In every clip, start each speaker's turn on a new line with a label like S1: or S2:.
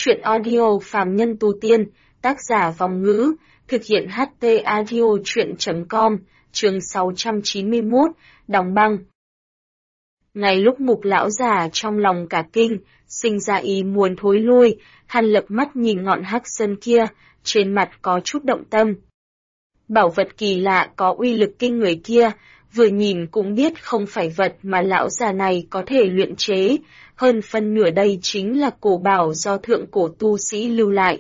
S1: Truyện audio phàm nhân tu tiên, tác giả Vòng Ngữ, thực hiện HT audio truyện.com, chương 691, đóng băng. Ngay lúc Mục lão già trong lòng cả kinh, sinh ra ý muốn thối lui, hắn lập mắt nhìn ngọn hắc sơn kia, trên mặt có chút động tâm. Bảo vật kỳ lạ có uy lực kinh người kia, vừa nhìn cũng biết không phải vật mà lão già này có thể luyện chế, hơn phân nửa đây chính là cổ bảo do thượng cổ tu sĩ lưu lại.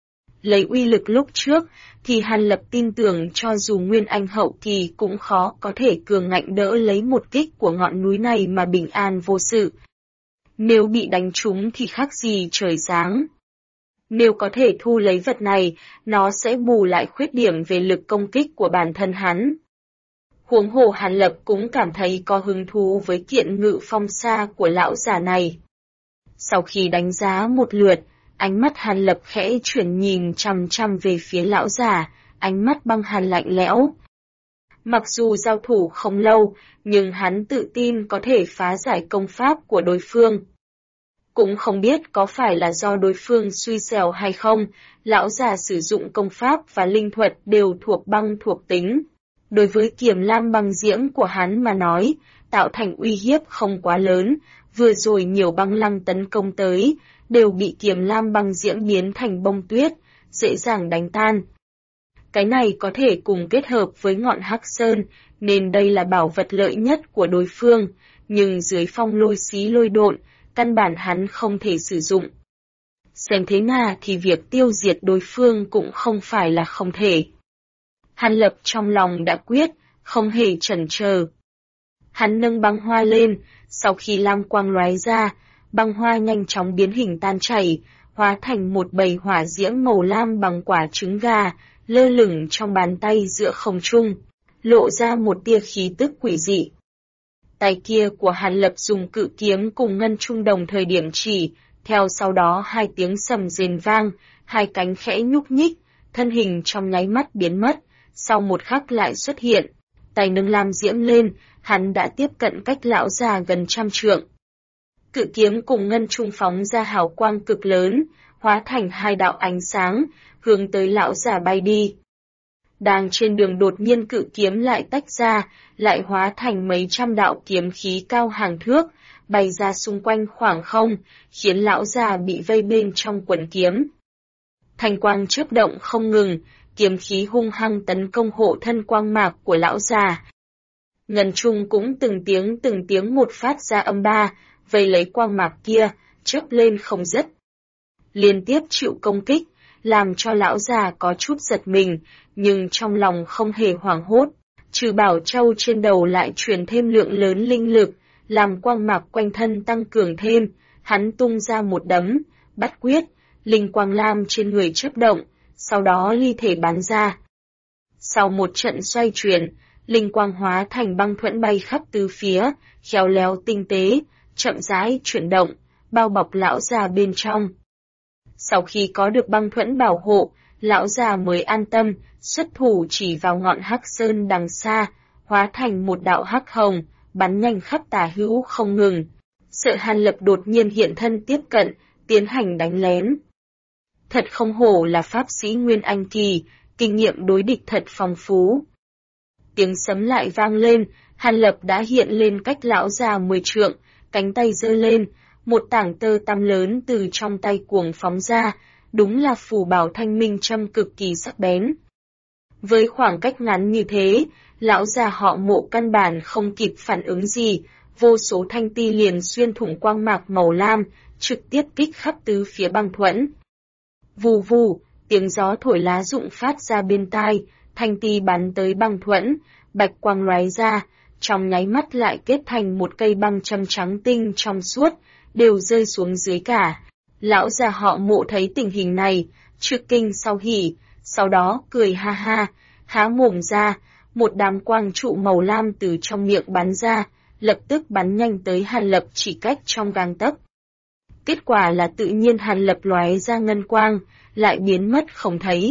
S1: Lấy uy lực lúc trước, thì Hàn Lập tin tưởng cho dù Nguyên Anh hậu kỳ cũng khó có thể cường ngạnh đỡ lấy một kích của ngọn núi này mà bình an vô sự. Nếu bị đánh trúng thì khác gì trời giáng. Nếu có thể thu lấy vật này, nó sẽ bù lại khuyết điểm về lực công kích của bản thân hắn. Huống hồ Hàn Lập cũng cảm thấy có hứng thú với kiện ngự phong sa của lão già này. Sau khi đánh giá một lượt, ánh mắt Hàn Lập khẽ chuyển nhìn chằm chằm về phía lão già, ánh mắt băng hàn lạnh lẽo. Mặc dù giao thủ không lâu, nhưng hắn tự tin có thể phá giải công pháp của đối phương. Cũng không biết có phải là do đối phương xui xẻo hay không, lão già sử dụng công pháp và linh thuật đều thuộc băng thuộc tính. Đối với Kiềm Lam băng diễm của hắn mà nói, tạo thành uy hiếp không quá lớn, vừa rồi nhiều băng lăng tấn công tới, đều bị Kiềm Lam băng diễm biến thành bông tuyết, dễ dàng đánh tan. Cái này có thể cùng kết hợp với ngọn hắc sơn, nên đây là bảo vật lợi nhất của đối phương, nhưng dưới phong lôi xí lôi độn, căn bản hắn không thể sử dụng. Xem thế nào thì việc tiêu diệt đối phương cũng không phải là không thể. Hàn Lập trong lòng đã quyết, không hề chần chờ. Hắn nâng băng hoa lên, sau khi lam quang lóe ra, băng hoa nhanh chóng biến hình tan chảy, hóa thành một bầy hỏa diễm màu lam bằng quả trứng gà, lơ lửng trong bàn tay giữa không trung, lộ ra một tia khí tức quỷ dị. Tay kia của Hàn Lập dùng cự kiếm cùng ngân trung đồng thời điểm chỉ, theo sau đó hai tiếng sầm rền vang, hai cánh khẽ nhúc nhích, thân hình trong nháy mắt biến mất, sau một khắc lại xuất hiện. Tay nâng lam diễm lên, hắn đã tiếp cận cách lão già gần 100 trượng. Cự kiếm cùng ngân trung phóng ra hào quang cực lớn, hóa thành hai đạo ánh sáng, hướng tới lão già bay đi. Đang trên đường đột nhiên cự kiếm lại tách ra, lại hóa thành mấy trăm đạo kiếm khí cao hàng thước, bay ra xung quanh khoảng không, khiến lão già bị vây bên trong quần kiếm. Thanh quang chớp động không ngừng, kiếm khí hung hăng tấn công hộ thân quang mạc của lão già. Ngân trung cũng từng tiếng một phát ra âm ba, vây lấy quang mạc kia, chớp lên không dứt. Liên tiếp chịu công kích, làm cho lão già có chút giật mình, nhưng trong lòng không hề hoảng hốt. Trừ bảo châu trên đầu lại truyền thêm lượng lớn linh lực, làm quang mạc quanh thân tăng cường thêm, hắn tung ra một đấm, bắt quyết, linh quang lam trên người chớp động, sau đó ly thể bắn ra. Sau một trận xoay chuyển, linh quang hóa thành băng thuẫn bay khắp tứ phía, khéo léo tinh tế, chậm rãi chuyển động, bao bọc lão già bên trong. Sau khi có được băng thuẫn bảo hộ, lão già mới an tâm, xuất thủ chỉ vào ngọn hắc sơn đằng xa, hóa thành một đạo hắc hồng, bắn nhanh khắp tả hữu không ngừng. Sợ Hàn Lập đột nhiên hiện thân tiếp cận, tiến hành đánh lén. Thật không hổ là pháp sĩ Nguyên Anh kỳ, kinh nghiệm đối địch thật phong phú. Tiếng sấm lại vang lên, Hàn Lập đã hiện lên cách lão già 10 trượng, cánh tay giơ lên, một tảng tơ tăm lớn từ trong tay cuồng phóng ra, đúng là phù bảo thanh minh châm cực kỳ sắc bén. Với khoảng cách ngắn như thế, lão già họ Mộ căn bản không kịp phản ứng gì, vô số thanh ti liền xuyên thủng quang mạc màu lam, trực tiếp kích khắp tứ phía băng thuẫn. Vù vù, tiếng gió thổi lá rụng phát ra bên tai, thanh ti bắn tới băng thuẫn, bạch quang lóe ra, trong nháy mắt lại kết thành một cây băng châm trắng tinh trong suốt, đều rơi xuống dưới cả. Lão già họ Mộ thấy tình hình này, trước kinh sau hỉ, sau đó cười ha ha, há mồm ra, một đám quang trụ màu lam từ trong miệng bắn ra, lập tức bắn nhanh tới Hàn Lập chỉ cách trong gang tấc. Kết quả là tự nhiên Hàn Lập lóe ra ngân quang, lại biến mất không thấy.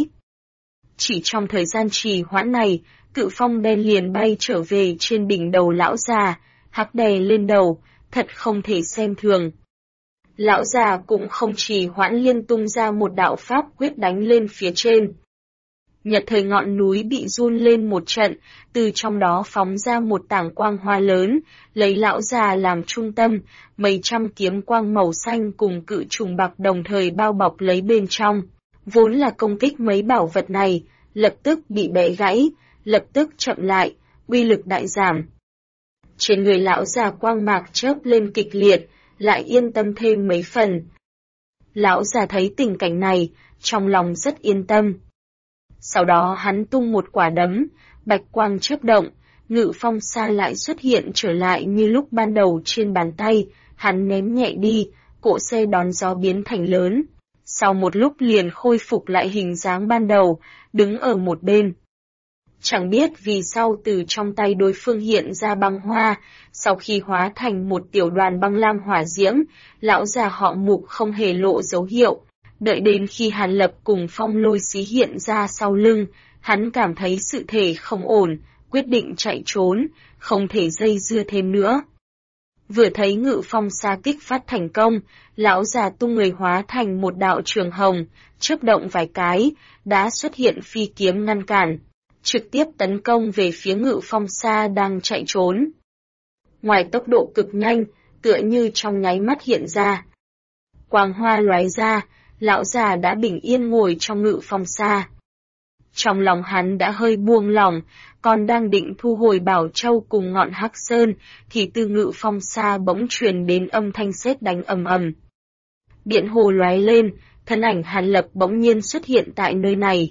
S1: Chỉ trong thời gian trì hoãn này, cự phong đen liền bay trở về trên đỉnh đầu lão già, hắc đè lên đầu, thật không thể xem thường. Lão già cũng không trì hoãn liên tung ra một đạo pháp quyết đánh lên phía trên. Nhật thời ngọn núi bị run lên một trận, từ trong đó phóng ra một tảng quang hoa lớn, lấy lão già làm trung tâm, mấy trăm kiếm quang màu xanh cùng cự trùng bạc đồng thời bao bọc lấy bên trong. Vốn là công kích mấy bảo vật này, lập tức bị bẻ gãy, lập tức chậm lại, uy lực đại giảm. Trên người lão già quang mạc chớp lên kịch liệt, lại yên tâm thêm mấy phần. Lão già thấy tình cảnh này, trong lòng rất yên tâm. Sau đó hắn tung một quả đấm, bạch quang chớp động, Ngự Phong Sa lại xuất hiện trở lại như lúc ban đầu trên bàn tay, hắn ném nhẹ đi, cỗ xe đón gió biến thành lớn. Sau một lúc liền khôi phục lại hình dáng ban đầu, đứng ở một bên. Chẳng biết vì sao từ trong tay đối phương hiện ra băng hoa, sau khi hóa thành một tiểu đoàn băng lam hỏa diễm, lão già họ Mục không hề lộ dấu hiệu. Đợi đến khi Hàn Lập cùng Phong Lôi Xí hiện ra sau lưng, hắn cảm thấy sự thể không ổn, quyết định chạy trốn, không thể dây dưa thêm nữa. Vừa thấy Ngự Phong Sa kích phát thành công, lão già tung người hóa thành một đạo trường hồng, chớp động vài cái, đã xuất hiện phi kiếm ngăn cản, trực tiếp tấn công về phía Ngự Phong Sa đang chạy trốn. Ngoài tốc độ cực nhanh, tựa như trong nháy mắt hiện ra. Quang hoa lóe ra, lão già đã bình yên ngồi trong Ngự Phong Sa. Trong lòng hắn đã hơi buông lỏng, còn đang định thu hồi Bảo Châu cùng ngọn Hắc Sơn, thì từ Ngự Phong Sa bỗng truyền đến âm thanh sét đánh ầm ầm. Điện hồ lóe lên, thân ảnh Hàn Lập bỗng nhiên xuất hiện tại nơi này.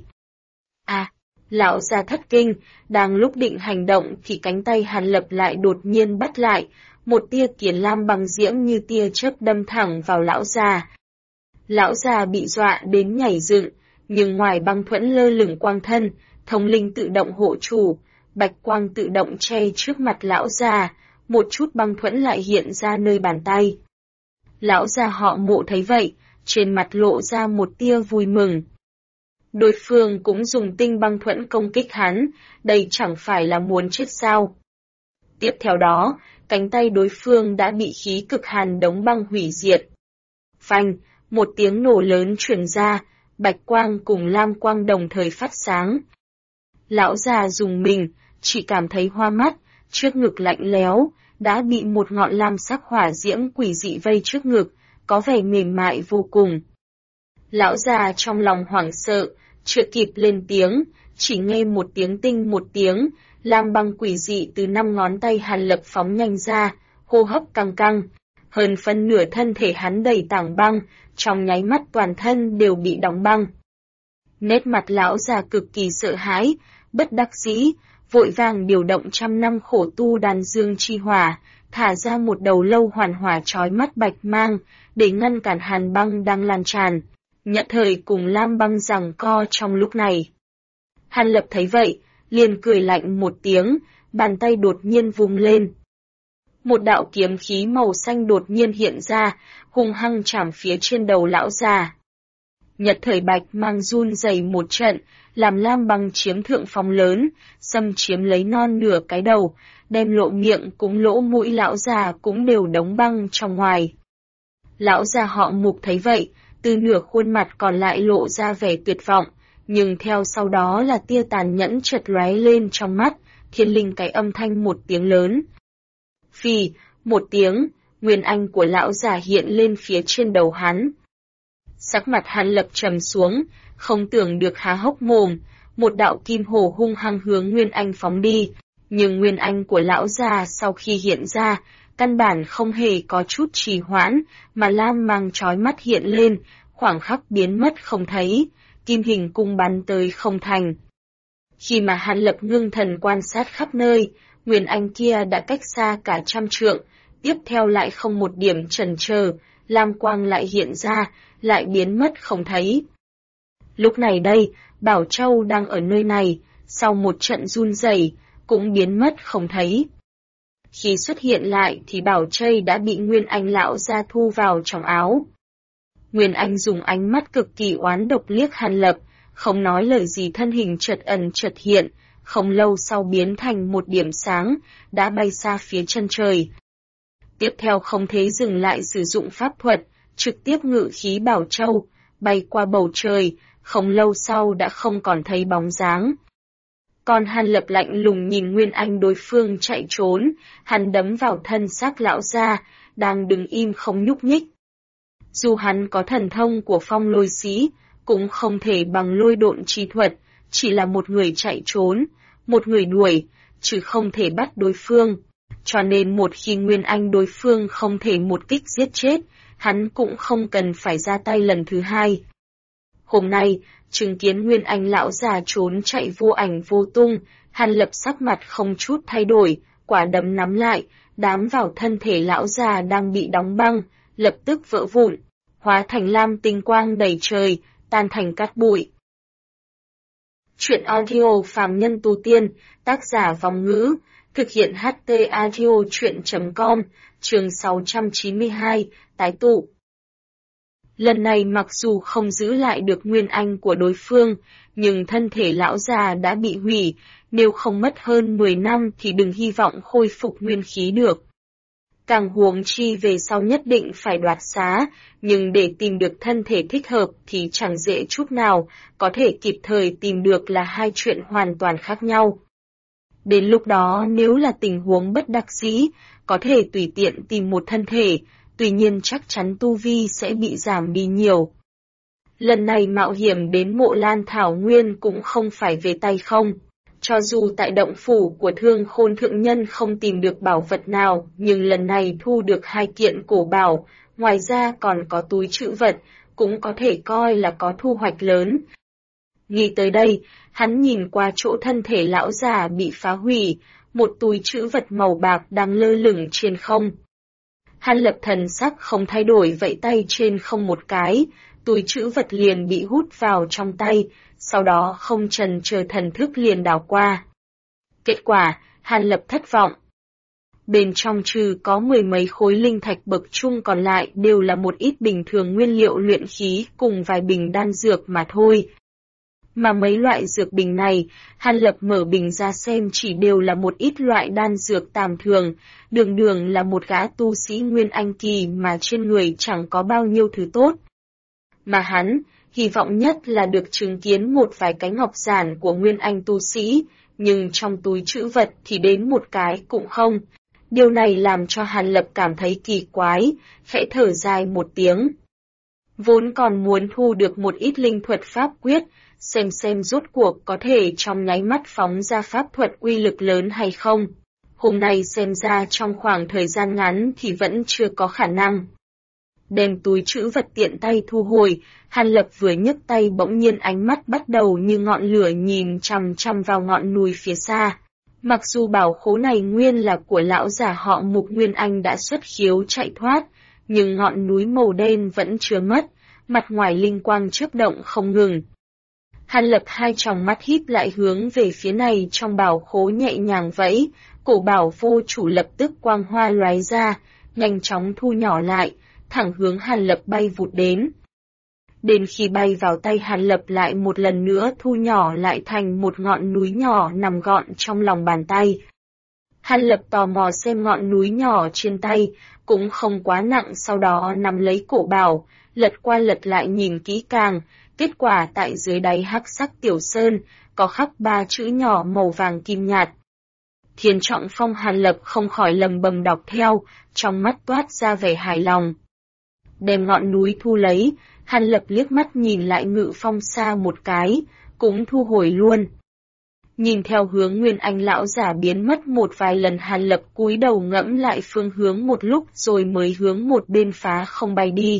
S1: Lão già thất kinh, đang lúc định hành động thì cánh tay Hàn Lập lại đột nhiên bắt lại, một tia kiền lam bằng diễm như tia chớp đâm thẳng vào lão già. Lão già bị dọa đến nhảy dựng, nhưng ngoài băng thuẫn lơ lửng quang thân, thông linh tự động hộ chủ, bạch quang tự động che trước mặt lão già, một chút băng thuẫn lại hiện ra nơi bàn tay. Lão già họ Mộ thấy vậy, trên mặt lộ ra một tia vui mừng. Đối phương cũng dùng tinh băng thuẫn công kích hắn, đây chẳng phải là muốn chết sao. Tiếp theo đó, cánh tay đối phương đã bị khí cực hàn đóng băng hủy diệt. Phanh, một tiếng nổ lớn truyền ra, bạch quang cùng lam quang đồng thời phát sáng. Lão già dùng mình, chỉ cảm thấy hoa mắt, trước ngực lạnh lẽo, đã bị một ngọn lam sắc hỏa diễm quỷ dị vây trước ngực, có vẻ mềm mại vô cùng. Lão già trong lòng hoảng sợ, chưa kịp lên tiếng, chỉ nghe một tiếng tinh một tiếng, lam băng quỷ dị từ 5 ngón tay Hàn Lập phóng nhanh ra, hô hấp căng căng. Hơn phân nửa thân thể hắn đầy tảng băng, trong nháy mắt toàn thân đều bị đóng băng. Nét mặt lão già cực kỳ sợ hãi, bất đắc dĩ, vội vàng điều động 100 năm khổ tu đàn dương chi hỏa, thả ra một đầu lâu hoàn hỏa chói mắt bạch mang, để ngăn cản hàn băng đang lan tràn, nhận thời cùng lam băng giằng co trong lúc này. Hàn Lập thấy vậy, liền cười lạnh một tiếng, bàn tay đột nhiên vung lên. Một đạo kiếm khí màu xanh đột nhiên hiện ra, hung hăng chạm phía trên đầu lão già. Nhật thời bạch mang run rẩy một trận, làm lam băng chiếm thượng phong lớn, xâm chiếm lấy non nửa cái đầu, đem lộ miệng cũng lỗ mũi lão già cũng đều đóng băng trong ngoài. Lão già họ Mục thấy vậy, từ nửa khuôn mặt còn lại lộ ra vẻ tuyệt vọng, nhưng theo sau đó là tia tàn nhẫn chợt lóe lên trong mắt, thiên linh cái âm thanh một tiếng lớn. Phì, một tiếng, nguyên anh của lão già hiện lên phía trên đầu hắn. Sắc mặt Hàn Lập trầm xuống, không tưởng được há hốc mồm, một đạo kim hồ hung hăng hướng nguyên anh phóng đi, nhưng nguyên anh của lão già sau khi hiện ra, căn bản không hề có chút trì hoãn, mà lam mang chói mắt hiện lên, khoảng khắc biến mất không thấy, kim hình cung bắn tới không thành. Khi mà Hàn Lập ngưng thần quan sát khắp nơi, nguyên anh kia đã cách xa cả 100 trượng, tiếp theo lại không một điểm chần chờ, lam quang lại hiện ra, lại biến mất không thấy. Lúc này đây, Bảo Châu đang ở nơi này, sau một trận run rẩy, cũng biến mất không thấy. Khi xuất hiện lại thì Bảo Châu đã bị Nguyên Anh lão gia thu vào trong áo. Nguyên Anh dùng ánh mắt cực kỳ oán độc liếc Hàn Lập, không nói lời gì, thân hình chợt ẩn chợt hiện, không lâu sau biến thành một điểm sáng, đã bay xa phía chân trời. Tiếp theo không thể dừng lại sử dụng pháp thuật, trực tiếp ngự khí bảo châu, bay qua bầu trời, không lâu sau đã không còn thấy bóng dáng. Còn Hàn Lập lạnh lùng nhìn Nguyên Anh đối phương chạy trốn, hắn đấm vào thân xác lão gia, đang đứng im không nhúc nhích. Dù hắn có thần thông của phong lôi sĩ, cũng không thể bằng lôi độn chi thuật, chỉ là một người chạy trốn, một người đuổi, chứ không thể bắt đối phương. Cho nên một khi Nguyên Anh đối phương không thể một kích giết chết, hắn cũng không cần phải ra tay lần thứ hai. Hôm nay, chứng kiến Nguyên Anh lão già trốn chạy vô ảnh vô tung, Hàn Lập sắc mặt không chút thay đổi, quả đấm nắm lại, đám vào thân thể lão già đang bị đóng băng, lập tức vỡ vụn, hóa thành lam tinh quang đầy trời, tan thành cát bụi. Chuyện audio phàm nhân tu tiên, tác giả Vong Ngữ, thực hiện HT audio chuyện.com, chương 692, tái tụ. Lần này mặc dù không giữ lại được Nguyên Anh của đối phương, nhưng thân thể lão già đã bị hủy, nếu không mất hơn 10 năm thì đừng hy vọng khôi phục nguyên khí được. Càng huống chi về sau nhất định phải đoạt xá, nhưng để tìm được thân thể thích hợp thì chẳng dễ chút nào, có thể kịp thời tìm được là hai chuyện hoàn toàn khác nhau. Đến lúc đó nếu là tình huống bất đắc dĩ, có thể tùy tiện tìm một thân thể, tuy nhiên chắc chắn tu vi sẽ bị giảm đi nhiều. Lần này mạo hiểm đến Mộ Lan Thảo Nguyên cũng không phải về tay không. Cho dù tại động phủ của Thương Khôn Thượng Nhân không tìm được bảo vật nào, nhưng lần này thu được 2 kiện cổ bảo, ngoài ra còn có túi trữ vật, cũng có thể coi là có thu hoạch lớn. Nghĩ tới đây, hắn nhìn qua chỗ thân thể lão già bị phá hủy, một túi trữ vật màu bạc đang lơ lửng trên không. Hàn Lập thần sắc không thay đổi vẫy tay trên không một cái, túi trữ vật liền bị hút vào trong tay, sau đó không chần chờ thần thức liền đảo qua. Kết quả, Hàn Lập thất vọng. Bên trong trừ có 10 mấy khối linh thạch bậc trung còn lại đều là một ít bình thường nguyên liệu luyện khí cùng vài bình đan dược mà thôi. Mà mấy loại dược bình này, Hàn Lập mở bình ra xem chỉ đều là một ít loại đan dược tầm thường, đường đường là một gã tu sĩ Nguyên Anh kỳ mà trên người chẳng có bao nhiêu thứ tốt. Mà hắn, hy vọng nhất là được chứng kiến một vài cái ngọc giản của Nguyên Anh tu sĩ, nhưng trong túi trữ vật thì đến một cái cũng không. Điều này làm cho Hàn Lập cảm thấy kỳ quái, khẽ thở dài một tiếng. Vốn còn muốn thu được một ít linh thuật pháp quyết, xem rốt cuộc có thể trong nháy mắt phóng ra pháp thuật uy lực lớn hay không. Hôm nay xem ra trong khoảng thời gian ngắn thì vẫn chưa có khả năng. Đem túi trữ vật tiện tay thu hồi, Hàn Lập vừa nhấc tay bỗng nhiên ánh mắt bắt đầu như ngọn lửa nhìn chằm chằm vào ngọn núi phía xa. Mặc dù bảo khố này nguyên là của lão già họ Mục Nguyên Anh đã xuất khiếu chạy thoát, nhưng ngọn núi màu đen vẫn chưa mất, mặt ngoài linh quang chớp động không ngừng. Hàn Lập hai tròng mắt híp lại hướng về phía này trong bảo khố nhẹ nhàng vẫy, cổ bảo vô chủ lập tức quang hoa lóe ra, nhanh chóng thu nhỏ lại, thẳng hướng Hàn Lập bay vụt đến. Đến khi bay vào tay Hàn Lập lại một lần nữa thu nhỏ lại thành một ngọn núi nhỏ nằm gọn trong lòng bàn tay. Hàn Lập tò mò xem ngọn núi nhỏ trên tay, cũng không quá nặng, sau đó nắm lấy cổ bảo, lật qua lật lại nhìn kỹ càng, kết quả tại dưới đáy hắc sắc tiểu sơn, có khắc 3 chữ nhỏ màu vàng kim nhạt. Thiên Trọng Phong. Hàn Lập không khỏi lầm bầm đọc theo, trong mắt toát ra vẻ hài lòng. Đem ngọn núi thu lấy, Hàn Lập liếc mắt nhìn lại Ngự Phong xa một cái, cũng thu hồi luôn. Nhìn theo hướng Nguyên Anh lão giả biến mất một vài lần, Hàn Lập cúi đầu ngẫm lại phương hướng một lúc rồi mới hướng một bên phá không bay đi.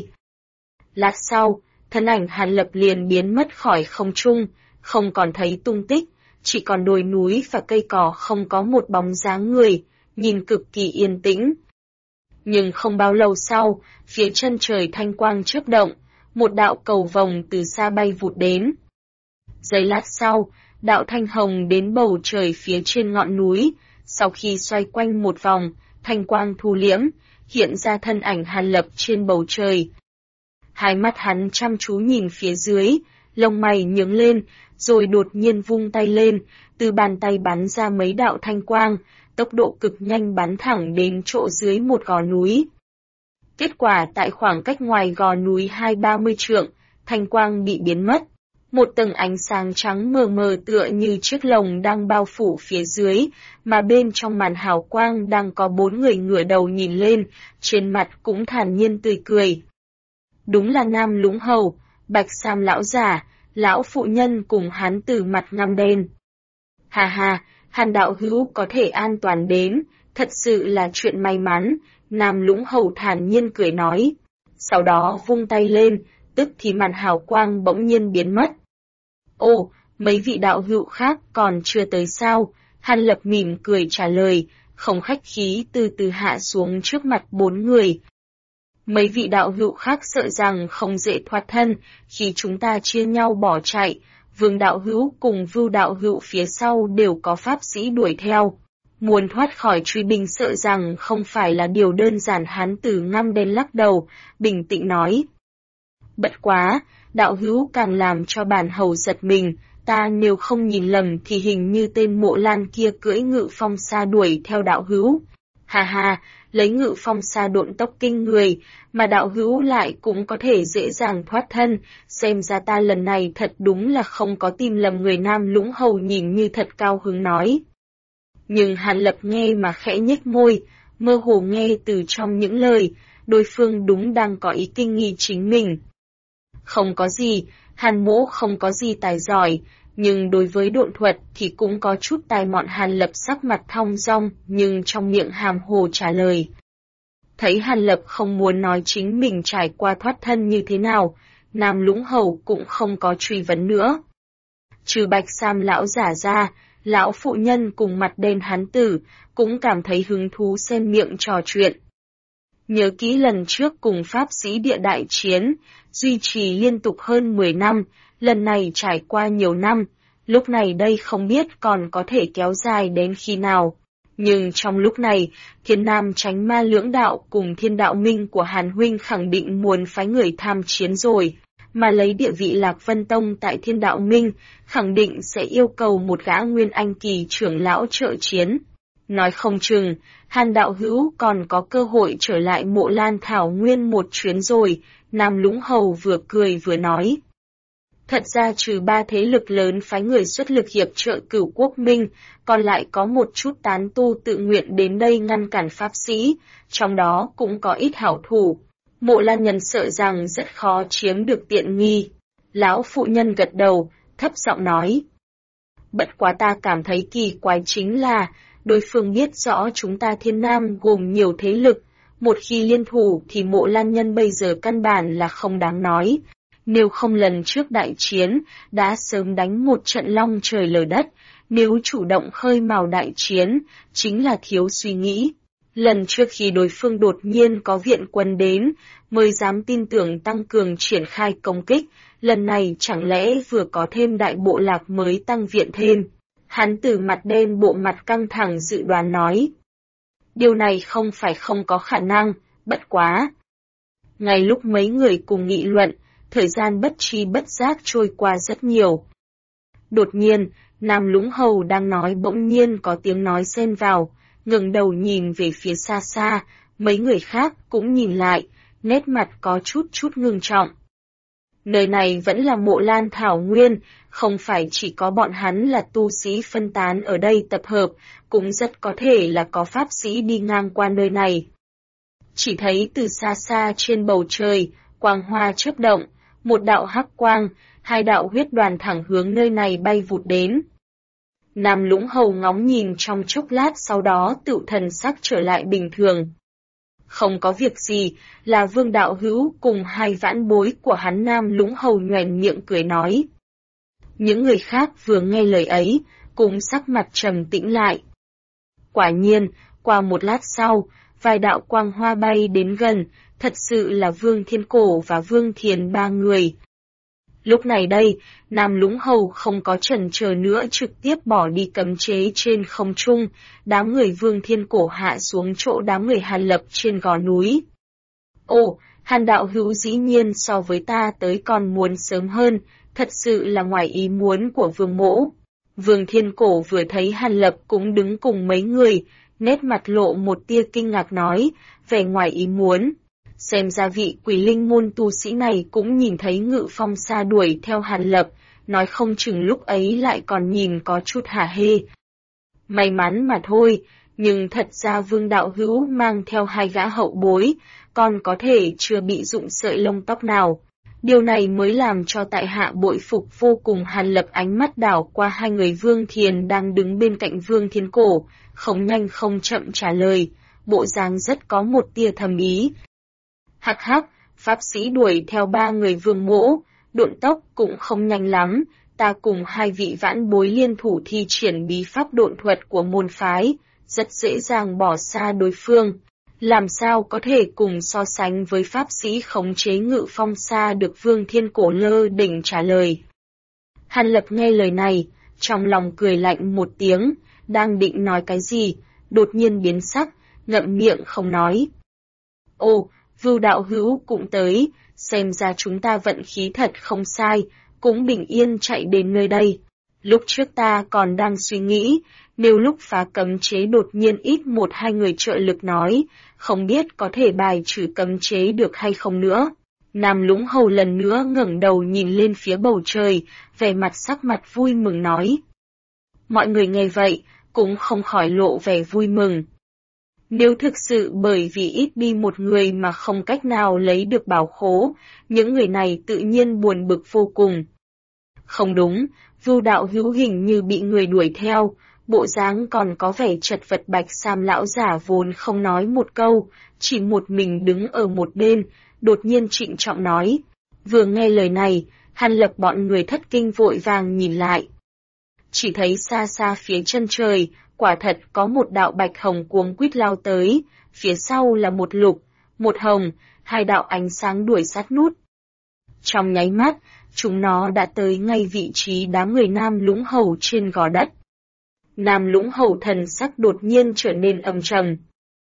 S1: Lát sau, thân ảnh Hàn Lập liền biến mất khỏi không trung, không còn thấy tung tích, chỉ còn đồi núi và cây cỏ không có một bóng dáng người, nhìn cực kỳ yên tĩnh. Nhưng không bao lâu sau, phía chân trời thanh quang chớp động, một đạo cầu vồng từ xa bay vụt đến. Giây lát sau, đạo thanh hồng đến bầu trời phía trên ngọn núi, sau khi xoay quanh một vòng, thanh quang thu liễm, hiện ra thân ảnh Hàn Lập trên bầu trời. Hai mắt hắn chăm chú nhìn phía dưới, lông mày nhướng lên, rồi đột nhiên vung tay lên, từ bàn tay bắn ra mấy đạo thanh quang, tốc độ cực nhanh bắn thẳng đến chỗ dưới một gò núi. Kết quả tại khoảng cách ngoài gò núi 20-30 trượng, thanh quang bị biến mất. Một tầng ánh sáng trắng mờ mờ tựa như chiếc lồng đang bao phủ phía dưới, mà bên trong màn hào quang đang có 4 người ngửa đầu nhìn lên, trên mặt cũng thản nhiên tươi cười. Đúng là Nam Lũng Hầu, Bạch Sam lão giả, lão phụ nhân cùng hán tử mặt ngăm đen. Hà hà, Hàn đạo hữu có thể an toàn đến, thật sự là chuyện may mắn, Nam Lũng Hầu thản nhiên cười nói. Sau đó vung tay lên, tức thì màn hào quang bỗng nhiên biến mất. Ồ, mấy vị đạo hữu khác còn chưa tới sao? Hàn Lập mỉm cười trả lời, không khách khí từ từ hạ xuống trước mặt 4 người. Mấy vị đạo hữu khác sợ rằng không dễ thoát thân, khi chúng ta chia nhau bỏ chạy, Vương đạo hữu cùng Vưu đạo hữu phía sau đều có pháp sĩ đuổi theo. Muốn thoát khỏi truy binh sợ rằng không phải là điều đơn giản. Hán tử ngăm đen lắc đầu, bình tĩnh nói. Bất quá, đạo hữu càng làm cho bản hầu giật mình, ta nếu không nhìn lầm thì hình như tên Mộ Lan kia cưỡi ngự phong sa đuổi theo đạo hữu. Hà hà, lấy ngự phong sa độn tốc kinh người, mà đạo hữu lại cũng có thể dễ dàng thoát thân, xem ra ta lần này thật đúng là không có tìm lầm người. Nam Lũng Hầu nhìn như thật cao hứng nói. Nhưng Hàn Lập nghe mà khẽ nhếch môi, mơ hồ nghe từ trong những lời, đối phương đúng đang có ý kinh nghi chính mình. Không có gì, Hàn mỗ không có gì tài giỏi, nhưng đối với độn thuật thì cũng có chút tài mọn. Hàn Lập sắc mặt thong dong, nhưng trong miệng hàm hồ trả lời. Thấy Hàn Lập không muốn nói chính mình trải qua thoát thân như thế nào, Nam Lũng Hầu cũng không có truy vấn nữa. Trừ Bạch Sam lão giả ra, lão phụ nhân cùng mặt đen hán tử cũng cảm thấy hứng thú xen miệng trò chuyện. Nhớ kỹ lần trước cùng pháp sĩ địa đại chiến, duy trì liên tục hơn 10 năm, lần này trải qua nhiều năm, lúc này đây không biết còn có thể kéo dài đến khi nào. Nhưng trong lúc này, Thiên Nam Chánh Ma lưỡng đạo cùng Thiên Đạo Minh của Hàn huynh khẳng định muốn phái người tham chiến rồi, mà lấy địa vị Lạc Vân Tông tại Thiên Đạo Minh, khẳng định sẽ yêu cầu một gã Nguyên Anh kỳ trưởng lão trợ chiến. Nói không chừng, Hàn đạo hữu còn có cơ hội trở lại Mộ Lan Thảo Nguyên một chuyến rồi, Nam Lũng Hầu vừa cười vừa nói. Thật ra trừ 3 thế lực lớn phái người xuất lực hiệp trợ Cửu Quốc Minh, còn lại có một chút tán tu tự nguyện đến đây ngăn cản pháp sĩ, trong đó cũng có ít hảo thủ. Mộ Lan nhân sợ rằng rất khó chiếm được tiện nghi. Lão phụ nhân gật đầu, thấp giọng nói. Bất quá ta cảm thấy kỳ quái chính là, đối phương biết rõ chúng ta Thiên Nam gồm nhiều thế lực, một khi liên thủ thì Mộ Lan nhân bây giờ căn bản là không đáng nói. Nếu không lần trước đại chiến, đã sớm đánh một trận long trời lở đất, nếu chủ động khơi mào đại chiến, chính là thiếu suy nghĩ. Lần trước khi đối phương đột nhiên có viện quân đến, mới dám tin tưởng tăng cường triển khai công kích, lần này chẳng lẽ vừa có thêm đại bộ lạc mới tăng viện thêm. Hắn từ mặt đen bộ mặt căng thẳng dự đoán nói. Điều này không phải không có khả năng, bất quá. Ngay lúc mấy người cùng nghị luận, thời gian bất tri bất giác trôi qua rất nhiều. Đột nhiên, Nam Lũng Hầu đang nói bỗng nhiên có tiếng nói xen vào, ngẩng đầu nhìn về phía xa xa, mấy người khác cũng nhìn lại, nét mặt có chút ngưng trọng. Nơi này vẫn là Mộ Lan Thảo Nguyên, không phải chỉ có bọn hắn là tu sĩ phân tán ở đây tập hợp, cũng rất có thể là có pháp sĩ đi ngang qua nơi này. Chỉ thấy từ xa xa trên bầu trời, quang hoa chớp động, một đạo hắc quang, 2 đạo huyết đoàn thẳng hướng nơi này bay vụt đến. Nam Lũng Hầu ngóng nhìn trong chốc lát sau đó tựu thần sắc trở lại bình thường. Không có việc gì, là Vương đạo hữu cùng 2 vãn bối của hắn. Nam Lũng Hầu nhoẻn miệng cười nói. Những người khác vừa nghe lời ấy, cũng sắc mặt trầm tĩnh lại. Quả nhiên, qua một lát sau, vài đạo quang hoa bay đến gần, thật sự là Vương Thiên Cổ và Vương Thiền 3 người. Lúc này đây, Nam Lũng Hầu không có chần chờ nữa trực tiếp bỏ đi cấm chế trên không trung, đám người Vương Thiên Cổ hạ xuống chỗ đám người Hàn Lập trên gò núi. Ồ, Hàn đạo hữu dĩ nhiên so với ta tới còn muốn sớm hơn, thật sự là ngoài ý muốn của Vương mỗ. Vương Thiên Cổ vừa thấy Hàn Lập cũng đứng cùng mấy người, nét mặt lộ một tia kinh ngạc nói, vẻ ngoài ý muốn. Xem ra vị Quỷ Linh môn tu sĩ này cũng nhìn thấy Ngự Phong Sa đuổi theo Hàn Lập, nói không chừng lúc ấy lại còn nhìn có chút hả hê. May mắn mà thôi, nhưng thật ra Vương đạo hữu mang theo hai gã hậu bối, còn có thể chưa bị rụng sợi lông tóc nào. Điều này mới làm cho tại hạ bội phục vô cùng. Hàn Lập ánh mắt đảo qua hai người Vương Thiền đang đứng bên cạnh Vương Thiên Cổ, không nhanh không chậm trả lời, bộ dáng rất có một tia thầm ý. Hắc hắc, pháp sĩ đuổi theo ba người Vương mỗ, độn tốc cũng không nhanh lắm, ta cùng hai vị vãn bối liên thủ thi triển bí pháp độn thuật của môn phái, rất dễ dàng bỏ xa đối phương. Làm sao có thể cùng so sánh với pháp sĩ khống chế Ngự Phong Sa được Vương Thiên Cổ lơ đỉnh trả lời. Hàn Lập nghe lời này, trong lòng cười lạnh một tiếng, đang định nói cái gì, đột nhiên biến sắc, ngậm miệng không nói. Ồ, Vưu đạo hữu cũng tới, xem ra chúng ta vận khí thật không sai, cũng bình yên chạy đến nơi đây. Lúc trước ta còn đang suy nghĩ, nếu lúc phá cấm chế đột nhiên ít một hai người trợ lực nói, không biết có thể bài trừ cấm chế được hay không nữa. Nam Lũng Hầu lần nữa ngẩng đầu nhìn lên phía bầu trời, vẻ mặt sắc mặt vui mừng nói. Mọi người nghe vậy, cũng không khỏi lộ vẻ vui mừng. Nếu thực sự bởi vì ít đi một người mà không cách nào lấy được bảo khố, những người này tự nhiên buồn bực vô cùng. Không đúng, Vưu đạo hữu hình như bị người đuổi theo, bộ dáng còn có vẻ chật vật. Bạch Sam lão giả vốn không nói một câu, chỉ một mình đứng ở một bên, đột nhiên trịnh trọng nói. Vừa nghe lời này, Hàn Lập bọn người thất kinh vội vàng nhìn lại. Chỉ thấy xa xa phía chân trời, quả thật có một đạo bạch hồng cuống quýt lao tới, phía sau là một lục, một hồng, hai đạo ánh sáng đuổi sát nút. Trong nháy mắt, chúng nó đã tới ngay vị trí đám người Nam Lũng Hầu trên gò đất. Nam Lũng Hầu thần sắc đột nhiên trở nên âm trầm.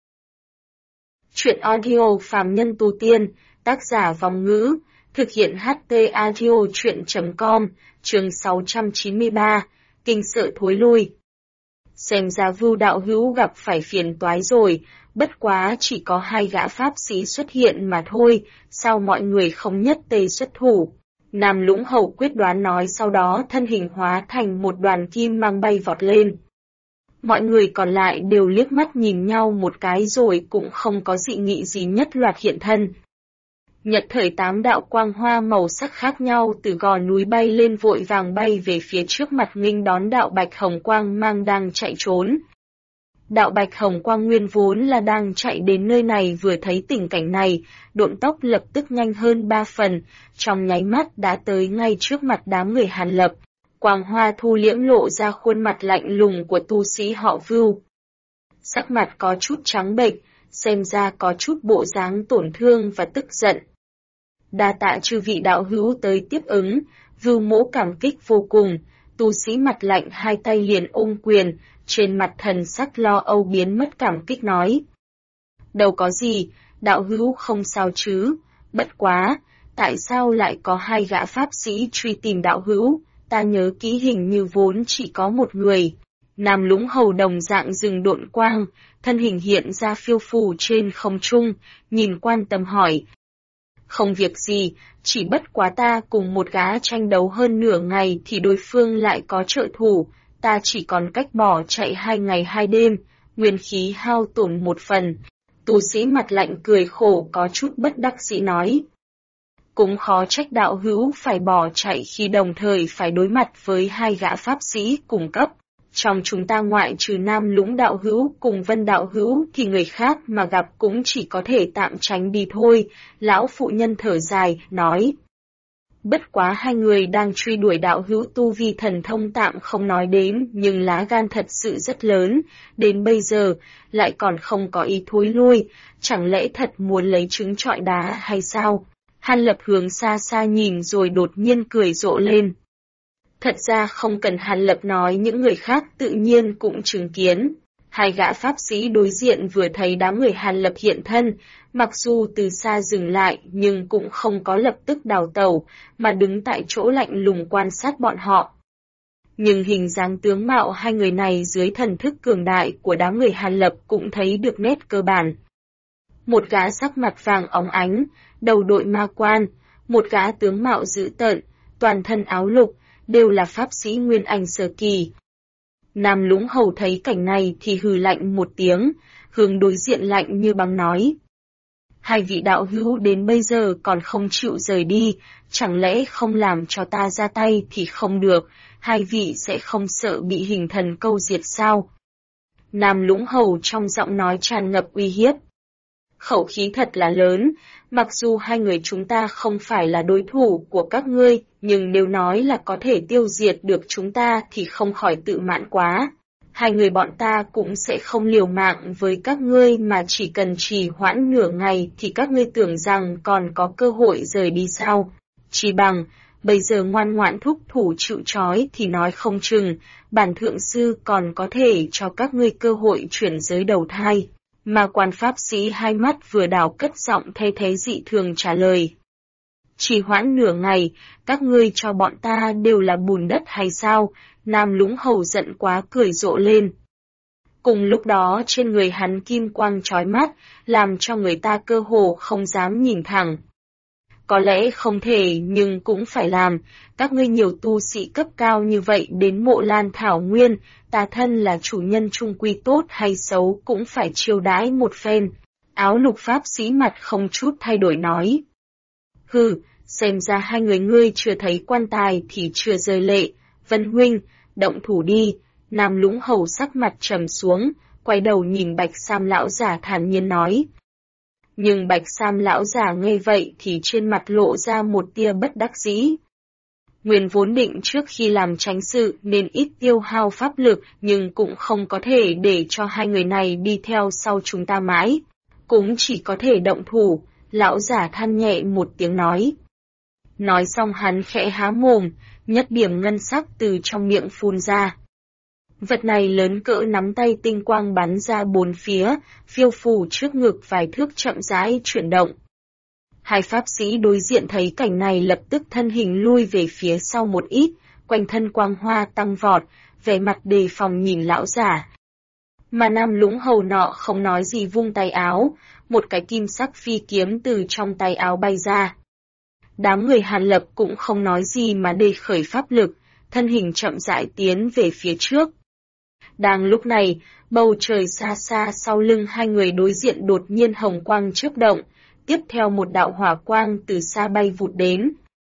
S1: Chuyện audio phàm nhân tu tiên, tác giả Vong Ngữ, thực hiện HT audio chuyện.com, chương 693, kinh sợ thối lui. Xem ra Vưu đạo hữu gặp phải phiền toái rồi, bất quá chỉ có hai gã pháp sĩ xuất hiện mà thôi, sao mọi người không nhất tề xuất thủ. Nam Lũng Hầu quyết đoán nói, sau đó thân hình hóa thành một đoàn kim mang bay vọt lên. Mọi người còn lại đều liếc mắt nhìn nhau một cái rồi cũng không có dị nghị gì, nhất loạt hiện thân. Nhật thời 8 đạo quang hoa màu sắc khác nhau từ gò núi bay lên, vội vàng bay về phía trước mặt nghênh đón đạo bạch hồng quang mang đang chạy trốn. Đạo bạch hồng quang nguyên vốn là đang chạy đến nơi này, vừa thấy tình cảnh này, độn tốc lập tức nhanh hơn 3 phần, trong nháy mắt đã tới ngay trước mặt đám người Hàn Lập. Quang hoa thu liễm lộ ra khuôn mặt lạnh lùng của tu sĩ họ Vưu. Sắc mặt có chút trắng bệch, xem ra có chút bộ dáng tổn thương và tức giận. Đa tạ chư vị đạo hữu tới tiếp ứng, Vưu mỗ cảm kích vô cùng. Tu sĩ mặt lạnh hai tay liền ôm quyền, trên mặt thần sắc lo âu biến mất, cảm kích nói. Đâu có gì, đạo hữu không sao chứ, bất quá, tại sao lại có hai gã pháp sĩ truy tìm đạo hữu, ta nhớ kỹ hình như vốn chỉ có một người. Nam Lũng Hầu đồng dạng dừng độn quang, thân hình hiện ra phiêu phù trên không trung, nhìn quan tâm hỏi. Không việc gì, chỉ bất quá ta cùng một gã tranh đấu hơn nửa ngày thì đối phương lại có trợ thủ, ta chỉ còn cách bỏ chạy 2 ngày 2 đêm, nguyên khí hao tổn một phần. Tu sĩ mặt lạnh cười khổ có chút bất đắc dĩ nói. Cũng khó trách đạo hữu phải bỏ chạy khi đồng thời phải đối mặt với hai gã pháp sĩ cùng cấp. Trong chúng ta ngoại trừ Nam Lũng đạo hữu cùng Vân đạo hữu thì người khác mà gặp cũng chỉ có thể tạm tránh đi thôi, lão phụ nhân thở dài, nói. Bất quá hai người đang truy đuổi đạo hữu tu vi thần thông tạm không nói đến, nhưng lá gan thật sự rất lớn, đến bây giờ lại còn không có ý thối lui, chẳng lẽ thật muốn lấy trứng trọi đá hay sao? Hàn Lập hướng xa xa nhìn rồi đột nhiên cười rộ lên. Thật ra không cần Hàn Lập nói, những người khác tự nhiên cũng chứng kiến. Hai gã pháp sĩ đối diện vừa thấy đám người Hàn Lập hiện thân, mặc dù từ xa dừng lại nhưng cũng không có lập tức đào tẩu, mà đứng tại chỗ lạnh lùng quan sát bọn họ. Nhưng hình dáng tướng mạo hai người này dưới thần thức cường đại của đám người Hàn Lập cũng thấy được nét cơ bản. một gã sắc mặt vàng óng ánh, đầu đội ma quan, một gã tướng mạo dữ tợn, toàn thân áo lục, đều là pháp sĩ Nguyên Anh sơ kỳ. Nam Lũng Hầu thấy cảnh này thì hừ lạnh một tiếng, hướng đối diện lạnh như băng nói. Hai vị đạo hữu đến bây giờ còn không chịu rời đi, chẳng lẽ không làm cho ta ra tay thì không được, hai vị sẽ không sợ bị hình thần câu diệt sao? Nam Lũng Hầu trong giọng nói tràn ngập uy hiếp. Khẩu khí thật là lớn, mặc dù hai người chúng ta không phải là đối thủ của các ngươi, nhưng nếu nói là có thể tiêu diệt được chúng ta thì không khỏi tự mãn quá. Hai người bọn ta cũng sẽ không liều mạng với các ngươi mà chỉ cần trì hoãn nửa ngày thì các ngươi tưởng rằng còn có cơ hội rời đi sao. Chỉ bằng, bây giờ ngoan ngoãn thúc thủ chịu trói thì nói không chừng, bản thượng sư còn có thể cho các ngươi cơ hội chuyển giới đầu thai. Mà quan pháp sĩ hai mắt vừa đảo cất giọng thay thế dị thường trả lời. Chỉ hoãn nửa ngày, các ngươi cho bọn ta đều là bùn đất hay sao? Nam Lũng Hầu giận quá cười rộ lên. Cùng lúc đó trên người hắn kim quang chói mắt, làm cho người ta cơ hồ không dám nhìn thẳng. Có lẽ không thể nhưng cũng phải làm, các ngươi nhiều tu sĩ cấp cao như vậy đến Mộ Lan Thảo Nguyên, ta thân là chủ nhân trung quy tốt hay xấu cũng phải chiêu đãi một phen. Áo lục pháp sĩ mặt không chút thay đổi nói. Hừ, xem ra hai người ngươi chưa thấy quan tài thì chưa rơi lệ, Vân huynh, động thủ đi. Nam Lũng Hầu sắc mặt trầm xuống, quay đầu nhìn Bạch Sam lão giả thản nhiên nói. Nhưng Bạch Sam lão giả nghe vậy thì trên mặt lộ ra một tia bất đắc dĩ. Nguyên vốn định trước khi làm chánh sự nên ít tiêu hao pháp lực nhưng cũng không có thể để cho hai người này đi theo sau chúng ta mãi. Cũng chỉ có thể động thủ, lão giả than nhẹ một tiếng nói. Nói xong hắn khẽ há mồm, nhất điểm ngân sắc từ trong miệng phun ra. Vật này lớn cỡ nắm tay tinh quang bắn ra bốn phía, phiêu phù trước ngực vài thước chậm rãi chuyển động. Hai pháp sĩ đối diện thấy cảnh này lập tức thân hình lui về phía sau một ít, quanh thân quang hoa tăng vọt, vẻ mặt đề phòng nhìn lão giả. Mà Nam Lũng Hầu nọ không nói gì vung tay áo, một cái kim sắc phi kiếm từ trong tay áo bay ra. Đám người Hàn Lập cũng không nói gì mà đề khởi pháp lực, thân hình chậm rãi tiến về phía trước. Đang lúc này, bầu trời xa xa sau lưng hai người đối diện đột nhiên hồng quang chớp động, tiếp theo một đạo hỏa quang từ xa bay vụt đến.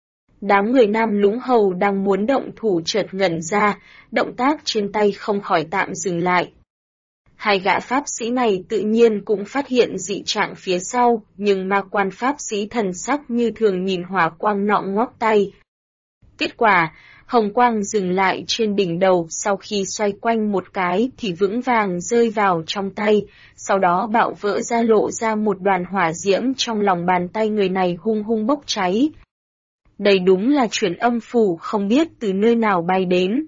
S1: Đám người Nam Lũng Hầu đang muốn động thủ chợt ngẩn ra, động tác trên tay không khỏi tạm dừng lại. Hai gã pháp sĩ này tự nhiên cũng phát hiện dị trạng phía sau, nhưng ma quan pháp sĩ thần sắc như thường nhìn hỏa quang nọ ngoắc tay. Kết quả, hồng quang dừng lại trên đỉnh đầu sau khi xoay quanh một cái thì vững vàng rơi vào trong tay, sau đó bạo vỡ ra lộ ra một đoàn hỏa diễm trong lòng bàn tay người này hung hung bốc cháy. Đây đúng là truyền âm phù không biết từ nơi nào bay đến.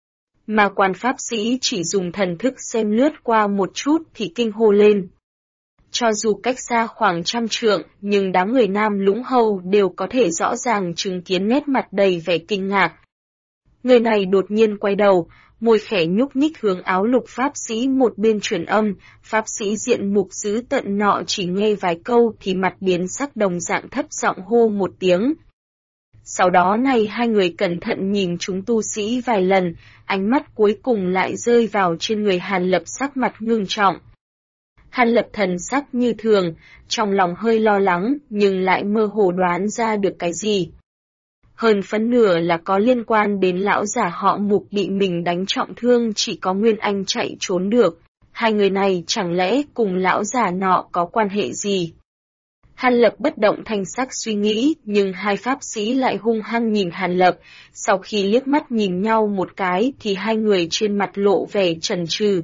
S1: Mà quan pháp sĩ chỉ dùng thần thức xem lướt qua một chút thì kinh hô lên. Cho dù cách xa khoảng 100 trượng, nhưng đám người Nam Lũng Hầu đều có thể rõ ràng chứng kiến nét mặt đầy vẻ kinh ngạc. Người này đột nhiên quay đầu, môi khẽ nhúc nhích hướng áo lục pháp sĩ một bên truyền âm, pháp sĩ diện mục dữ tận nọ chỉ nghe vài câu thì mặt biến sắc đồng dạng thấp giọng hô một tiếng. Sau đó này hai người cẩn thận nhìn chúng tu sĩ vài lần, ánh mắt cuối cùng lại rơi vào trên người Hàn Lập sắc mặt ngưng trọng. Hàn Lập thần sắc như thường, trong lòng hơi lo lắng nhưng lại mơ hồ đoán ra được cái gì. Hơn phân nửa là có liên quan đến lão giả họ Mục bị mình đánh trọng thương chỉ có Nguyên Anh chạy trốn được. Hai người này chẳng lẽ cùng lão giả nọ có quan hệ gì? Hàn Lập bất động thanh sắc suy nghĩ, nhưng hai pháp sĩ lại hung hăng nhìn Hàn Lập, sau khi liếc mắt nhìn nhau một cái thì hai người trên mặt lộ vẻ chần chừ.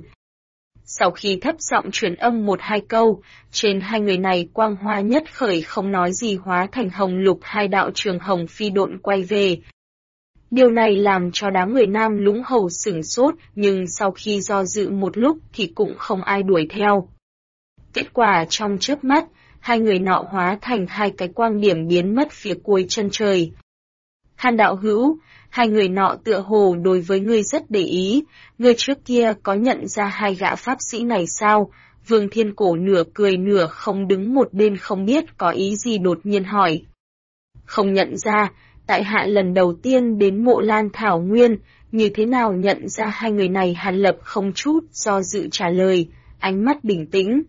S1: Sau khi thấp giọng truyền âm một hai câu, trên hai người này quang hoa nhất khởi không nói gì hóa thành hồng lục hai đạo trường hồng phi độn quay về. Điều này làm cho đám người Nam Lũng Hầu sửng sốt, nhưng sau khi do dự một lúc thì cũng không ai đuổi theo. Kết quả trong chớp mắt, hai người nọ hóa thành hai cái quang điểm biến mất phía cuối chân trời. Hàn đạo hữu, hai người nọ tựa hồ đối với ngươi rất để ý, ngươi trước kia có nhận ra hai gã pháp sĩ này sao? Vương Thiên Cổ nửa cười nửa không đứng một bên không biết có ý gì đột nhiên hỏi. Không nhận ra, tại hạ lần đầu tiên đến Mộ Lan Thảo Nguyên, như thế nào nhận ra hai người này? Hàn Lập không chút do dự trả lời, ánh mắt bình tĩnh.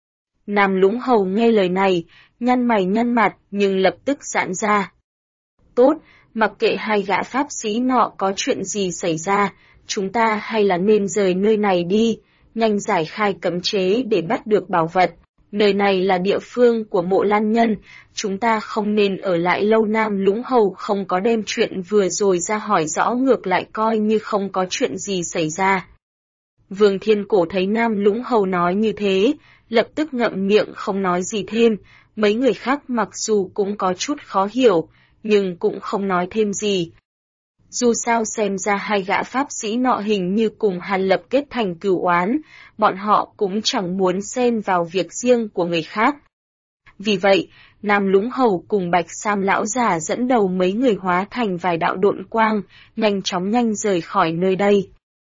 S1: Nam Lũng Hầu nghe lời này, nhăn mày nhăn mặt nhưng lập tức giãn ra. Tốt, mặc kệ hai gã pháp sĩ nọ có chuyện gì xảy ra, chúng ta hay là nên rời nơi này đi, nhanh giải khai cấm chế để bắt được bảo vật. Nơi này là địa phương của Mộ Lan Nhân, chúng ta không nên ở lại lâu. Nam Lũng Hầu không có đem chuyện vừa rồi ra hỏi rõ, ngược lại coi như không có chuyện gì xảy ra. Vương Thiên Cổ thấy Nam Lũng Hầu nói như thế, lập tức ngậm miệng không nói gì thêm. Mấy người khác mặc dù cũng có chút khó hiểu, nhưng cũng không nói thêm gì. Dù sao xem ra hai gã pháp sĩ nọ hình như cùng Hàn Lập kết thành cửu oán, bọn họ cũng chẳng muốn xen vào việc riêng của người khác. Vì vậy, Nam Lũng Hầu cùng Bạch Sam lão già dẫn đầu mấy người hóa thành vài đạo độn quang, nhanh chóng rời khỏi nơi đây.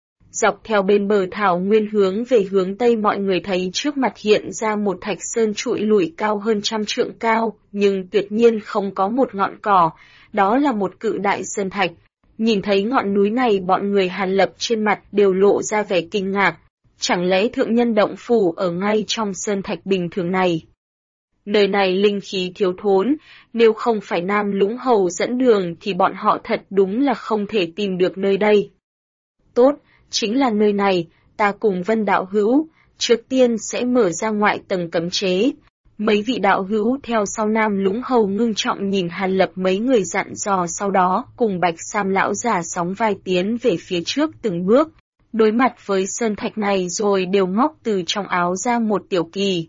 S1: Dọc theo bên bờ thảo nguyên hướng về hướng tây, mọi người thấy trước mặt hiện ra một thạch sơn trụi lủi cao hơn 100 trượng cao, nhưng tuyệt nhiên không có một ngọn cỏ, đó là một cự đại sơn thạch. Nhìn thấy ngọn núi này, bọn người Hàn Lập trên mặt đều lộ ra vẻ kinh ngạc, chẳng lẽ thượng nhân động phủ ở ngay trong sơn thạch bình thường này? Nơi này linh khí thiếu thốn, nếu không phải Nam Lũng Hầu dẫn đường thì bọn họ thật đúng là không thể tìm được nơi đây. Tốt, chính là nơi này, ta cùng Vân đạo hữu, trước tiên sẽ mở ra ngoại tầng cấm chế. Mấy vị đạo hữu theo sau. Nam Lũng Hầu ngưng trọng nhìn Hàn Lập, mấy người dặn dò, sau đó cùng Bạch Sam lão già sóng vai tiến về phía trước từng bước, đối mặt với sơn thạch này rồi đều móc từ trong áo ra một tiểu kỳ.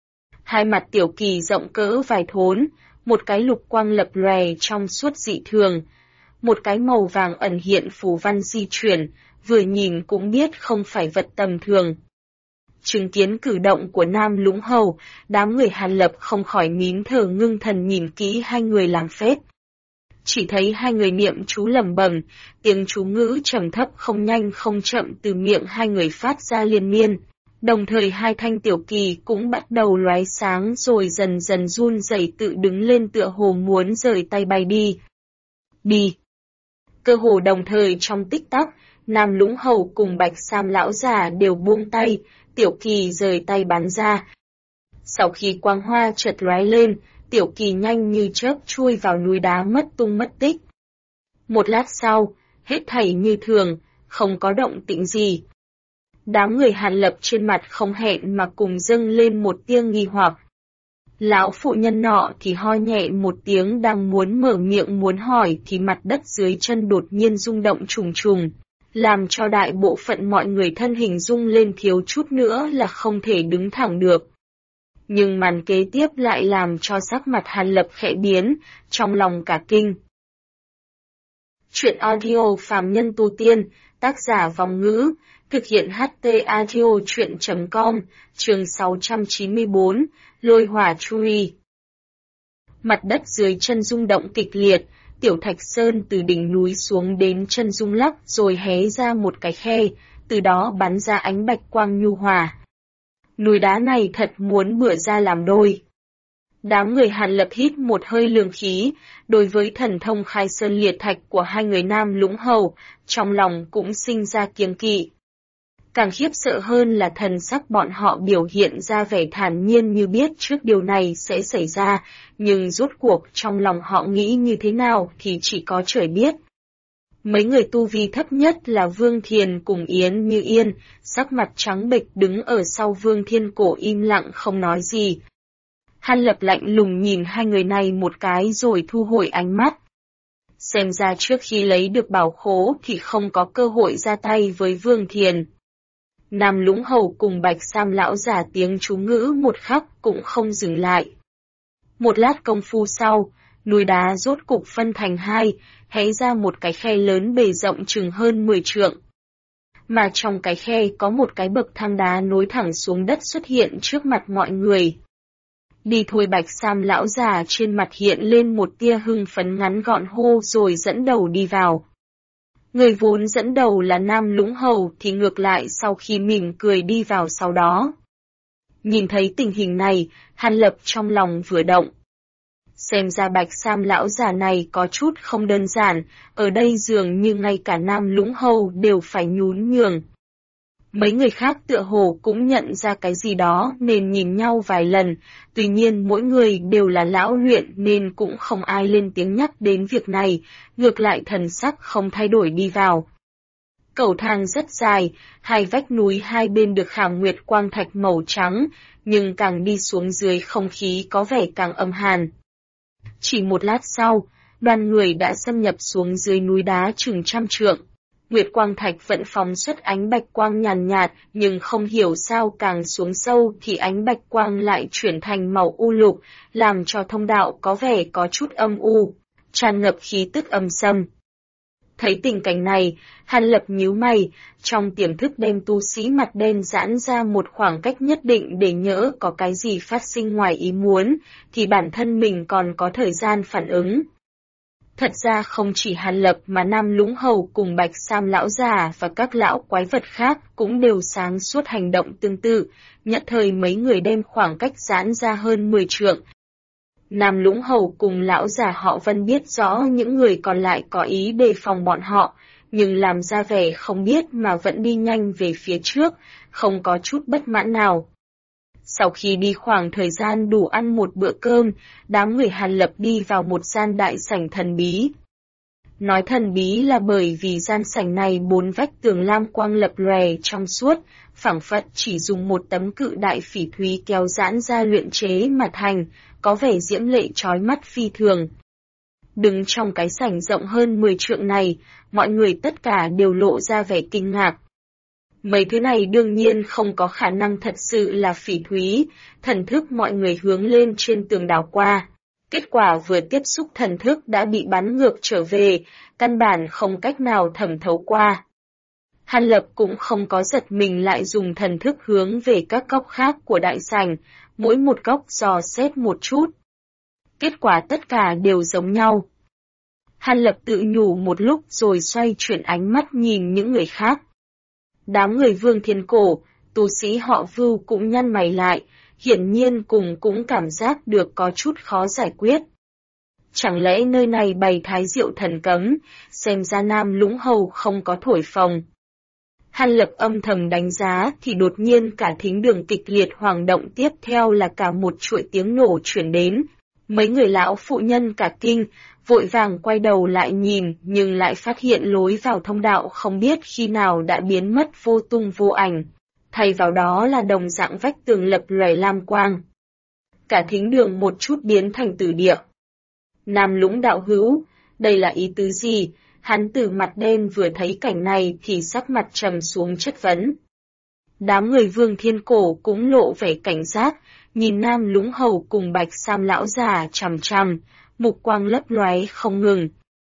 S1: Hai mặt tiểu kỳ rộng cỡ vài thốn, một cái lục quang lập lòe trong suốt dị thường, một cái màu vàng ẩn hiện phù văn di chuyển, vừa nhìn cũng biết không phải vật tầm thường. Chứng kiến cử động của Nam Lũng Hầu, đám người Hàn Lập không khỏi nín thở ngưng thần nhìn kỹ hai người làm phép. Chỉ thấy hai người niệm chú lẩm bẩm, tiếng chú ngữ trầm thấp không nhanh không chậm từ miệng hai người phát ra liên miên. Đồng thời hai thanh tiểu kỳ cũng bắt đầu lóe sáng rồi dần dần run rẩy tự đứng lên, tựa hồ muốn rời tay bay đi. Đi! Cơ hồ đồng thời trong tích tắc, Nam Lũng Hầu cùng Bạch Sam lão già đều buông tay, tiểu kỳ rời tay bắn ra. Sau khi quang hoa chợt lóe lên, tiểu kỳ nhanh như chớp chui vào núi đá mất tung mất tích. Một lát sau, hết thảy như thường, không có động tĩnh gì. Đám người Hàn Lập trên mặt không hẹn mà cùng dâng lên một tia nghi hoặc. Lão phụ nhân nọ thì ho nhẹ một tiếng, đang muốn mở miệng muốn hỏi thì mặt đất dưới chân đột nhiên rung động trùng trùng, làm cho đại bộ phận mọi người thân hình rung lên, thiếu chút nữa là không thể đứng thẳng được. Nhưng màn kế tiếp lại làm cho sắc mặt Hàn Lập khẽ biến, trong lòng cả kinh. Chuyện audio phàm nhân tu tiên, tác giả Vòng Ngữ, thực hiện HT audio chuyện.com, chương 694, Lôi hỏa chui. Mặt đất dưới chân rung động kịch liệt, tiểu thạch sơn từ đỉnh núi xuống đến chân rung lắc rồi hé ra một cái khe, từ đó bắn ra ánh bạch quang nhu hòa. Núi đá này thật muốn bựa ra làm đôi. Đám người Hàn Lập hít một hơi lương khí, đối với thần thông khai sơn liệt thạch của hai người Nam Lũng Hầu, trong lòng cũng sinh ra kiêng kỵ. Càng khiếp sợ hơn là thần sắc bọn họ biểu hiện ra vẻ thản nhiên như biết trước điều này sẽ xảy ra, nhưng rốt cuộc trong lòng họ nghĩ như thế nào thì chỉ có trời biết. Mấy người tu vi thấp nhất là Vương Thiền cùng Yến Như Yên, sắc mặt trắng bệch đứng ở sau Vương Thiên Cổ im lặng không nói gì. Hàn Lập lạnh lùng nhìn hai người này một cái rồi thu hồi ánh mắt. Xem ra trước khi lấy được bảo khố thì không có cơ hội ra tay với Vương Thiền. Nam Lũng Hầu cùng Bạch Sam lão giả tiếng chú ngữ một khắc cũng không dừng lại. Một lát công phu sau, núi đá rốt cục phân thành hai, hé ra một cái khe lớn bề rộng chừng hơn 10 trượng. Mà trong cái khe có một cái bậc thang đá nối thẳng xuống đất xuất hiện trước mặt mọi người. Đi thôi. Bạch Sam lão già trên mặt hiện lên một tia hưng phấn, ngắn gọn hô rồi dẫn đầu đi vào. Người vốn dẫn đầu là Nam Lũng Hầu thì ngược lại sau khi mỉm cười đi vào sau đó. Nhìn thấy tình hình này, Hàn Lập trong lòng vừa động. Xem ra Bạch Sam lão già này có chút không đơn giản, ở đây dường như ngay cả Nam Lũng Hầu đều phải nhún nhường. Mấy người khác tựa hồ cũng nhận ra cái gì đó nên nhìn nhau vài lần, tuy nhiên mỗi người đều là lão luyện nên cũng không ai lên tiếng nhắc đến việc này, ngược lại thần sắc không thay đổi đi vào. Cầu thang rất dài, hai vách núi hai bên được khảm nguyệt quang thạch màu trắng, nhưng càng đi xuống dưới không khí có vẻ càng âm hàn. Chỉ một lát sau, đoàn người đã xâm nhập xuống dưới núi đá chừng 100 trượng. Nguyệt quang thạch vẫn phóng xuất ánh bạch quang nhàn nhạt, nhưng không hiểu sao càng xuống sâu thì ánh bạch quang lại chuyển thành màu u lục, làm cho thông đạo có vẻ có chút âm u, tràn ngập khí tức âm sâm. Thấy tình cảnh này, Hàn Lập nhíu mày, trong tiềm thức đem tu sĩ mặt đen giãn ra một khoảng cách nhất định để nhỡ có cái gì phát sinh ngoài ý muốn, thì bản thân mình còn có thời gian phản ứng. Thật ra không chỉ Hàn Lập mà Nam Lũng Hầu cùng Bạch Sam lão già và các lão quái vật khác cũng đều sáng suốt hành động tương tự, nhất thời mấy người đem khoảng cách giãn ra hơn 10 trượng. Nam Lũng Hầu cùng lão già họ Vân biết rõ những người còn lại có ý đề phòng bọn họ, nhưng làm ra vẻ không biết mà vẫn đi nhanh về phía trước, không có chút bất mãn nào. Sau khi đi khoảng thời gian đủ ăn một bữa cơm, đám người Hàn Lập đi vào một gian đại sảnh thần bí. Nói thần bí là bởi vì gian sảnh này 4 vách tường lam quang lập lòe trong suốt, phảng phất chỉ dùng một tấm cự đại phỉ thúy kéo giãn ra luyện chế mà thành, có vẻ diễm lệ chói mắt phi thường. Đứng trong cái sảnh rộng hơn 10 trượng này, mọi người tất cả đều lộ ra vẻ kinh ngạc. Mấy thứ này đương nhiên không có khả năng thật sự là phỉ thúy, thần thức mọi người hướng lên trên tường đảo qua. Kết quả vừa tiếp xúc thần thức đã bị bắn ngược trở về, căn bản không cách nào thẩm thấu qua. Hàn Lập cũng không có giật mình lại dùng thần thức hướng về các góc khác của đại sảnh, mỗi một góc dò xét một chút. Kết quả tất cả đều giống nhau. Hàn Lập tự nhủ một lúc rồi xoay chuyển ánh mắt nhìn những người khác. Đám người Vương Thiên Cổ, tu sĩ họ Vưu cũng nhăn mày lại, hiển nhiên cùng cũng cảm giác được có chút khó giải quyết. Chẳng lẽ nơi này bày thái diệu thần cấm, xem ra Nam Lũng Hầu không có thổi phồng. Hàn Lập âm thầm đánh giá thì đột nhiên cả thính đường kịch liệt hoảng động, tiếp theo là cả một chuỗi tiếng nổ chuyển đến. Mấy người lão phụ nhân cả kinh, vội vàng quay đầu lại nhìn nhưng lại phát hiện lối vào thông đạo không biết khi nào đã biến mất vô tung vô ảnh. Thay vào đó là đồng dạng vách tường lập lòe lam quang. Cả thính đường một chút biến thành tử địa. Nam Lũng đạo hữu, đây là ý tứ gì? Hắn từ mặt đen vừa thấy cảnh này thì sắc mặt trầm xuống chất vấn. Đám người Vương Thiên Cổ cũng lộ vẻ cảnh giác, nhìn Nam Lũng Hầu cùng Bạch Sam lão già chằm chằm, mục quang lấp lóe không ngừng.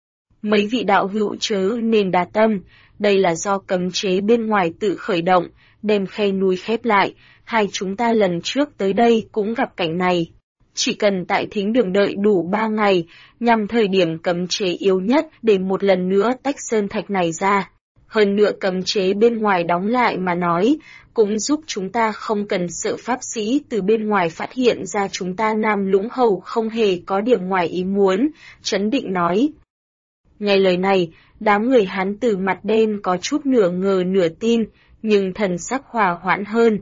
S1: Mấy vị đạo hữu chớ nên đa tâm, đây là do cấm chế bên ngoài tự khởi động, đem khe núi khép lại, hai chúng ta lần trước tới đây cũng gặp cảnh này. Chỉ cần tại thính đường đợi đủ 3 ngày, nhằm thời điểm cấm chế yếu nhất để một lần nữa tách sơn thạch này ra. Hơn nữa cấm chế bên ngoài đóng lại mà nói, cũng giúp chúng ta không cần sợ pháp sĩ từ bên ngoài phát hiện ra chúng ta Nam Lũng Hầu không hề có điểm ngoài ý muốn, trấn định nói. Nghe lời này, đám người Hán từ mặt đen có chút nửa ngờ nửa tin, nhưng thần sắc hòa hoãn hơn.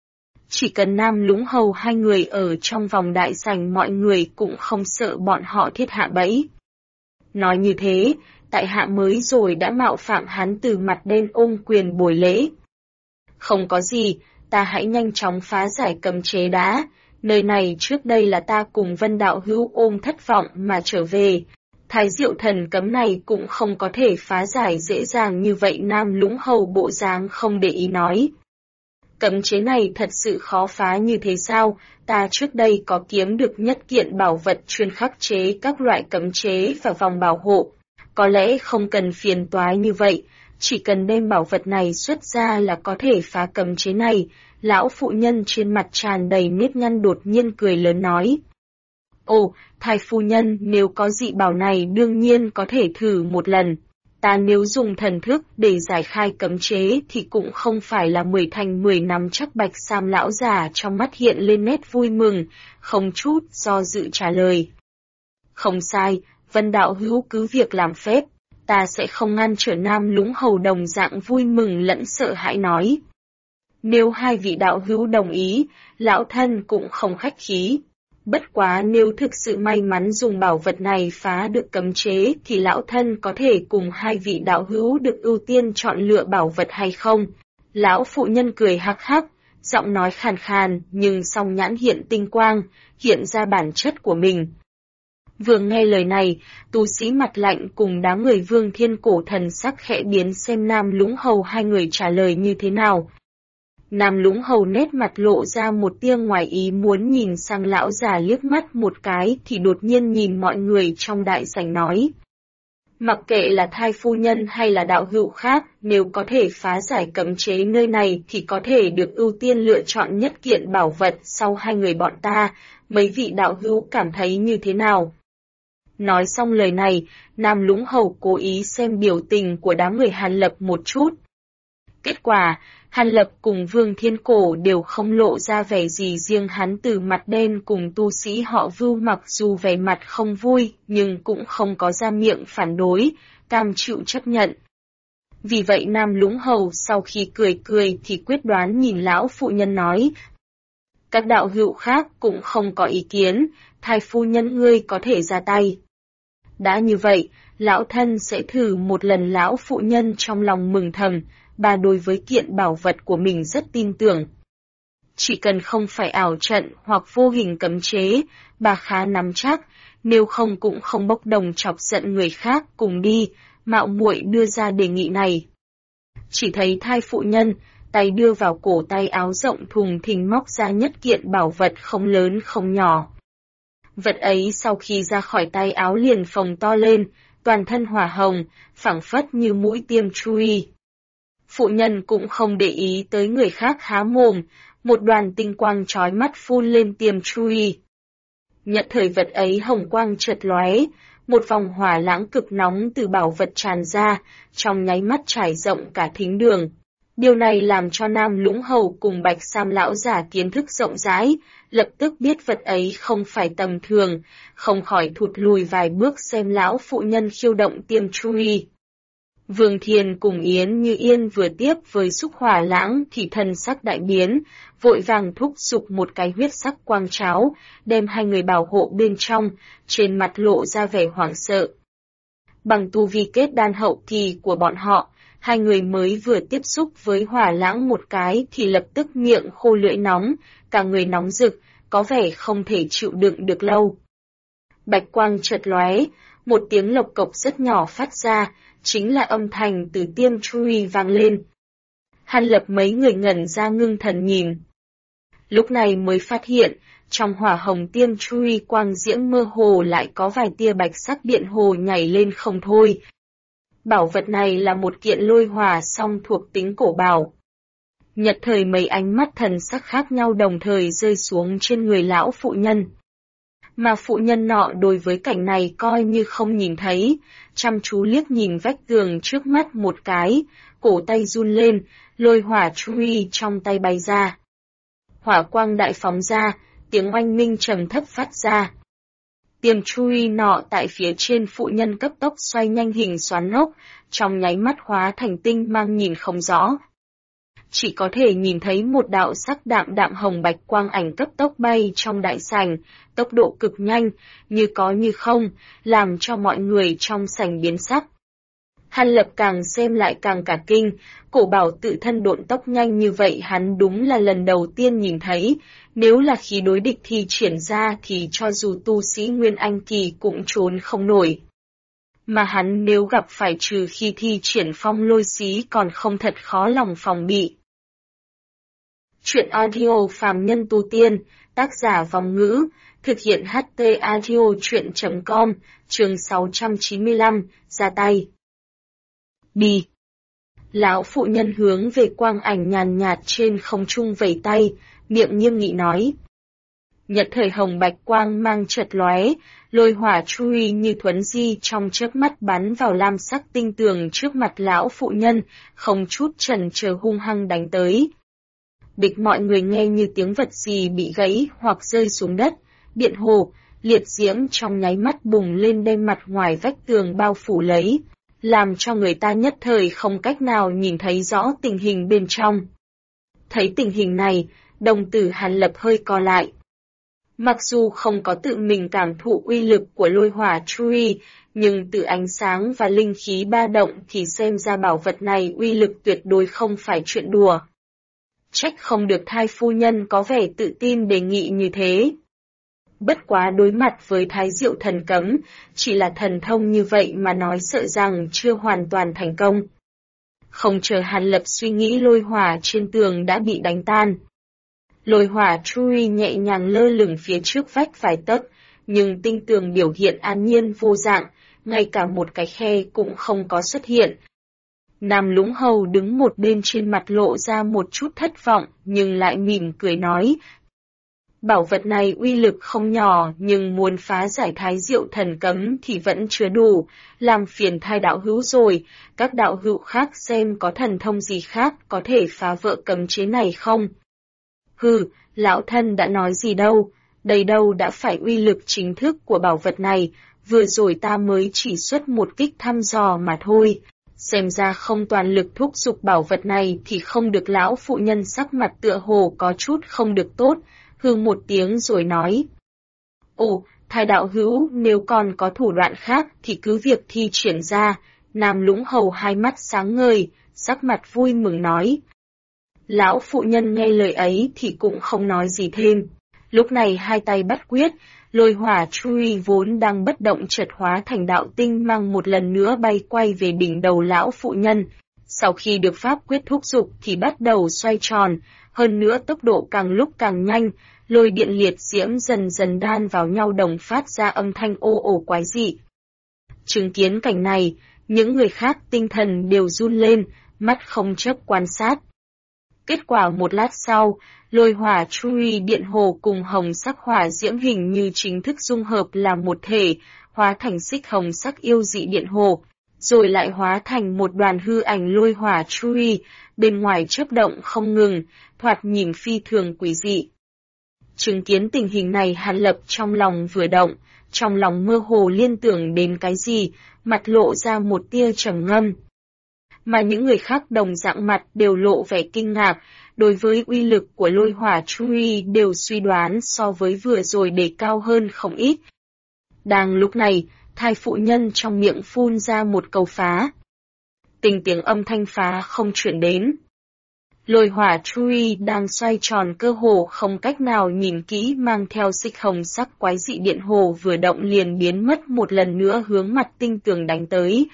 S1: Chỉ cần Nam Lũng Hầu hai người ở trong vòng đại sảnh mọi người cũng không sợ bọn họ thiết hạ bẫy. Nói như thế, tại hạ mới rồi đã mạo phạm hắn từ mặt đen ôm quyền bồi lễ. Không có gì, ta hãy nhanh chóng phá giải cấm chế đã, nơi này trước đây là ta cùng Vân đạo hữu ôm thất vọng mà trở về. Thái diệu thần cấm này cũng không có thể phá giải dễ dàng như vậy. Nam Lũng Hầu bộ dáng không để ý nói. Cấm chế này thật sự khó phá như thế sao? Ta trước đây có kiếm được nhất kiện bảo vật chuyên khắc chế các loại cấm chế và vòng bảo hộ. Có lẽ không cần phiền toái như vậy, chỉ cần đem bảo vật này xuất ra là có thể phá cấm chế này. Lão phụ nhân trên mặt tràn đầy nếp nhăn đột nhiên cười lớn nói. Ồ, thái phu nhân, nếu có dị bảo này đương nhiên có thể thử một lần. Ta nếu dùng thần thức để giải khai cấm chế thì cũng không phải là 10 thành 10 nắm chắc. Bạch Sam lão già trong mắt hiện lên nét vui mừng, không chút do dự trả lời. Không sai, Vân đạo hữu cứ việc làm phép, ta sẽ không ngăn trở. Nam Lũng Hầu đồng dạng vui mừng lẫn sợ hãi nói. Nếu hai vị đạo hữu đồng ý, lão thân cũng không khách khí. Bất quá nếu thực sự may mắn dùng bảo vật này phá được cấm chế thì lão thân có thể cùng hai vị đạo hữu được ưu tiên chọn lựa bảo vật hay không? Lão phụ nhân cười hắc hắc, giọng nói khàn khàn nhưng song nhãn hiện tinh quang, hiện ra bản chất của mình. Vừa nghe lời này, tu sĩ mặt lạnh cùng đám người Vương Thiên Cổ thần sắc khẽ biến xem Nam Lũng Hầu hai người trả lời như thế nào. Nam Lũng Hầu nét mặt lộ ra một tia ngoài ý muốn, nhìn sang lão già liếc mắt một cái thì đột nhiên nhìn mọi người trong đại sảnh nói. Mặc kệ là Thai phu nhân hay là đạo hữu khác, nếu có thể phá giải cấm chế nơi này thì có thể được ưu tiên lựa chọn nhất kiện bảo vật sau hai người bọn ta, mấy vị đạo hữu cảm thấy như thế nào? Nói xong lời này, Nam Lũng Hầu cố ý xem biểu tình của đám người Hàn Lập một chút. Kết quả, Hàn Lập cùng Vương Thiên Cổ đều không lộ ra vẻ gì, riêng hắn Từ Mặt Đen cùng tu sĩ họ Vưu mặc dù vẻ mặt không vui nhưng cũng không có ra miệng phản đối, cam chịu chấp nhận. Vì vậy Nam Lũng Hầu sau khi cười cười thì quyết đoán nhìn lão phụ nhân nói. Các đạo hữu khác cũng không có ý kiến, Thai phu nhân ngươi có thể ra tay. Đã như vậy, lão thân sẽ thử một lần. Lão phụ nhân trong lòng mừng thầm, bà đối với kiện bảo vật của mình rất tin tưởng. Chỉ cần không phải ảo trận hoặc vô hình cấm chế, bà khá nắm chắc, nếu không cũng không bốc đồng chọc giận người khác cùng đi, mạo muội đưa ra đề nghị này. Chỉ thấy Thai phụ nhân, tay đưa vào cổ tay áo rộng thùng thình móc ra nhất kiện bảo vật không lớn không nhỏ. Vật ấy sau khi ra khỏi tay áo liền phồng to lên, toàn thân hỏa hồng, phảng phất như mũi tiêm chui. Phụ nhân cũng không để ý tới người khác há mồm, một đoàn tinh quang chói mắt phun lên tiêm chui. Nhận thời vật ấy hồng quang chợt lóe, một vòng hỏa lãng cực nóng từ bảo vật tràn ra, trong nháy mắt trải rộng cả thính đường. Điều này làm cho Nam Lũng Hầu cùng Bạch Sam lão giả kiến thức rộng rãi, lập tức biết vật ấy không phải tầm thường, không khỏi thụt lùi vài bước xem lão phụ nhân khiêu động tiêm chui. Vương Thiên cùng Yến Như Yên vừa tiếp với xúc hỏa lãng thì thần sắc đại biến, vội vàng thúc giục một cái huyết sắc quang cháo, đem hai người bảo hộ bên trong, trên mặt lộ ra vẻ hoảng sợ. Bằng tu vi kết đan hậu kỳ của bọn họ, hai người mới vừa tiếp xúc với hỏa lãng một cái thì lập tức miệng khô lưỡi nóng, cả người nóng rực, có vẻ không thể chịu đựng được lâu. Bạch quang chợt lóe, một tiếng lộc cộc rất nhỏ phát ra, chính là âm thanh từ tiêm chui vang lên. Hàn Lập mấy người ngẩn ra ngưng thần nhìn. Lúc này mới phát hiện, trong hỏa hồng tiêm chui quang diễm mơ hồ lại có vài tia bạch sắc điện hồ nhảy lên không thôi. Bảo vật này là một kiện lôi hỏa song thuộc tính cổ bảo. Nhật thời mấy ánh mắt thần sắc khác nhau đồng thời rơi xuống trên người lão phụ nhân. Mà phụ nhân nọ đối với cảnh này coi như không nhìn thấy, chăm chú liếc nhìn vách tường trước mắt một cái, cổ tay run lên, lôi hỏa chui trong tay bay ra. Hỏa quang đại phóng ra, tiếng oanh minh trầm thấp phát ra. Tiêm chui nọ tại phía trên phụ nhân cấp tốc xoay nhanh hình xoắn ốc, trong nháy mắt hóa thành tinh mang nhìn không rõ. Chỉ có thể nhìn thấy một đạo sắc đạm đạm hồng bạch quang ảnh cấp tốc bay trong đại sảnh, tốc độ cực nhanh, như có như không, làm cho mọi người trong sảnh biến sắc. Hàn Lập càng xem lại càng cả kinh, cổ bảo tự thân độn tốc nhanh như vậy hắn đúng là lần đầu tiên nhìn thấy, nếu là khí đối địch thì triển ra thì cho dù tu sĩ Nguyên Anh kỳ cũng trốn không nổi. Mà hắn nếu gặp phải trừ khi thi triển phong lôi xí còn không thật khó lòng phòng bị. Chuyện audio phàm nhân tu tiên, tác giả Vòng Ngữ, thực hiện HT audio chuyện.com, chương 695, ra tay. Đi! Lão phụ nhân hướng về quang ảnh nhàn nhạt trên không trung vẩy tay, miệng nghiêm nghị nói. Nhất thời hồng bạch quang mang chợt lóe, lôi hỏa chui như thuấn di trong chớp mắt bắn vào lam sắc tinh tường trước mặt lão phụ nhân, không chút chần chờ hung hăng đánh tới. Bịch, mọi người nghe như tiếng vật gì bị gãy hoặc rơi xuống đất, điện hồ, liệt diễm trong nháy mắt bùng lên đem mặt ngoài vách tường bao phủ lấy, làm cho người ta nhất thời không cách nào nhìn thấy rõ tình hình bên trong. Thấy tình hình này, đồng tử Hàn Lập hơi co lại. Mặc dù không có tự mình cảm thụ uy lực của lôi hỏa chui, nhưng từ ánh sáng và linh khí ba động thì xem ra bảo vật này uy lực tuyệt đối không phải chuyện đùa. Trách không được Thái phu nhân có vẻ tự tin đề nghị như thế. Bất quá đối mặt với Thái Diệu thần cấm, chỉ là thần thông như vậy mà nói sợ rằng chưa hoàn toàn thành công. Không chờ Hàn Lập suy nghĩ, lôi hỏa trên tường đã bị đánh tan. Lôi hỏa chui nhẹ nhàng lơ lửng phía trước vách vài tấc, nhưng tinh tường biểu hiện an nhiên vô dạng, ngay cả một cái khe cũng không có xuất hiện. Nam Lũng Hầu đứng một bên trên mặt lộ ra một chút thất vọng, nhưng lại mỉm cười nói. Bảo vật này uy lực không nhỏ, nhưng muốn phá giải Thái Diệu thần cấm thì vẫn chưa đủ, làm phiền Thái đạo hữu rồi, các đạo hữu khác xem có thần thông gì khác có thể phá vỡ cấm chế này không? Hừ, lão thân đã nói gì đâu, đây đâu đã phải uy lực chính thức của bảo vật này, vừa rồi ta mới chỉ xuất một kích thăm dò mà thôi. Xem ra không toàn lực thúc giục bảo vật này thì không được. Lão phụ nhân sắc mặt tựa hồ có chút không được tốt, hừ một tiếng rồi nói. Ồ, Thái đạo hữu, nếu còn có thủ đoạn khác thì cứ việc thi triển ra. Nam Lũng Hầu hai mắt sáng ngời, sắc mặt vui mừng nói. Lão phụ nhân nghe lời ấy thì cũng không nói gì thêm. Lúc này hai tay bắt quyết, lôi hỏa chui vốn đang bất động chợt hóa thành đạo tinh mang một lần nữa bay quay về đỉnh đầu lão phụ nhân. Sau khi được pháp quyết thúc giục thì bắt đầu xoay tròn, hơn nữa tốc độ càng lúc càng nhanh, lôi điện liệt diễm dần dần đan vào nhau đồng phát ra âm thanh ô ồ quái dị. Chứng kiến cảnh này, những người khác tinh thần đều run lên, mắt không chớp quan sát. Kết quả một lát sau, lôi hỏa chui điện hồ cùng hồng sắc hỏa diễm hình như chính thức dung hợp làm một thể, hóa thành xích hồng sắc yêu dị điện hồ, rồi lại hóa thành một đoàn hư ảnh lôi hỏa chui, bên ngoài chớp động không ngừng, thoạt nhìn phi thường quỷ dị. Chứng kiến tình hình này, Hàn Lập trong lòng vừa động, trong lòng mơ hồ liên tưởng đến cái gì, mặt lộ ra một tia trầm ngâm. Mà những người khác đồng dạng mặt đều lộ vẻ kinh ngạc, đối với uy lực của lôi hỏa chui đều suy đoán so với vừa rồi để cao hơn không ít. Đang lúc này, Thái phụ nhân trong miệng phun ra một câu phá. Tiếng âm thanh phá không chuyển đến. Lôi hỏa chui đang xoay tròn cơ hồ không cách nào nhìn kỹ, mang theo xích hồng sắc quái dị điện hồ vừa động liền biến mất một lần nữa hướng mặt tinh tường đánh tới.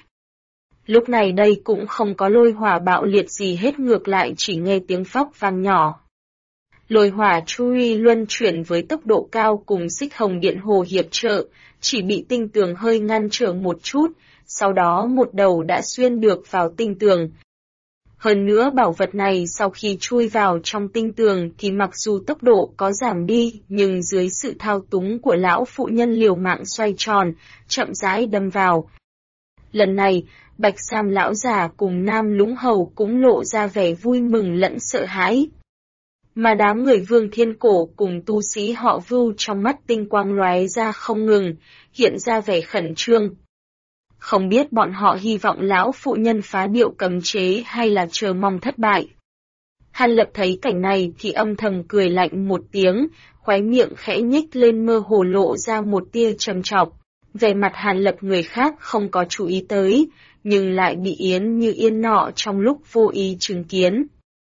S1: Lúc này đây cũng không có lôi hỏa bạo liệt gì hết, ngược lại chỉ nghe tiếng phóc vang nhỏ. Lôi hỏa chui luân chuyển với tốc độ cao cùng xích hồng điện hồ hiệp trợ, chỉ bị tinh tường hơi ngăn trở một chút, sau đó một đầu đã xuyên được vào tinh tường. Hơn nữa bảo vật này sau khi chui vào trong tinh tường thì mặc dù tốc độ có giảm đi, nhưng dưới sự thao túng của lão phụ nhân liều mạng xoay tròn, chậm rãi đâm vào. Lần này, Bạch Sam lão già cùng Nam Lũng Hầu cũng lộ ra vẻ vui mừng lẫn sợ hãi. Mà đám người Vương Thiên Cổ cùng tu sĩ họ Vưu trong mắt tinh quang lóe ra không ngừng, hiện ra vẻ khẩn trương. Không biết bọn họ hy vọng lão phụ nhân phá điệu cấm chế hay là chờ mong thất bại. Hàn Lập thấy cảnh này thì âm thầm cười lạnh một tiếng, khóe miệng khẽ nhích lên mơ hồ lộ ra một tia trầm trọc. Về mặt Hàn Lập người khác không có chú ý tới, nhưng lại bị Yến Như Yên nọ trong lúc vô ý chứng kiến.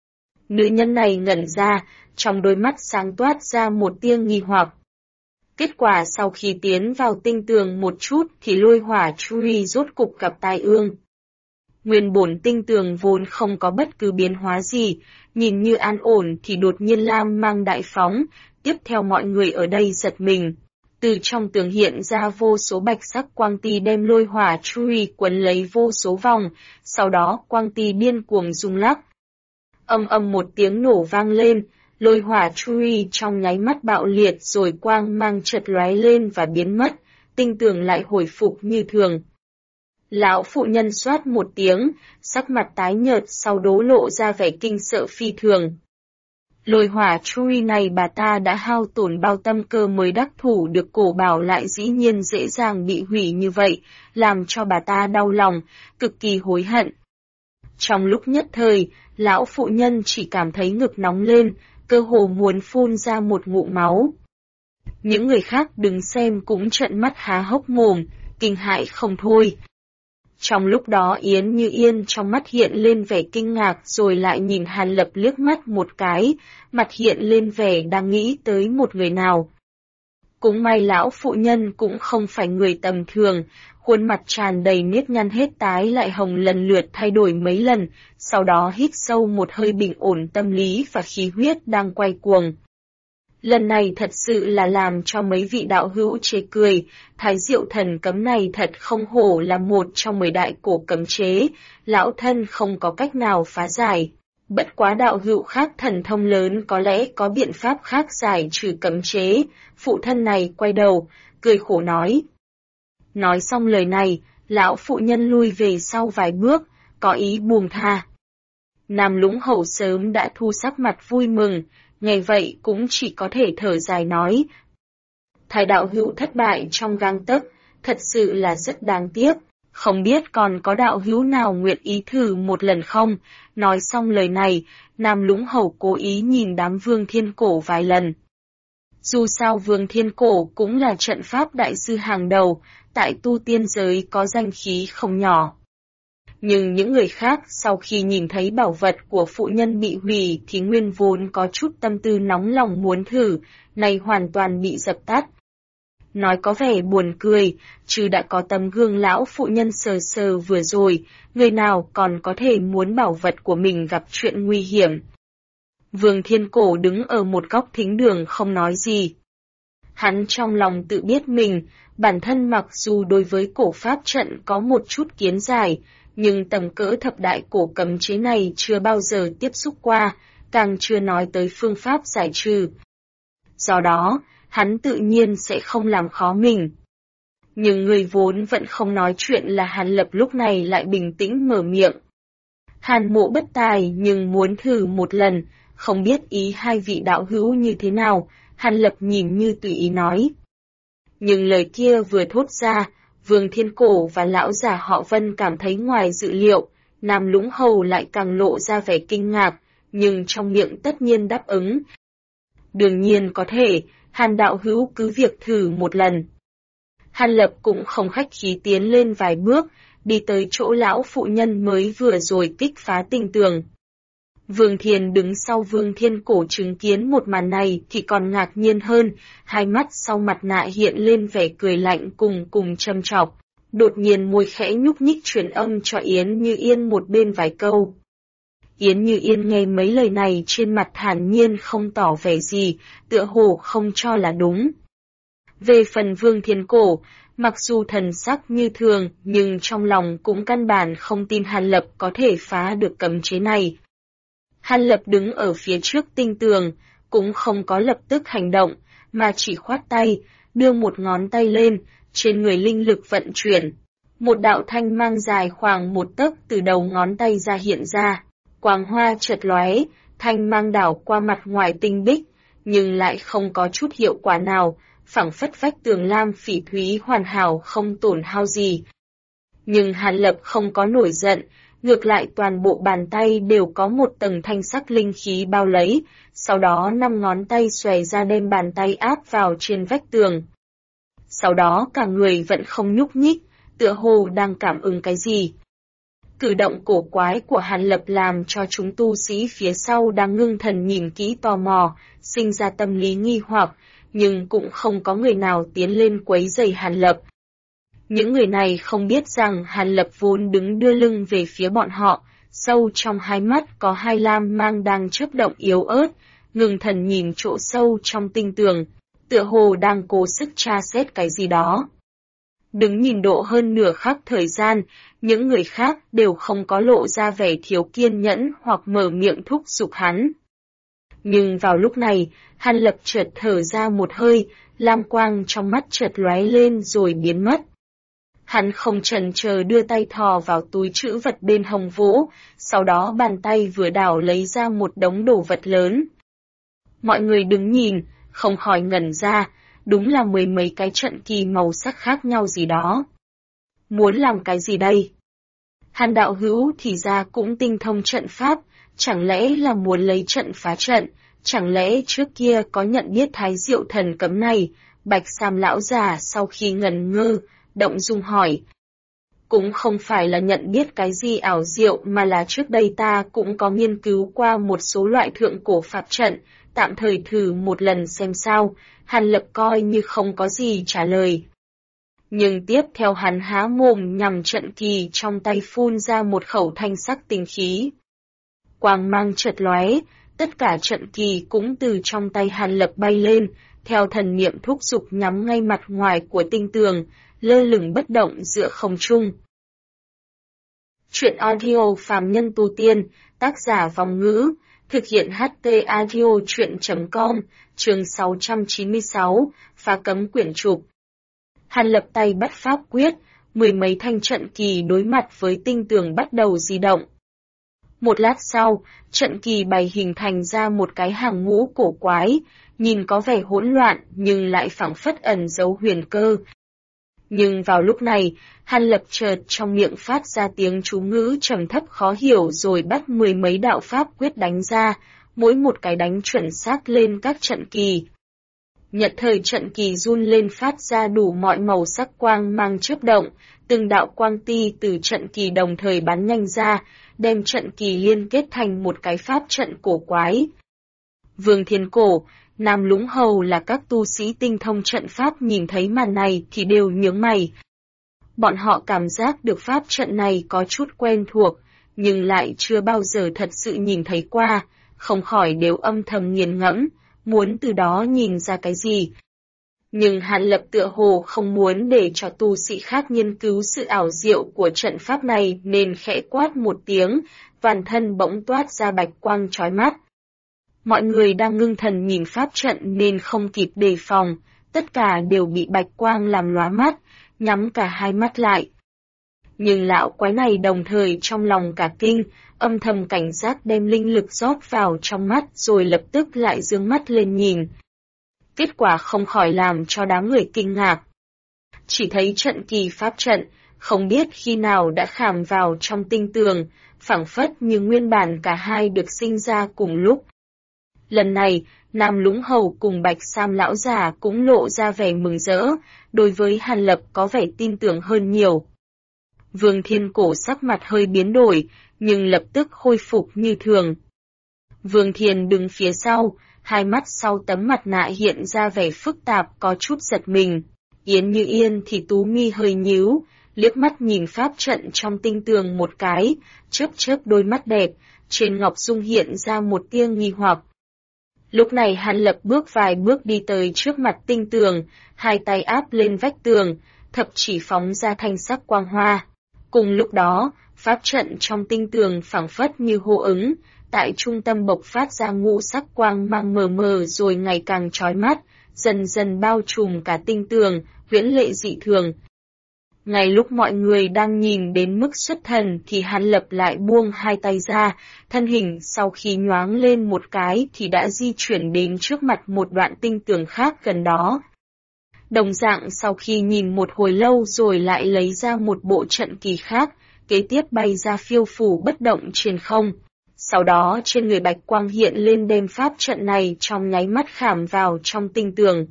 S1: Nữ nhân này ngẩn ra, trong đôi mắt sáng toát ra một tia nghi hoặc. Kết quả sau khi tiến vào tinh tường một chút thì lôi hỏa chui rốt cục gặp tai ương. Nguyên bổn tinh tường vốn không có bất cứ biến hóa gì, nhìn như an ổn thì đột nhiên lam mang đại phóng, tiếp theo mọi người ở đây giật mình. Từ trong tường hiện ra vô số bạch sắc quang ti đem lôi hỏa chui quấn lấy vô số vòng, sau đó quang ti điên cuồng rung lắc. Âm âm một tiếng nổ vang lên, Lôi hỏa Churi trong nháy mắt bạo liệt rồi quang mang chợt lóe lên và biến mất, tinh tường lại hồi phục như thường. Lão phụ nhân xoát một tiếng, sắc mặt tái nhợt sau đó lộ ra vẻ kinh sợ phi thường. Lôi hỏa Churi này bà ta đã hao tổn bao tâm cơ mới đắc thủ được cổ bảo lại dĩ nhiên dễ dàng bị hủy như vậy, làm cho bà ta đau lòng, cực kỳ hối hận. Trong lúc nhất thời, lão phụ nhân chỉ cảm thấy ngực nóng lên, cơ hồ muốn phun ra một ngụm máu. Những người khác đứng xem cũng trợn mắt há hốc mồm, kinh hãi không thôi. Trong lúc đó Yến Như Yên trong mắt hiện lên vẻ kinh ngạc rồi lại nhìn Hàn Lập liếc mắt một cái, mặt hiện lên vẻ đang nghĩ tới một người nào. Cũng may lão phụ nhân cũng không phải người tầm thường, khuôn mặt tràn đầy nếp nhăn hết tái lại hồng lần lượt thay đổi mấy lần, sau đó hít sâu một hơi bình ổn tâm lý và khí huyết đang quay cuồng. Lần này thật sự là làm cho mấy vị đạo hữu chế cười, Thái Diệu thần cấm này thật không hổ là một trong 10 đại cổ cấm chế, lão thân không có cách nào phá giải. Bất quá đạo hữu khác thần thông lớn có lẽ có biện pháp khác giải trừ cấm chế, phụ thân này quay đầu, cười khổ nói. Nói xong lời này, lão phụ nhân lui về sau vài bước, có ý buông tha. Nam Lũng Hậu sớm đã thu sắc mặt vui mừng, nghe vậy cũng chỉ có thể thở dài nói. Thái đạo hữu thất bại trong gang tấc, thật sự là rất đáng tiếc, không biết còn có đạo hữu nào nguyện ý thử một lần không? Nói xong lời này, Nam Lũng Hậu cố ý nhìn đám Vương Thiên Cổ vài lần. Dù sao Vương Thiên Cổ cũng là trận pháp đại sư hàng đầu, tại tu tiên giới có danh khí không nhỏ. Nhưng những người khác sau khi nhìn thấy bảo vật của phụ nhân bị hủy thì nguyên vốn có chút tâm tư nóng lòng muốn thử, này hoàn toàn bị dập tắt. Nói có vẻ buồn cười, chứ đã có tấm gương lão phụ nhân sờ sờ vừa rồi, người nào còn có thể muốn bảo vật của mình gặp chuyện nguy hiểm. Vương Thiên Cổ đứng ở một góc thính đường không nói gì. Hắn trong lòng tự biết mình, bản thân mặc dù đối với cổ pháp trận có một chút kiến giải, nhưng tầm cỡ thập đại cổ cấm chế này chưa bao giờ tiếp xúc qua, càng chưa nói tới phương pháp giải trừ. Do đó, hắn tự nhiên sẽ không làm khó mình. Nhưng người vốn vẫn không nói chuyện là Hàn Lập lúc này lại bình tĩnh mở miệng. Hàn Mộ bất tài nhưng muốn thử một lần, không biết ý hai vị đạo hữu như thế nào, Hàn Lập nhìn như tùy ý nói. Nhưng lời kia vừa thốt ra, Vương Thiên Cổ và lão già họ Vân cảm thấy ngoài dự liệu, Nam Lũng Hầu lại càng lộ ra vẻ kinh ngạc, nhưng trong miệng tất nhiên đáp ứng. Đương nhiên có thể, Hàn đạo hữu cứ việc thử một lần. Hàn Lập cũng không khách khí tiến lên vài bước, đi tới chỗ lão phụ nhân mới vừa rồi kích phá tinh tường. Vương Thiền đứng sau Vương Thiên Cổ chứng kiến một màn này thì còn ngạc nhiên hơn, hai mắt sau mặt nạ hiện lên vẻ cười lạnh cùng châm chọc. Đột nhiên môi khẽ nhúc nhích truyền âm cho Yến Như Yên một bên vài câu. Yến Như Yên nghe mấy lời này trên mặt thản nhiên không tỏ vẻ gì, tựa hồ không cho là đúng. Về phần Vương Thiên Cổ, mặc dù thần sắc như thường nhưng trong lòng cũng căn bản không tin Hàn Lập có thể phá được cấm chế này. Hàn Lập đứng ở phía trước tinh tường, cũng không có lập tức hành động, mà chỉ khoát tay, đưa một ngón tay lên, trên người linh lực vận chuyển. Một đạo thanh mang dài khoảng một tấc từ đầu ngón tay ra hiện ra, quang hoa chợt lóe, thanh mang đảo qua mặt ngoài tinh bích, nhưng lại không có chút hiệu quả nào, phảng phất vách tường lam phỉ thúy hoàn hảo không tổn hao gì. Nhưng Hàn Lập không có nổi giận, ngược lại toàn bộ bàn tay đều có một tầng thanh sắc linh khí bao lấy, sau đó 5 ngón tay xòe ra đem bàn tay áp vào trên vách tường. Sau đó cả người vẫn không nhúc nhích, tựa hồ đang cảm ứng cái gì. Cử động cổ quái của Hàn Lập làm cho chúng tu sĩ phía sau đang ngưng thần nhìn kỹ tò mò, sinh ra tâm lý nghi hoặc, nhưng cũng không có người nào tiến lên quấy rầy Hàn Lập. Những người này không biết rằng Hàn Lập vốn đứng đưa lưng về phía bọn họ, sâu trong hai mắt có hai lam mang đang chớp động yếu ớt, ngừng thần nhìn chỗ sâu trong tinh tường, tựa hồ đang cố sức tra xét cái gì đó. Đứng nhìn độ hơn nửa khắc thời gian, những người khác đều không có lộ ra vẻ thiếu kiên nhẫn hoặc mở miệng thúc giục hắn. Nhưng vào lúc này, Hàn Lập chợt thở ra một hơi, lam quang trong mắt chợt lóe lên rồi biến mất. Hắn không chần chờ đưa tay thò vào túi trữ vật bên hông vỗ, sau đó bàn tay vừa đảo lấy ra một đống đồ vật lớn. Mọi người đứng nhìn, không khỏi ngẩn ra, đúng là mười mấy cái trận kỳ màu sắc khác nhau gì đó. Muốn làm cái gì đây? Hàn đạo hữu thì ra cũng tinh thông trận pháp, chẳng lẽ là muốn lấy trận phá trận, chẳng lẽ trước kia có nhận biết Thái Diệu thần cấm này? Bạch Sam lão già sau khi ngần ngơ, động dung hỏi. Cũng không phải là nhận biết cái gì ảo diệu mà là trước đây ta cũng có nghiên cứu qua một số loại thượng cổ pháp trận, tạm thời thử một lần xem sao. Hàn Lập coi như không có gì trả lời. Nhưng tiếp theo hắn há mồm nhằm trận kỳ trong tay phun ra một khẩu thanh sắc tinh khí. Quang mang chợt lóe, tất cả trận kỳ cũng từ trong tay Hàn Lập bay lên, theo thần niệm thúc giục nhắm ngay mặt ngoài của tinh tường, lơ lửng bất động giữa không trung. Chuyện audio phàm nhân tu tiên, tác giả Vong Ngữ, thực hiện HT audio chuyện.com, chương 696, phá cấm quyển trục. Hàn Lập tay bắt pháp quyết, mười mấy thanh trận kỳ đối mặt với tinh tường bắt đầu di động. Một lát sau, trận kỳ bày hình thành ra một cái hàng ngũ cổ quái, nhìn có vẻ hỗn loạn nhưng lại phảng phất ẩn giấu huyền cơ. Nhưng vào lúc này, Hàn Lập chợt trong miệng phát ra tiếng chú ngữ trầm thấp khó hiểu rồi bắt mười mấy đạo pháp quyết đánh ra, mỗi một cái đánh chuẩn xác lên các trận kỳ. Nhất thời trận kỳ run lên phát ra đủ mọi màu sắc quang mang chớp động, từng đạo quang ti từ trận kỳ đồng thời bắn nhanh ra, đem trận kỳ liên kết thành một cái pháp trận cổ quái. Vương Thiên Cổ, Nam Lũng Hầu là các tu sĩ tinh thông trận pháp nhìn thấy màn này thì đều nhướng mày. Bọn họ cảm giác được pháp trận này có chút quen thuộc, nhưng lại chưa bao giờ thật sự nhìn thấy qua, không khỏi đều âm thầm nghiền ngẫm, muốn từ đó nhìn ra cái gì. Nhưng Hàn Lập tựa hồ không muốn để cho tu sĩ khác nghiên cứu sự ảo diệu của trận pháp này nên khẽ quát một tiếng, toàn thân bỗng toát ra bạch quang chói mắt. Mọi người đang ngưng thần nhìn pháp trận nên không kịp đề phòng, tất cả đều bị bạch quang làm lóa mắt, nhắm cả hai mắt lại. Nhưng lão quái này đồng thời trong lòng cả kinh, âm thầm cảnh giác đem linh lực rót vào trong mắt rồi lập tức lại dương mắt lên nhìn. Kết quả không khỏi làm cho đám người kinh ngạc. Chỉ thấy trận kỳ pháp trận, không biết khi nào đã khảm vào trong tinh tường, phảng phất như nguyên bản cả hai được sinh ra cùng lúc. Lần này, Nam Lũng Hầu cùng Bạch Sam lão già cũng lộ ra vẻ mừng rỡ, đối với Hàn Lập có vẻ tin tưởng hơn nhiều. Vương Thiên Cổ sắc mặt hơi biến đổi, nhưng lập tức khôi phục như thường. Vương Thiên đứng phía sau, hai mắt sau tấm mặt nạ hiện ra vẻ phức tạp có chút giật mình. Yến Như Yên thì tú mi hơi nhíu, liếc mắt nhìn pháp trận trong tinh tường một cái, chớp chớp đôi mắt đẹp, trên ngọc dung hiện ra một tia nghi hoặc. Lúc này Hàn Lập bước vài bước đi tới trước mặt tinh tường, hai tay áp lên vách tường, thập chỉ phóng ra thanh sắc quang hoa. Cùng lúc đó, pháp trận trong tinh tường phảng phất như hô ứng, tại trung tâm bộc phát ra ngũ sắc quang mang mờ mờ rồi ngày càng chói mắt, dần dần bao trùm cả tinh tường, huyễn lệ dị thường. Ngay lúc mọi người đang nhìn đến mức xuất thần thì Hàn Lập lại buông hai tay ra, thân hình sau khi nhoáng lên một cái thì đã di chuyển đến trước mặt một đoạn tinh tường khác gần đó. Đồng dạng sau khi nhìn một hồi lâu rồi lại lấy ra một bộ trận kỳ khác, kế tiếp bay ra phiêu phù bất động trên không. Sau đó trên người bạch quang hiện lên đem pháp trận này trong nháy mắt khảm vào trong tinh tường.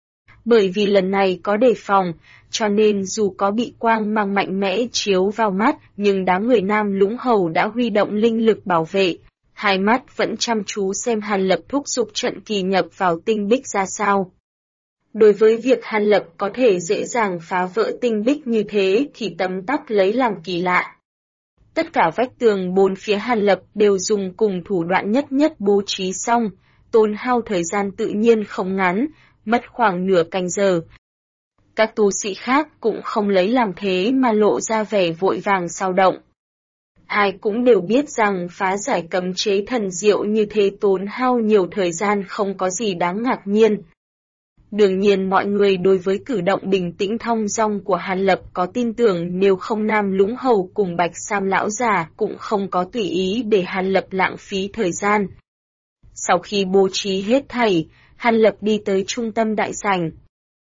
S1: Bởi vì lần này có đề phòng, cho nên dù có bị quang mang mạnh mẽ chiếu vào mắt, nhưng đám người Nam Lũng Hầu đã huy động linh lực bảo vệ. Hai mắt vẫn chăm chú xem Hàn Lập thúc giục trận kỳ nhập vào tinh bích ra sao. Đối với việc Hàn Lập có thể dễ dàng phá vỡ tinh bích như thế thì tấm tắc lấy làm kỳ lạ. Tất cả vách tường bốn phía Hàn Lập đều dùng cùng thủ đoạn nhất bố trí xong, tốn hao thời gian tự nhiên không ngắn, mất khoảng nửa canh giờ. Các tu sĩ khác cũng không lấy làm thế mà lộ ra vẻ vội vàng sao động. Ai cũng đều biết rằng phá giải cấm chế thần diệu như thế tốn hao nhiều thời gian không có gì đáng ngạc nhiên. Đương nhiên mọi người đối với cử động bình tĩnh thong dong của Hàn Lập có tin tưởng, nếu không Nam Lũng Hầu cùng Bạch Sam lão già cũng không có tùy ý để Hàn Lập lãng phí thời gian. Sau khi bố trí hết thảy, Hàn Lập đi tới trung tâm đại sảnh.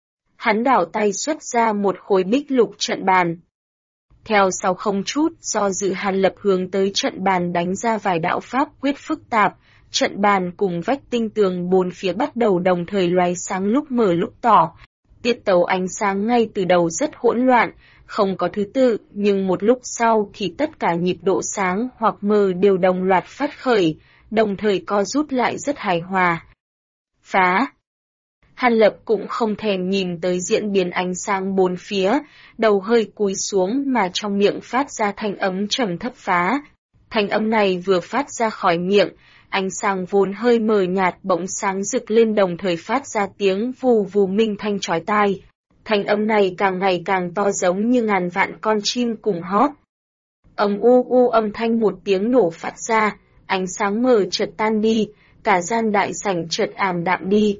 S1: Hắn đảo tay xuất ra một khối bích lục trận bàn. Theo sau không chút do dự, Hàn Lập hướng tới trận bàn đánh ra vài đạo pháp quyết phức tạp. Trận bàn cùng vách tinh tường bốn phía bắt đầu đồng thời lóe sáng, lúc mờ lúc tỏ. Tiết tấu ánh sáng ngay từ đầu rất hỗn loạn, không có thứ tự, nhưng một lúc sau thì tất cả nhịp độ sáng hoặc mờ đều đồng loạt phát khởi, đồng thời co rút lại rất hài hòa. Phá! Hàn Lập cũng không thèm nhìn tới diễn biến ánh sáng bốn phía, đầu hơi cúi xuống mà trong miệng phát ra thanh âm trầm thấp phá. Thanh âm này vừa phát ra khỏi miệng, ánh sáng vốn hơi mờ nhạt bỗng sáng rực lên, đồng thời phát ra tiếng vù vù minh thanh chói tai. Thanh âm này càng ngày càng to, giống như ngàn vạn con chim cùng hót. Ầm u u âm thanh một tiếng nổ phát ra, ánh sáng mờ chợt tan đi, cả gian đại sảnh chợt ảm đạm đi.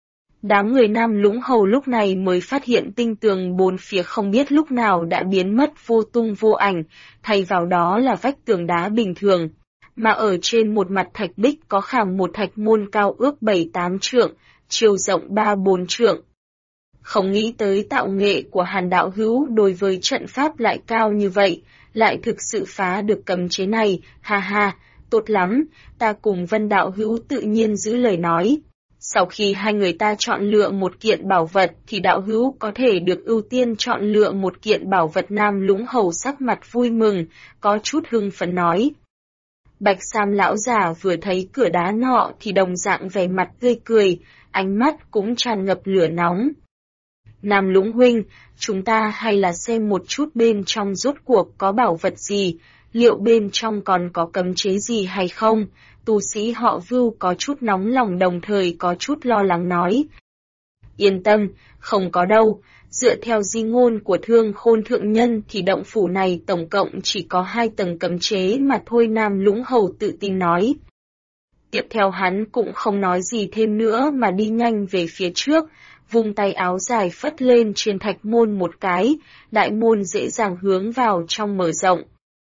S1: Đám người Nam Lũng Hầu lúc này mới phát hiện tinh tường bốn phía không biết lúc nào đã biến mất vô tung vô ảnh, thay vào đó là vách tường đá bình thường. Mà ở trên một mặt thạch bích có khảm một thạch môn cao ước 7-8 trượng, chiều rộng 3-4 trượng. Không nghĩ tới tạo nghệ của Hàn đạo hữu đối với trận pháp lại cao như vậy, lại thực sự phá được cấm chế này, ha ha, tốt lắm, ta cùng Vân đạo hữu tự nhiên giữ lời nói. Sau khi hai người ta chọn lựa một kiện bảo vật thì đạo hữu có thể được ưu tiên chọn lựa một kiện bảo vật. Nam Lũng Hầu sắc mặt vui mừng, có chút hưng phấn nói. Bạch Sam lão già vừa thấy cửa đá nọ thì đồng dạng vẻ mặt tươi cười, ánh mắt cũng tràn ngập lửa nóng. Nam Lũng huynh, chúng ta hay là xem một chút bên trong rốt cuộc có bảo vật gì, liệu bên trong còn có cấm chế gì hay không? Tu sĩ họ Vưu có chút nóng lòng, đồng thời có chút lo lắng nói. Yên tâm, không có đâu, dựa theo di ngôn của Thương Khôn thượng nhân thì động phủ này tổng cộng chỉ có 2 tầng cấm chế mà thôi. Nam Lũng Hầu tự tin nói. Tiếp theo hắn cũng không nói gì thêm nữa mà đi nhanh về phía trước, vung tay áo dài phất lên trên thạch môn một cái, đại môn dễ dàng hướng vào trong mở rộng.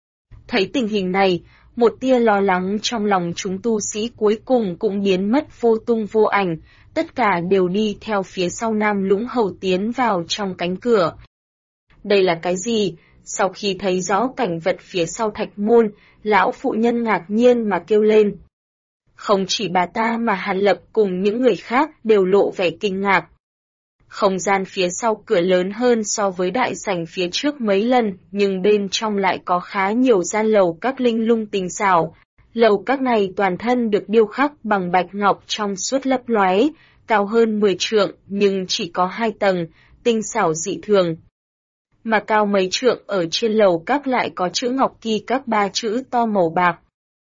S1: Thấy tình hình này, một tia lo lắng trong lòng chúng tu sĩ cuối cùng cũng biến mất vô tung vô ảnh, tất cả đều đi theo phía sau Nam Lũng Hầu tiến vào trong cánh cửa. Đây là cái gì? Sau khi thấy rõ cảnh vật phía sau thạch môn, lão phụ nhân ngạc nhiên mà kêu lên. Không chỉ bà ta mà Hàn Lập cùng những người khác đều lộ vẻ kinh ngạc. Không gian phía sau cửa lớn hơn so với đại sảnh phía trước mấy lần, nhưng bên trong lại có khá nhiều gian lầu các linh lung tinh xảo. Lầu các này toàn thân được điêu khắc bằng bạch ngọc trong suốt lấp lóe, cao hơn 10 trượng nhưng chỉ có 2 tầng, tinh xảo dị thường. Mà cao mấy trượng ở trên lầu các lại có chữ Ngọc Kỳ các 3 chữ to màu bạc.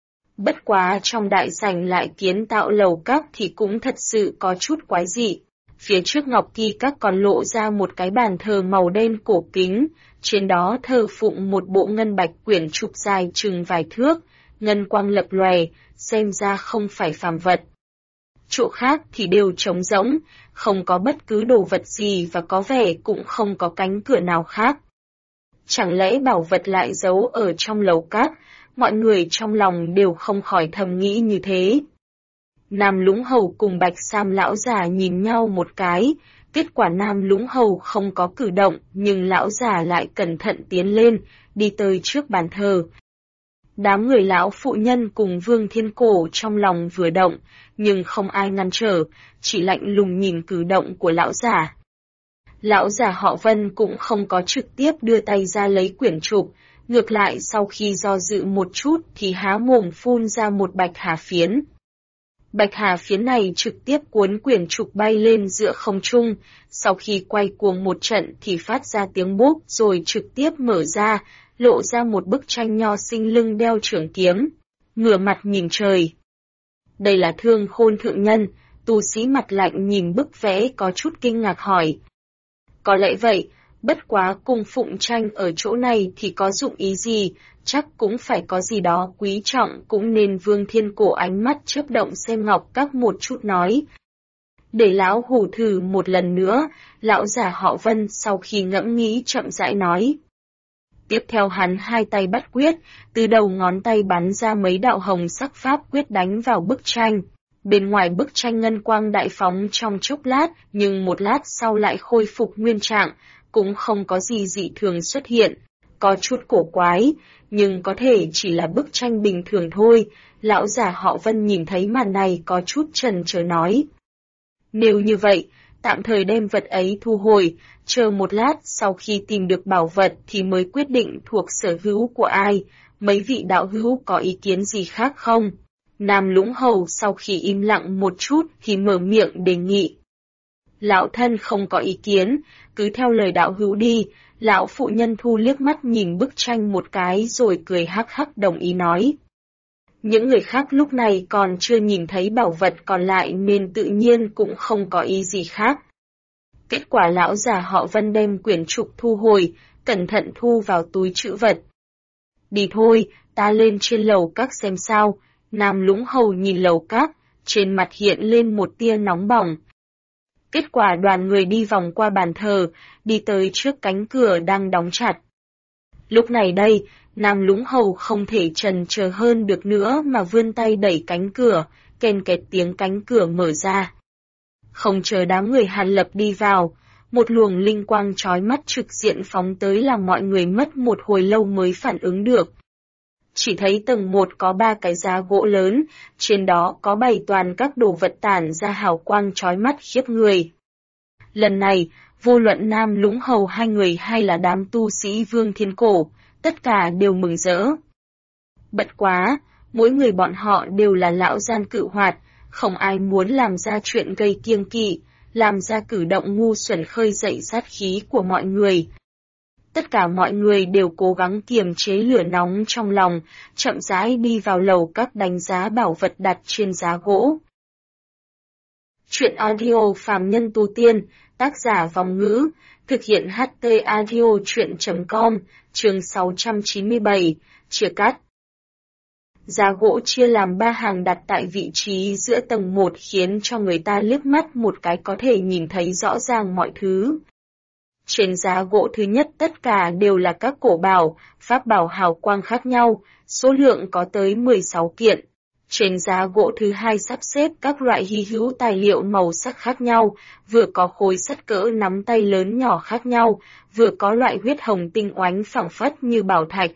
S1: Bất quá trong đại sảnh lại kiến tạo lầu các thì cũng thật sự có chút quái dị. Phía trước Ngọc Kỳ các còn lộ ra một cái bàn thờ màu đen cổ kính, trên đó thờ phụng một bộ ngân bạch quyển trục dài chừng vài thước, ngân quang lập lòe, xem ra không phải phàm vật. Chỗ khác thì đều trống rỗng, không có bất cứ đồ vật gì và có vẻ cũng không có cánh cửa nào khác. Chẳng lẽ bảo vật lại giấu ở trong lầu các? Mọi người trong lòng đều không khỏi thầm nghĩ như thế. Nam Lũng Hầu cùng Bạch Sam lão già nhìn nhau một cái, kết quả Nam Lũng Hầu không có cử động, nhưng lão già lại cẩn thận tiến lên, đi tới trước bàn thờ. Đám người lão phụ nhân cùng Vương Thiên Cổ trong lòng vừa động, nhưng không ai ngăn trở, chỉ lạnh lùng nhìn cử động của lão già. Lão già họ Vân cũng không có trực tiếp đưa tay ra lấy quyển trục, ngược lại sau khi do dự một chút thì há mồm phun ra một bạch hà phiến. Bạch hà phiến này trực tiếp cuốn quyển trục bay lên giữa không trung, sau khi quay cuồng một trận thì phát ra tiếng bốp rồi trực tiếp mở ra, lộ ra một bức tranh nho sinh lưng đeo trường kiếm, ngửa mặt nhìn trời. Đây là Thương Khôn thượng nhân, tu sĩ mặt lạnh nhìn bức vẽ có chút kinh ngạc hỏi. Có lẽ vậy, Bất quá cung phụng tranh ở chỗ này thì có dụng ý gì, chắc cũng phải có gì đó quý trọng, cũng nên Vương Thiên Cổ ánh mắt chớp động xem Ngọc Các một chút nói. Để lão hù thử một lần nữa, lão già họ Vân sau khi ngẫm nghĩ chậm rãi nói. Tiếp theo hắn hai tay bắt quyết, từ đầu ngón tay bắn ra mấy đạo hồng sắc pháp quyết đánh vào bức tranh. Bên ngoài bức tranh ngân quang đại phóng trong chốc lát, nhưng một lát sau lại khôi phục nguyên trạng, cũng không có gì dị thường xuất hiện. Có chút cổ quái, nhưng có thể chỉ là bức tranh bình thường thôi. Lão già họ Vân nhìn thấy màn này có chút chần chờ nói. Nếu như vậy, tạm thời đem vật ấy thu hồi, chờ một lát sau khi tìm được bảo vật thì mới quyết định thuộc sở hữu của ai. Mấy vị đạo hữu có ý kiến gì khác không? Nam Lũng Hầu sau khi im lặng một chút thì mở miệng đề nghị. Lão thân không có ý kiến, cứ theo lời đạo hữu đi. Lão phụ nhân thu liếc mắt nhìn bức tranh một cái rồi cười hắc hắc đồng ý nói. Những người khác lúc này còn chưa nhìn thấy bảo vật còn lại nên tự nhiên cũng không có ý gì khác. Kết quả lão già họ Vân đem quyển trục thu hồi, cẩn thận thu vào túi trữ vật. Đi thôi, ta lên trên lầu các xem sao. Nam Lũng Hầu nhìn lầu các, trên mặt hiện lên một tia nóng bỏng. Kết quả đoàn người đi vòng qua bàn thờ, đi tới trước cánh cửa đang đóng chặt. Lúc này đây, Nam Lũng Hầu không thể chần chờ hơn được nữa mà vươn tay đẩy cánh cửa, ken kẹt tiếng cánh cửa mở ra. Không chờ đám người Hàn Lập đi vào, một luồng linh quang chói mắt trực diện phóng tới làm mọi người mất một hồi lâu mới phản ứng được. Chỉ thấy tầng 1 có 3 cái giá gỗ lớn, trên đó có bày toàn các đồ vật tản ra hào quang chói mắt khiếp người. Lần này, vô luận Nam Lũng Hầu hai người hay là đám tu sĩ Vương Thiên Cổ, tất cả đều mừng rỡ. Bất quá, mỗi người bọn họ đều là lão gian cự hoạt, không ai muốn làm ra chuyện gây kiêng kỵ, làm ra cử động ngu xuẩn khơi dậy sát khí của mọi người. Tất cả mọi người đều cố gắng kiềm chế lửa nóng trong lòng, chậm rãi đi vào lầu các đánh giá bảo vật đặt trên giá gỗ. Chuyện audio phàm nhân tu tiên, tác giả Vòng Ngữ, thực hiện HT audio chuyện.com, chương 697, chia cắt. Giá gỗ chia làm 3 hàng đặt tại vị trí giữa tầng 1 khiến cho người ta liếc mắt một cái có thể nhìn thấy rõ ràng mọi thứ. Trên giá gỗ thứ nhất tất cả đều là các cổ bảo, pháp bảo hào quang khác nhau, số lượng có tới 16 kiện. Trên giá gỗ thứ hai sắp xếp các loại hy hữu tài liệu màu sắc khác nhau, vừa có khối sắt cỡ nắm tay lớn nhỏ khác nhau, vừa có loại huyết hồng tinh oánh phẳng phất như bảo thạch.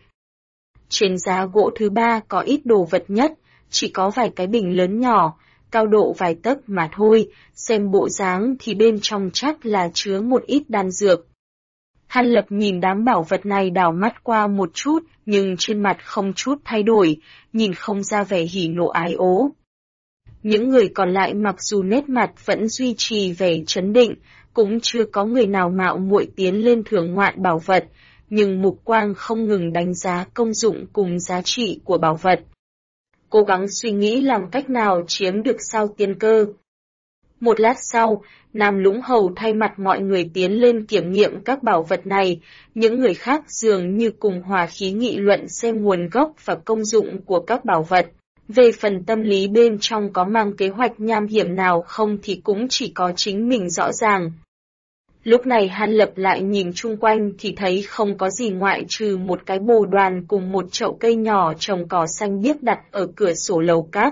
S1: Trên giá gỗ thứ ba có ít đồ vật nhất, chỉ có vài cái bình lớn nhỏ, cao độ vài tấc mà thôi, xem bộ dáng thì bên trong chắc là chứa một ít đan dược. Hàn Lập nhìn đám bảo vật này đảo mắt qua một chút, nhưng trên mặt không chút thay đổi, nhìn không ra vẻ hỉ nộ ái ố. Những người còn lại mặc dù nét mặt vẫn duy trì vẻ trấn định, cũng chưa có người nào mạo muội tiến lên thưởng ngoạn bảo vật, nhưng mục quang không ngừng đánh giá công dụng cùng giá trị của bảo vật. Cố gắng suy nghĩ làm cách nào chiếm được sao tiên cơ. Một lát sau, Nam Lũng Hầu thay mặt mọi người tiến lên kiểm nghiệm các bảo vật này, những người khác dường như cùng hòa khí nghị luận xem nguồn gốc và công dụng của các bảo vật. Về phần tâm lý bên trong có mang kế hoạch nham hiểm nào không thì cũng chỉ có chính mình rõ ràng. Lúc này Hàn Lập lại nhìn chung quanh thì thấy không có gì ngoại trừ một cái bồ đoàn cùng một chậu cây nhỏ trồng cỏ xanh biếc đặt ở cửa sổ lầu các.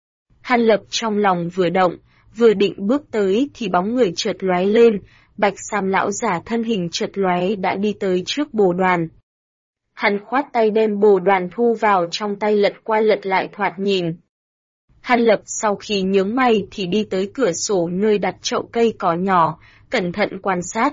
S1: Hàn Lập trong lòng vừa động, vừa định bước tới thì bóng người chợt lóe lên, bạch sam lão giả thân hình chợt lóe đã đi tới trước bồ đoàn. Hắn khoát tay đem bồ đoàn thu vào trong tay lật qua lật lại thoạt nhìn. Hàn Lập sau khi nhướng mày thì đi tới cửa sổ nơi đặt chậu cây cỏ nhỏ, cẩn thận quan sát.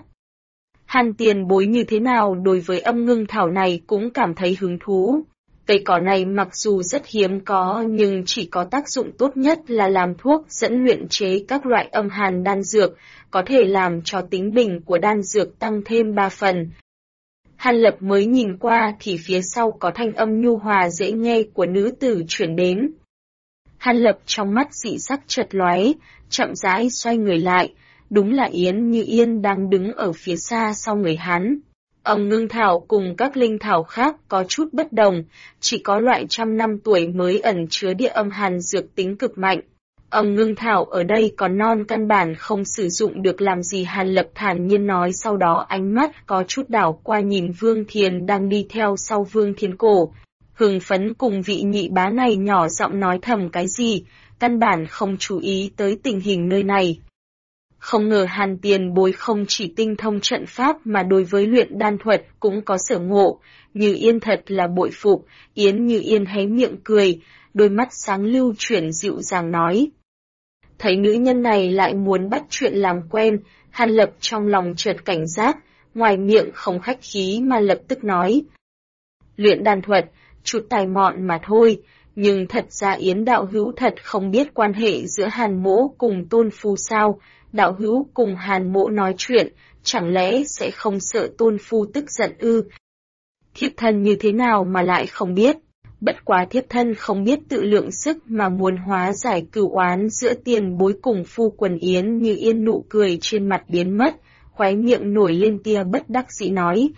S1: Hàn tiền bối như thế nào đối với âm ngưng thảo này cũng cảm thấy hứng thú. Cây cỏ này mặc dù rất hiếm có nhưng chỉ có tác dụng tốt nhất là làm thuốc dẫn luyện chế các loại âm hàn đan dược, có thể làm cho tính bình của đan dược tăng thêm 3 phần. Hàn Lập mới nhìn qua thì phía sau có thanh âm nhu hòa dễ nghe của nữ tử chuyển đến. Hàn Lập trong mắt dị sắc chợt lóe, chậm rãi xoay người lại, đúng là Yến Như Yên đang đứng ở phía xa sau người hắn. Âm ngưng thảo cùng các linh thảo khác có chút bất đồng, chỉ có loại trăm năm tuổi mới ẩn chứa địa âm hàn dược tính cực mạnh. Âm ngưng thảo ở đây còn non căn bản không sử dụng được làm gì, Hàn Lập thản nhiên nói, sau đó ánh mắt có chút đảo qua nhìn Vương Thiền đang đi theo sau Vương Thiên Cổ. Hưng phấn cùng vị nhị bá này nhỏ giọng nói thầm cái gì, căn bản không chú ý tới tình hình nơi này. Không ngờ Hàn tiền bối không chỉ tinh thông trận pháp mà đối với luyện đan thuật cũng có sở ngộ, Như Yên thật là bội phục. Yến Như Yên hé miệng cười, đôi mắt sáng lưu chuyển dịu dàng nói. Thấy nữ nhân này lại muốn bắt chuyện làm quen, Hàn Lập trong lòng chợt cảnh giác, ngoài miệng không khách khí mà lập tức nói. Luyện đan thuật, chút tài mọn mà thôi, nhưng thật ra Yến đạo hữu thật không biết quan hệ giữa Hàn mỗ cùng Tôn Phu sao, đạo hữu cùng Hàn mỗ nói chuyện, chẳng lẽ sẽ không sợ Tôn Phu tức giận ư? Thiếp thân như thế nào mà lại không biết? Bất quá thiếp thân không biết tự lượng sức mà muốn hóa giải cửu oán giữa tiền bối cùng phu quần. Yến Như Yên nụ cười trên mặt biến mất, khóe miệng nổi lên tia bất đắc dĩ nói.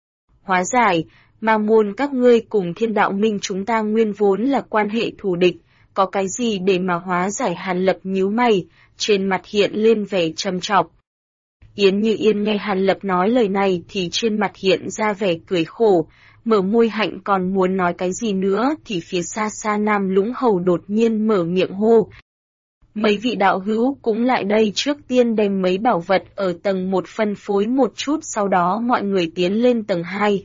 S1: Hóa giải, ma môn các ngươi cùng Thiên Đạo Minh chúng ta nguyên vốn là quan hệ thù địch, có cái gì để mà hóa giải? Hàn Lập nhíu mày, trên mặt hiện lên vẻ trầm trọng. Yến Như Yên nghe Hàn Lập nói lời này thì trên mặt hiện ra vẻ cười khổ, mở môi hạnh còn muốn nói cái gì nữa thì phía xa xa Nam Lũng Hầu đột nhiên mở miệng hô. Mấy vị đạo hữu cũng lại đây, trước tiên đem mấy bảo vật ở tầng 1 phân phối một chút, sau đó mọi người tiến lên tầng 2.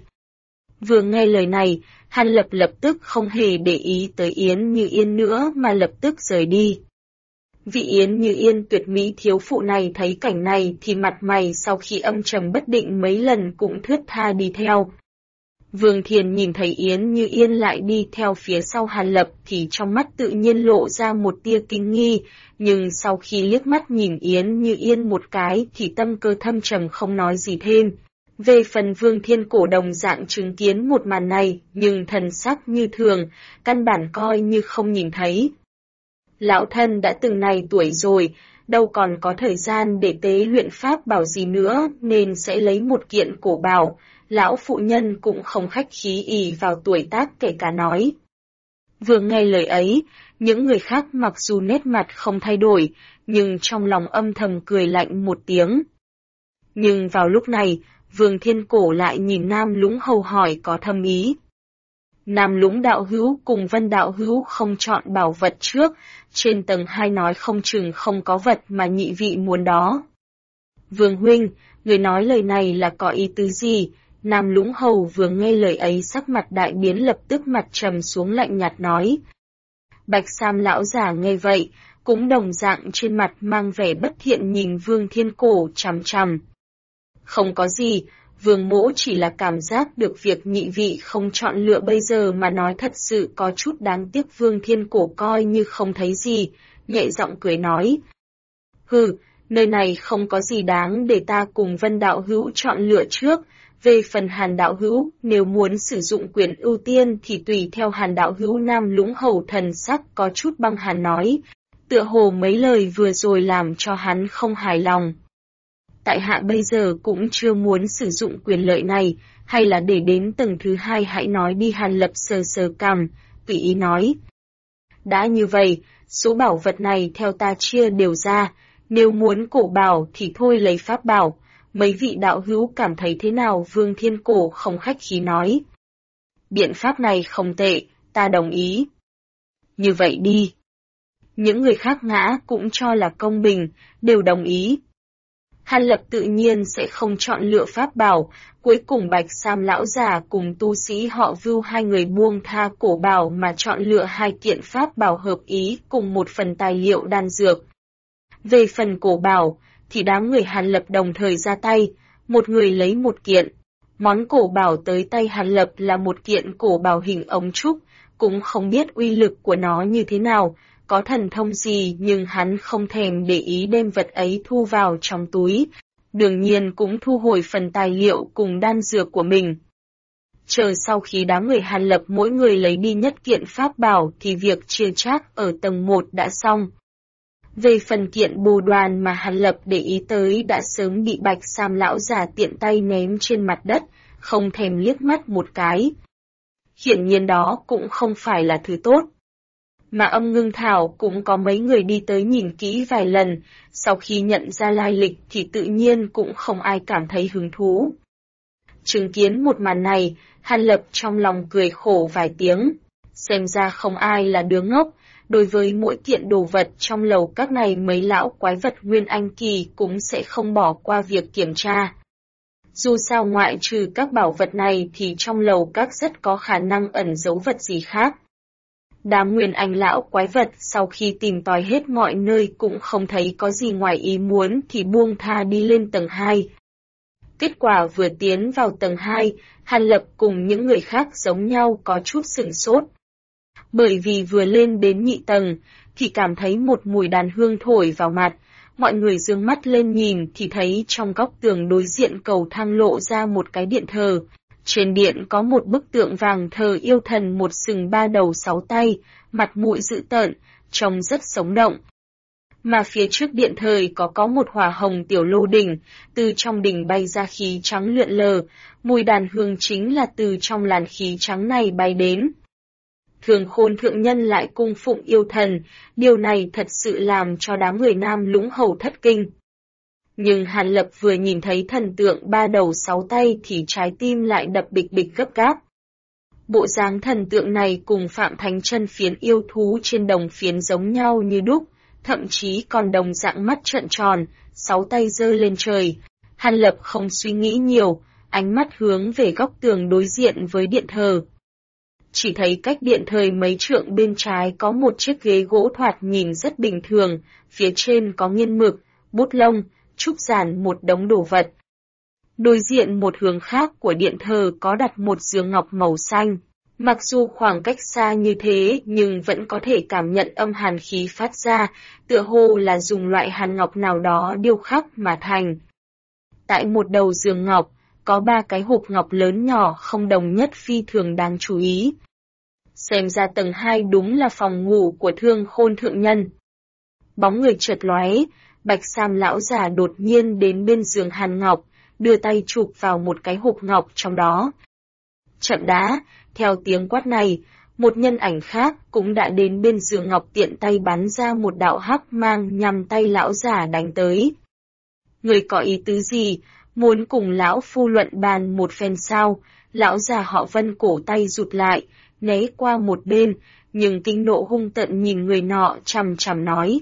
S1: Vừa nghe lời này, Hàn Lập lập tức không hề để ý tới Yến Như Yên nữa mà lập tức rời đi. Vị Yến Như Yên tuyệt mỹ thiếu phụ này thấy cảnh này thì mặt mày sau khi âm trầm bất định mấy lần cũng thướt tha đi theo. Vương Thiền nhìn thấy Yến Như Yên lại đi theo phía sau Hàn Lập thì trong mắt tự nhiên lộ ra một tia kinh nghi, nhưng sau khi liếc mắt nhìn Yến Như Yên một cái thì tâm cơ thâm trầm không nói gì thêm. Về phần Vương Thiên Cổ đồng dạng chứng kiến một màn này, nhưng thần sắc như thường, căn bản coi như không nhìn thấy. Lão thân đã từng này tuổi rồi, đâu còn có thời gian để tế luyện pháp bảo gì nữa, nên sẽ lấy một kiện cổ bảo. Lão phụ nhân cũng không khách khí ỷ vào tuổi tác kể cả nói. Vừa nghe lời ấy, những người khác mặc dù nét mặt không thay đổi, nhưng trong lòng âm thầm cười lạnh một tiếng. Nhưng vào lúc này, Vương Thiên Cổ lại nhìn Nam Lũng Hầu hỏi có thâm ý. Nam Lũng đạo hữu cùng Vân đạo hữu không chọn bảo vật trước, trên tầng 2 nói không chừng không có vật mà nhị vị muốn đó. Vương huynh, người nói lời này là có ý tứ gì? Nam Lũng Hầu vừa nghe lời ấy sắc mặt đại biến, lập tức mặt trầm xuống lạnh nhạt nói. Bạch Sam lão già nghe vậy, cũng đồng dạng trên mặt mang vẻ bất thiện nhìn Vương Thiên Cổ chằm chằm. Không có gì, Vương mỗ chỉ là cảm giác được việc nhị vị không chọn lựa bây giờ mà nói thật sự có chút đáng tiếc. Vương Thiên Cổ coi như không thấy gì, nhẹ giọng cười nói. Hừ, nơi này không có gì đáng để ta cùng Vân đạo hữu chọn lựa trước. Về phần Hàn đạo hữu, nếu muốn sử dụng quyền ưu tiên thì tùy theo Hàn đạo hữu. Nam Lũng Hầu thần sắc có chút băng hàn nói, tựa hồ mấy lời vừa rồi làm cho hắn không hài lòng. Tại hạ bây giờ cũng chưa muốn sử dụng quyền lợi này, hay là để đến tầng thứ 2 hãy nói đi. Hàn Lập sờ sờ cằm, tùy ý nói. Đã như vậy, số bảo vật này theo ta chia đều ra, nếu muốn cổ bảo thì thôi lấy pháp bảo. Mấy vị đạo hữu cảm thấy thế nào? Vương Thiên Cổ không khách khí nói. Biện pháp này không tệ, ta đồng ý. Như vậy đi. Những người khác ngã cũng cho là công bình, đều đồng ý. Hàn Lập tự nhiên sẽ không chọn lựa pháp bảo, cuối cùng Bạch Sam lão già cùng tu sĩ họ Vưu hai người buông tha cổ bảo mà chọn lựa 2 kiện pháp bảo hợp ý cùng một phần tài liệu đan dược. Về phần cổ bảo, thì đám người Hàn Lập đồng thời ra tay, một người lấy 1 kiện. Món cổ bảo tới tay Hàn Lập là 1 kiện cổ bảo hình ống trúc, cũng không biết uy lực của nó như thế nào, có thần thông gì, nhưng hắn không thèm để ý đem vật ấy thu vào trong túi, đương nhiên cũng thu hồi phần tài liệu cùng đan dược của mình. Chờ sau khi đám người Hàn Lập mỗi người lấy đi nhất kiện pháp bảo thì việc chia chác ở tầng 1 đã xong. Về phần kiện bồ đoàn mà Hàn Lập để ý tới đã sớm bị Bạch Sam lão già tiện tay ném trên mặt đất, không thèm liếc mắt một cái. Hiển nhiên đó cũng không phải là thứ tốt. Mà Âm Ngưng Thảo cũng có mấy người đi tới nhìn kỹ vài lần, sau khi nhận ra lai lịch thì tự nhiên cũng không ai cảm thấy hứng thú. Chứng kiến một màn này, Hàn Lập trong lòng cười khổ vài tiếng. Xem ra không ai là đứa ngốc, đối với mỗi kiện đồ vật trong lầu các này mấy lão quái vật Nguyên Anh Kỳ cũng sẽ không bỏ qua việc kiểm tra. Dù sao ngoại trừ các bảo vật này thì trong lầu các rất có khả năng ẩn giấu vật gì khác. Đám Nguyên Anh lão quái vật sau khi tìm tòi hết mọi nơi cũng không thấy có gì ngoài ý muốn thì buông tha đi lên tầng 2. Kết quả vừa tiến vào tầng 2, Hàn Lập cùng những người khác giống nhau có chút sửng sốt. Bởi vì vừa lên đến nhị tầng, thì cảm thấy một mùi đàn hương thổi vào mặt, mọi người dương mắt lên nhìn thì thấy trong góc tường đối diện cầu thang lộ ra một cái điện thờ. Trên điện có một bức tượng vàng thờ yêu thần một sừng ba đầu sáu tay, mặt mũi dữ tợn, trông rất sống động. Mà phía trước điện thờ có một hỏa hồng tiểu lô đỉnh, từ trong đỉnh bay ra khí trắng lượn lờ, mùi đàn hương chính là từ trong làn khí trắng này bay đến. Thường Khôn thượng nhân lại cung phụng yêu thần, điều này thật sự làm cho đám người Nam Lũng Hầu thất kinh. Nhưng Hàn Lập vừa nhìn thấy thần tượng ba đầu sáu tay thì trái tim lại đập bịch bịch gấp gáp. Bộ dáng thần tượng này cùng Phạm Thánh Chân phiến yêu thú trên đồng phiến giống nhau như đúc, thậm chí còn đồng dạng mắt trợn tròn, sáu tay giơ lên trời. Hàn Lập không suy nghĩ nhiều, ánh mắt hướng về góc tường đối diện với điện thờ. Chỉ thấy cách điện thờ mấy trượng bên trái có một chiếc ghế gỗ thoạt nhìn rất bình thường, phía trên có nghiên mực, bút lông, trúc giản một đống đồ vật. Đối diện một hướng khác của điện thờ có đặt một giường ngọc màu xanh. Mặc dù khoảng cách xa như thế nhưng vẫn có thể cảm nhận âm hàn khí phát ra, tựa hồ là dùng loại hàn ngọc nào đó điêu khắc mà thành. Tại một đầu giường ngọc, có 3 cái hộp ngọc lớn nhỏ không đồng nhất phi thường đáng chú ý. Xem ra tầng 2 đúng là phòng ngủ của Thương Khôn thượng nhân. Bóng người chợt lóe, Bạch Sam lão già đột nhiên đến bên giường hàn ngọc, đưa tay chụp vào một cái hộp ngọc trong đó. Chậm đã, theo tiếng quát này, một nhân ảnh khác cũng đã đến bên giường ngọc tiện tay bắn ra một đạo hắc mang nhằm tay lão già đánh tới. Người có ý tứ gì, muốn cùng lão phu luận bàn một phen sao? Lão già họ Vân cổ tay rụt lại, né qua một bên, nhưng kinh nộ hung tận nhìn người nọ chằm chằm nói.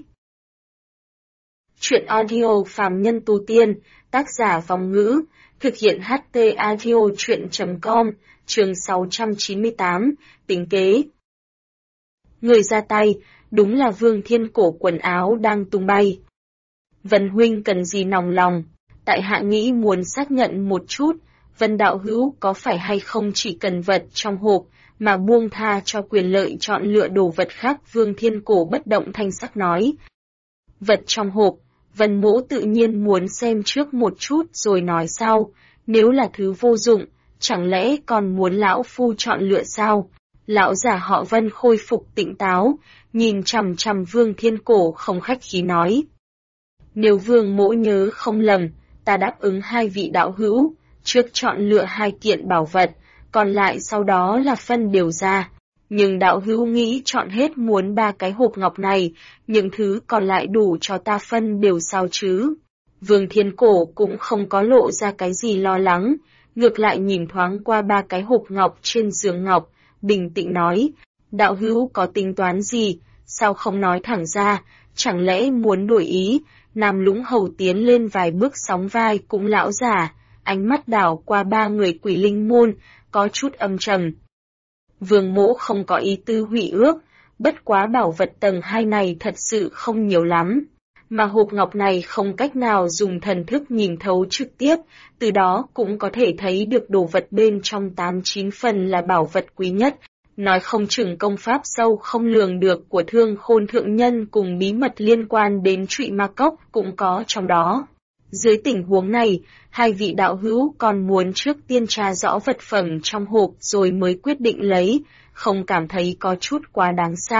S1: Chuyện audio phàm nhân tu tiên, tác giả Vong Ngữ, thực hiện HT audio chuyện.com, chương 698, tính kế. Người ra tay, đúng là Vương Thiên Cổ quần áo đang tung bay. Vân huynh cần gì nòng lòng, tại hạ nghĩ muốn xác nhận một chút, Vân đạo hữu có phải hay không chỉ cần vật trong hộp, mà buông tha cho quyền lợi chọn lựa đồ vật khác. Vương Thiên Cổ bất động thanh sắc nói. Vật trong hộp, Vân mỗ tự nhiên muốn xem trước một chút rồi nói sau, nếu là thứ vô dụng, chẳng lẽ còn muốn lão phu chọn lựa sao? Lão già họ Vân khôi phục tỉnh táo, nhìn chằm chằm Vương Thiên Cổ không khách khí nói. Nếu Vương mỗ nhớ không lầm, ta đáp ứng 2 vị đạo hữu, trước chọn lựa 2 kiện bảo vật, còn lại sau đó là phân đều ra. Nhưng đạo hữu nghĩ chọn hết muốn 3 cái hộp ngọc này, những thứ còn lại đủ cho ta phân đều sao chứ? Vương Thiên Cổ cũng không có lộ ra cái gì lo lắng, ngược lại nhìn thoáng qua 3 cái hộp ngọc trên giường ngọc, bình tĩnh nói, đạo hữu có tính toán gì, sao không nói thẳng ra, chẳng lẽ muốn đổi ý? Nam Lũng Hầu tiến lên vài bước sóng vai cũng lão giả, ánh mắt đảo qua 3 người Quỷ Linh môn, có chút âm trầm. Vương mỗ không có ý tư hủy ước, bất quá bảo vật tầng 2 này thật sự không nhiều lắm, mà hộp ngọc này không cách nào dùng thần thức nhìn thấu trực tiếp, từ đó cũng có thể thấy được đồ vật bên trong 8-9 phần là bảo vật quý nhất, nói không chừng công pháp sâu không lường được của Thương Khôn thượng nhân cùng bí mật liên quan đến Trụy Ma Cốc cũng có trong đó. Dưới tình huống này, 2 vị đạo hữu còn muốn trước tiên tra rõ vật phẩm trong hộp rồi mới quyết định lấy, không cảm thấy có chút quá đáng sao?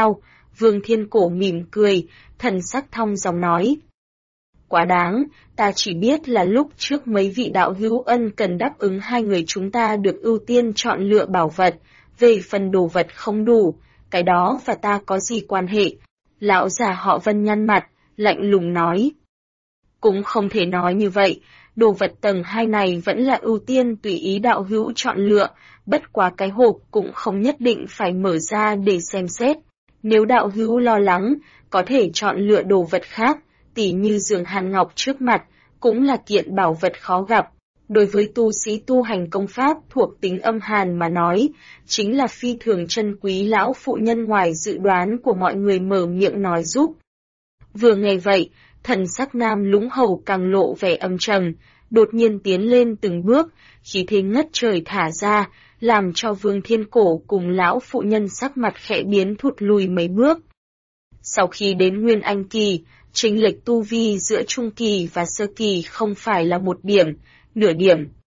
S1: Vương Thiên Cổ mỉm cười, thần sắc thong dong nói. Quá đáng, ta chỉ biết là lúc trước mấy vị đạo hữu ân cần đáp ứng hai người chúng ta được ưu tiên chọn lựa bảo vật, về phần đồ vật không đủ, cái đó và ta có gì quan hệ. Lão già họ Vân nhăn mặt, lạnh lùng nói. Cũng không thể nói như vậy, đồ vật tầng 2 này vẫn là ưu tiên tùy ý đạo hữu chọn lựa, bất quá cái hộp cũng không nhất định phải mở ra để xem xét. Nếu đạo hữu lo lắng, có thể chọn lựa đồ vật khác, tỉ như giường hàn ngọc trước mặt, cũng là kiện bảo vật khó gặp. Đối với tu sĩ tu hành công pháp thuộc tính âm hàn mà nói, chính là phi thường chân quý. Lão phụ nhân ngoài dự đoán của mọi người mở miệng nói giúp. Vừa nghe vậy, thần sắc Nam Lũng Hầu càng lộ vẻ âm trầm, đột nhiên tiến lên từng bước, khí thế ngất trời thả ra, làm cho Vương Thiên Cổ cùng lão phụ nhân sắc mặt khẽ biến thụt lùi mấy bước. Sau khi đến Nguyên Anh Kỳ, chênh lệch tu vi giữa Trung Kỳ và Sơ Kỳ không phải là một điểm, nửa điểm.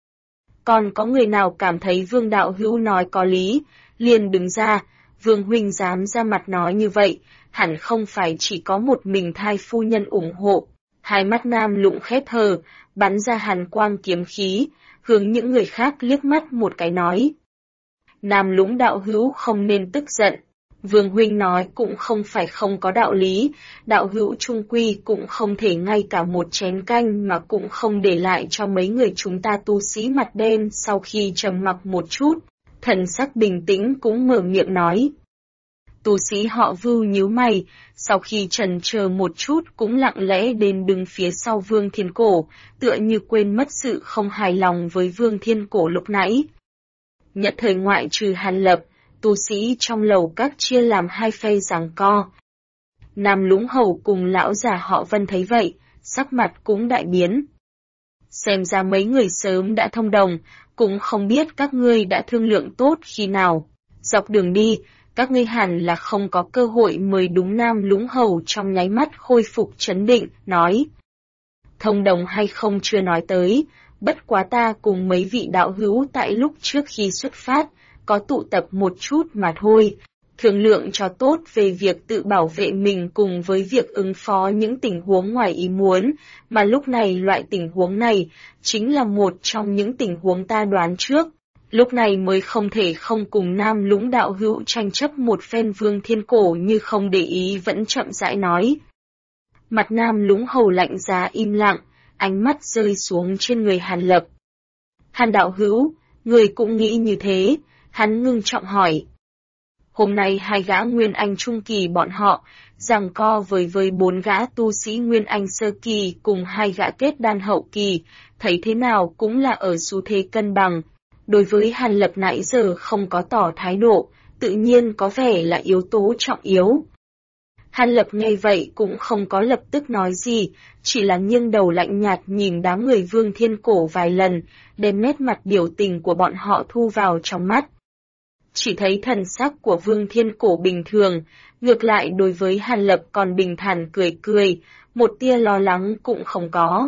S1: Còn có người nào cảm thấy Vương đạo hữu nói có lý, liền đứng ra, Vương huynh dám ra mặt nói như vậy, hẳn không phải chỉ có một mình Thai phu nhân ủng hộ. Hai mắt Nam Lũng khép hờ, bắn ra hàn quang kiếm khí, hướng những người khác liếc mắt một cái nói. Nam Lũng đạo hữu không nên tức giận. Vương huynh nói cũng không phải không có đạo lý, đạo hữu trung quy cũng không thể ngay cả một chén canh mà cũng không để lại cho mấy người chúng ta tu sĩ mặt đen. Sau khi trầm mặc một chút, thần sắc bình tĩnh cũng mở miệng nói. Tu sĩ họ Vưu nhíu mày, sau khi chần chờ một chút cũng lặng lẽ đến đứng phía sau Vương Thiên Cổ, tựa như quên mất sự không hài lòng với Vương Thiên Cổ lúc nãy. Nhất thời ngoại trừ Hàn Lập, tu sĩ trong lầu các chia làm hai phe giằng co. Nam Lũng Hầu cùng lão già họ Vân thấy vậy, sắc mặt cũng đại biến. Xem ra mấy người sớm đã thông đồng, cũng không biết các ngươi đã thương lượng tốt khi nào. Dọc đường đi, các ngươi hẳn là không có cơ hội mới đúng. Nam Lũng Hầu trong nháy mắt khôi phục trấn định, nói. Thông đồng hay không chưa nói tới, bất quá ta cùng mấy vị đạo hữu tại lúc trước khi xuất phát, có tụ tập một chút mà thôi, thương lượng cho tốt về việc tự bảo vệ mình cùng với việc ứng phó những tình huống ngoài ý muốn, mà lúc này loại tình huống này chính là một trong những tình huống ta đoán trước. Lúc này mới không thể không cùng Nam Lũng đạo hữu tranh chấp một phen. Vương Thiên Cổ như không để ý vẫn chậm rãi nói. Mặt Nam Lũng Hầu lạnh giá im lặng, ánh mắt rơi xuống trên người Hàn Lập. Hàn đạo hữu, người cũng nghĩ như thế, hắn ngưng trọng hỏi. Hôm nay hai gã Nguyên Anh Trung Kỳ bọn họ, giằng co với 4 gã tu sĩ Nguyên Anh Sơ Kỳ cùng 2 gã kết đan hậu kỳ, thấy thế nào cũng là ở xu thế cân bằng. Đối với Hàn Lập nãy giờ không có tỏ thái độ, tự nhiên có vẻ là yếu tố trọng yếu. Hàn Lập nghe vậy cũng không có lập tức nói gì, chỉ là nghiêng đầu lạnh nhạt nhìn đám người Vương Thiên Cổ vài lần, đem nét mặt biểu tình của bọn họ thu vào trong mắt. Chỉ thấy thần sắc của Vương Thiên Cổ bình thường, ngược lại đối với Hàn Lập còn bình thản cười cười, một tia lo lắng cũng không có.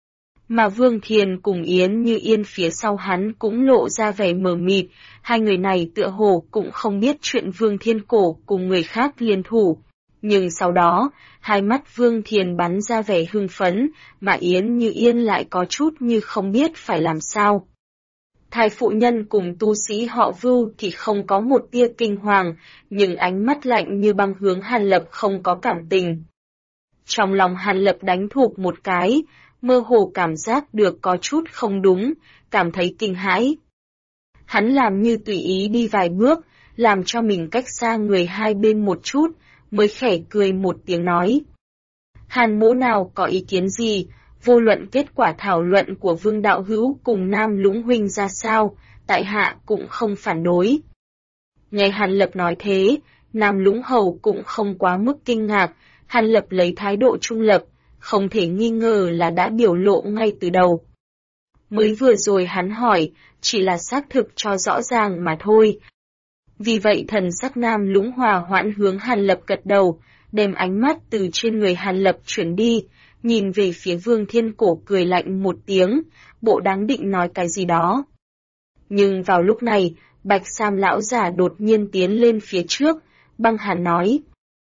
S1: Mà Vương Thiên cùng Yến Như Yên phía sau hắn cũng lộ ra vẻ mờ mịt, hai người này tựa hồ cũng không biết chuyện Vương Thiên Cổ cùng người khác liên thủ. Nhưng sau đó, hai mắt Vương Thiên bắn ra vẻ hưng phấn, mà Yến Như Yên lại có chút như không biết phải làm sao. Thái phụ nhân cùng tu sĩ họ Vưu thì không có một tia kinh hoàng, nhưng ánh mắt lạnh như băng hướng Hàn Lập không có cảm tình. Trong lòng Hàn Lập đánh thụp một cái, mơ hồ cảm giác được có chút không đúng, cảm thấy kinh hãi. Hắn làm như tùy ý đi vài bước, làm cho mình cách xa người hai bên một chút, mới khẽ cười một tiếng nói. Hàn mỗ nào có ý kiến gì, vô luận kết quả thảo luận của Vương đạo hữu cùng Nam Lũng huynh ra sao, tại hạ cũng không phản đối. Nghe Hàn Lập nói thế, Nam Lũng hầu cũng không quá mức kinh ngạc, Hàn Lập lấy thái độ trung lập, không thể nghi ngờ là đã biểu lộ ngay từ đầu. Mới vừa rồi hắn hỏi, chỉ là xác thực cho rõ ràng mà thôi. Vì vậy thần sắc Nam Lũng hòa hoãn hướng Hàn Lập gật đầu, đem ánh mắt từ trên người Hàn Lập chuyển đi, nhìn về phía Vương Thiên Cổ cười lạnh một tiếng, bộ đáng định nói cái gì đó. Nhưng vào lúc này, Bạch Sam lão giả đột nhiên tiến lên phía trước, băng hàn nói.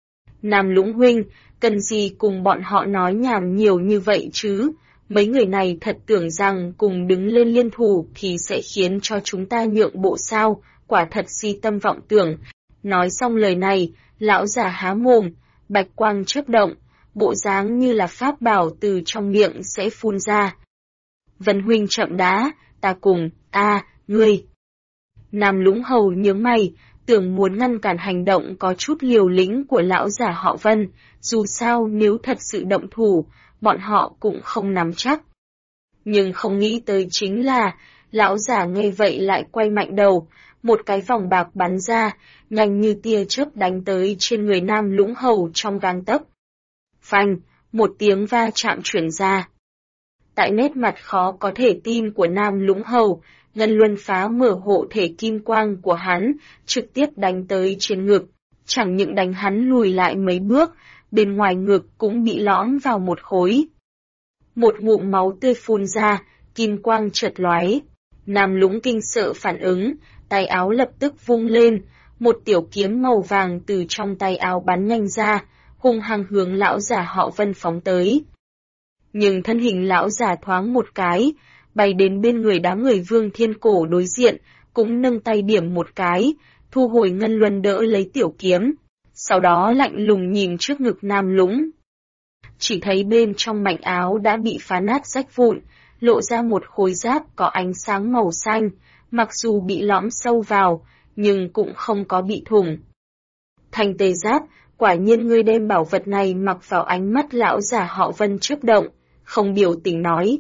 S1: Nam Lũng huynh, cần gì cùng bọn họ nói nhảm nhiều như vậy chứ? Mấy người này thật tưởng rằng cùng đứng lên liên thủ thì sẽ khiến cho chúng ta nhượng bộ sao, quả thật si tâm vọng tưởng. Nói xong lời này, lão già há mồm, bạch quang chớp động, bộ dáng như là pháp bảo từ trong miệng sẽ phun ra. Vân huynh chậm đã, ta cùng, ngươi. Nam Lũng hầu nhướng mày, tưởng muốn ngăn cản hành động có chút liều lĩnh của lão già họ Vân, dù sao nếu thật sự động thủ, bọn họ cũng không nắm chắc. Nhưng không nghĩ tới chính là, lão già nghe vậy lại quay mạnh đầu, một cái vòng bạc bắn ra, nhanh như tia chớp đánh tới trên người Nam Lũng hầu trong gang tấc. Phanh, một tiếng va chạm chuyển ra. Tại nét mặt khó có thể tin của Nam Lũng hầu, ngân luân phá mở hộ thể kim quang của hắn, trực tiếp đánh tới trên ngực, chẳng những đánh hắn lùi lại mấy bước, bên ngoài ngực cũng bị lõm vào một khối. Một ngụm máu tươi phun ra, kim quang chợt lóe. Nam Lũng kinh sợ phản ứng, tay áo lập tức vung lên, một tiểu kiếm màu vàng từ trong tay áo bắn nhanh ra, hung hăng hướng lão già họ Vân phóng tới. Nhưng thân hình lão già thoáng một cái, bay đến bên người đám người Vương Thiên Cổ đối diện, cũng nâng tay điểm một cái, thu hồi ngân luân đỡ lấy tiểu kiếm, sau đó lạnh lùng nhìn trước ngực Nam Lũng. Chỉ thấy bên trong mảnh áo đã bị phá nát rách vụn, lộ ra một khối giáp có ánh sáng màu xanh, mặc dù bị lõm sâu vào, nhưng cũng không có bị thủng. Thành tề giáp, quả nhiên ngươi đem bảo vật này mặc vào. Ánh mắt lão già họ Vân chớp động, không biểu tình nói.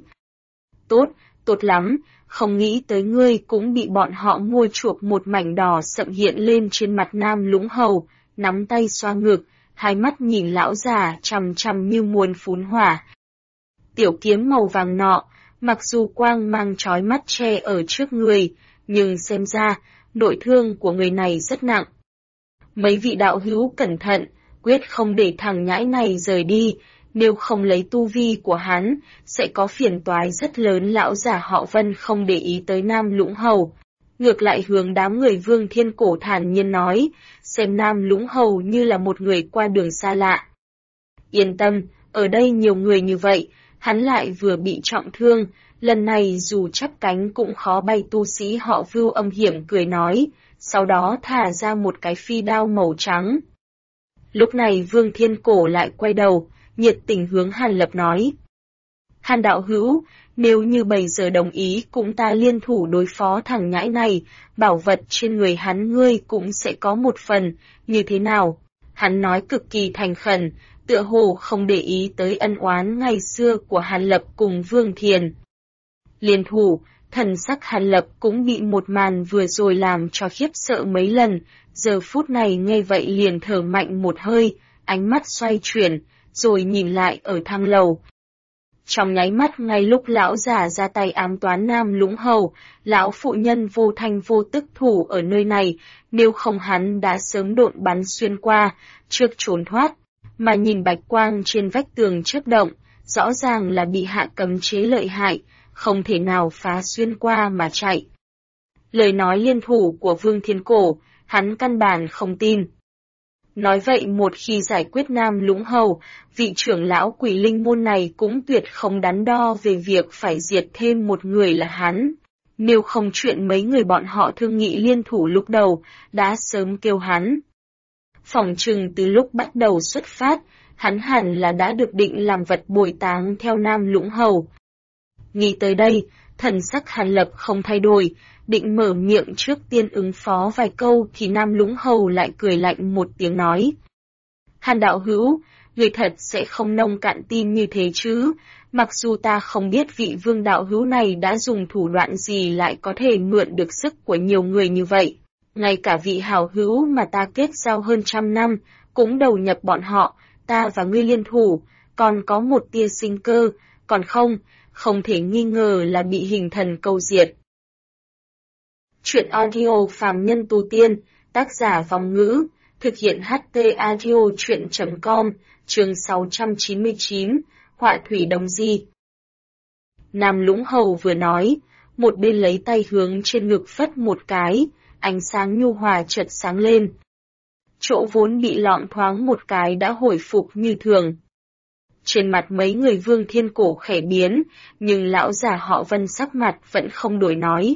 S1: Tốt lắm, không nghĩ tới ngươi cũng bị bọn họ mua chuộc. Một mảnh đỏ sậm hiện lên trên mặt Nam Lũng hầu, nắm tay xoa ngực, hai mắt nhìn lão già chằm chằm như muốn phun hỏa. Tiểu kiếm màu vàng nọ, mặc dù quang mang chói mắt che ở trước người, nhưng xem ra, nội thương của người này rất nặng. Mấy vị đạo hữu cẩn thận, quyết không để thằng nhãi này rời đi, nếu không lấy tu vi của hắn, sẽ có phiền toái rất lớn. Lão già họ Vân không để ý tới Nam Lũng hầu, ngược lại hướng đám người Vương Thiên Cổ thản nhiên nói, xem Nam Lũng hầu như là một người qua đường xa lạ. Yên tâm, ở đây nhiều người như vậy, hắn lại vừa bị trọng thương, lần này dù chắp cánh cũng khó bay. Tu sĩ họ Vưu âm hiểm cười nói, sau đó thả ra một cái phi đao màu trắng. Lúc này Vương Thiên Cổ lại quay đầu, nhiệt tình hướng Hàn Lập nói. Hàn đạo hữu, nếu như bây giờ đồng ý cũng ta liên thủ đối phó thằng nhãi này, bảo vật trên người hắn ngươi cũng sẽ có một phần, như thế nào? Hắn nói cực kỳ thành khẩn, tựa hồ không để ý tới ân oán ngày xưa của Hàn Lập cùng Vương Thiền. Liên thủ, thần sắc Hàn Lập cũng bị một màn vừa rồi làm cho khiếp sợ mấy lần, giờ phút này nghe vậy liền thở mạnh một hơi, ánh mắt xoay chuyển, rồi nhìn lại ở thang lầu. Trong nháy mắt ngay lúc lão già ra tay ám toán Nam Lũng hầu, lão phụ nhân vô thanh vô tức thủ ở nơi này, nếu không hắn đã sớm độn bắn xuyên qua, trước trốn thoát, mà nhìn bạch quang trên vách tường chớp động, rõ ràng là bị hạ cấm chế lợi hại, không thể nào phá xuyên qua mà chạy. Lời nói liên thủ của Vương Thiên Cổ, hắn căn bản không tin. Nói vậy một khi giải quyết Nam Lũng hầu, vị trưởng lão Quỷ Linh môn này cũng tuyệt không đắn đo về việc phải diệt thêm một người là hắn. Nếu không chuyện mấy người bọn họ thương nghị liên thủ lúc đầu, đã sớm kêu hắn. Phỏng chừng từ lúc bắt đầu xuất phát, hắn hẳn là đã được định làm vật bồi táng theo Nam Lũng hầu. Nghĩ tới đây, thần sắc Hàn Lập không thay đổi, định mở miệng trước tiên ứng phó vài câu thì Nam Lũng hầu lại cười lạnh một tiếng nói. Hàn đạo hữu, người thật sẽ không nông cạn tim như thế chứ, mặc dù ta không biết vị Vương đạo hữu này đã dùng thủ đoạn gì lại có thể mượn được sức của nhiều người như vậy. Ngay cả vị hảo hữu mà ta kết giao hơn 100 năm, cũng đầu nhập bọn họ, ta và ngươi liên thủ, còn có một tia sinh cơ, còn không thể nghi ngờ là bị hình thần câu diệt. Chuyện audio phàm nhân tu tiên, tác giả Vong Ngữ, thực hiện HT Audio chuyện.com, chương 699, Họa thủy đồng di. Nam Lũng hầu vừa nói, một bên lấy tay hướng trên ngực phất một cái, ánh sáng nhu hòa chợt sáng lên. chỗ vốn bị loạn thoáng một cái đã hồi phục như thường. Trên mặt mấy người Vương Thiên Cổ khẽ biến, nhưng lão già họ Vân sắc mặt vẫn không đổi nói.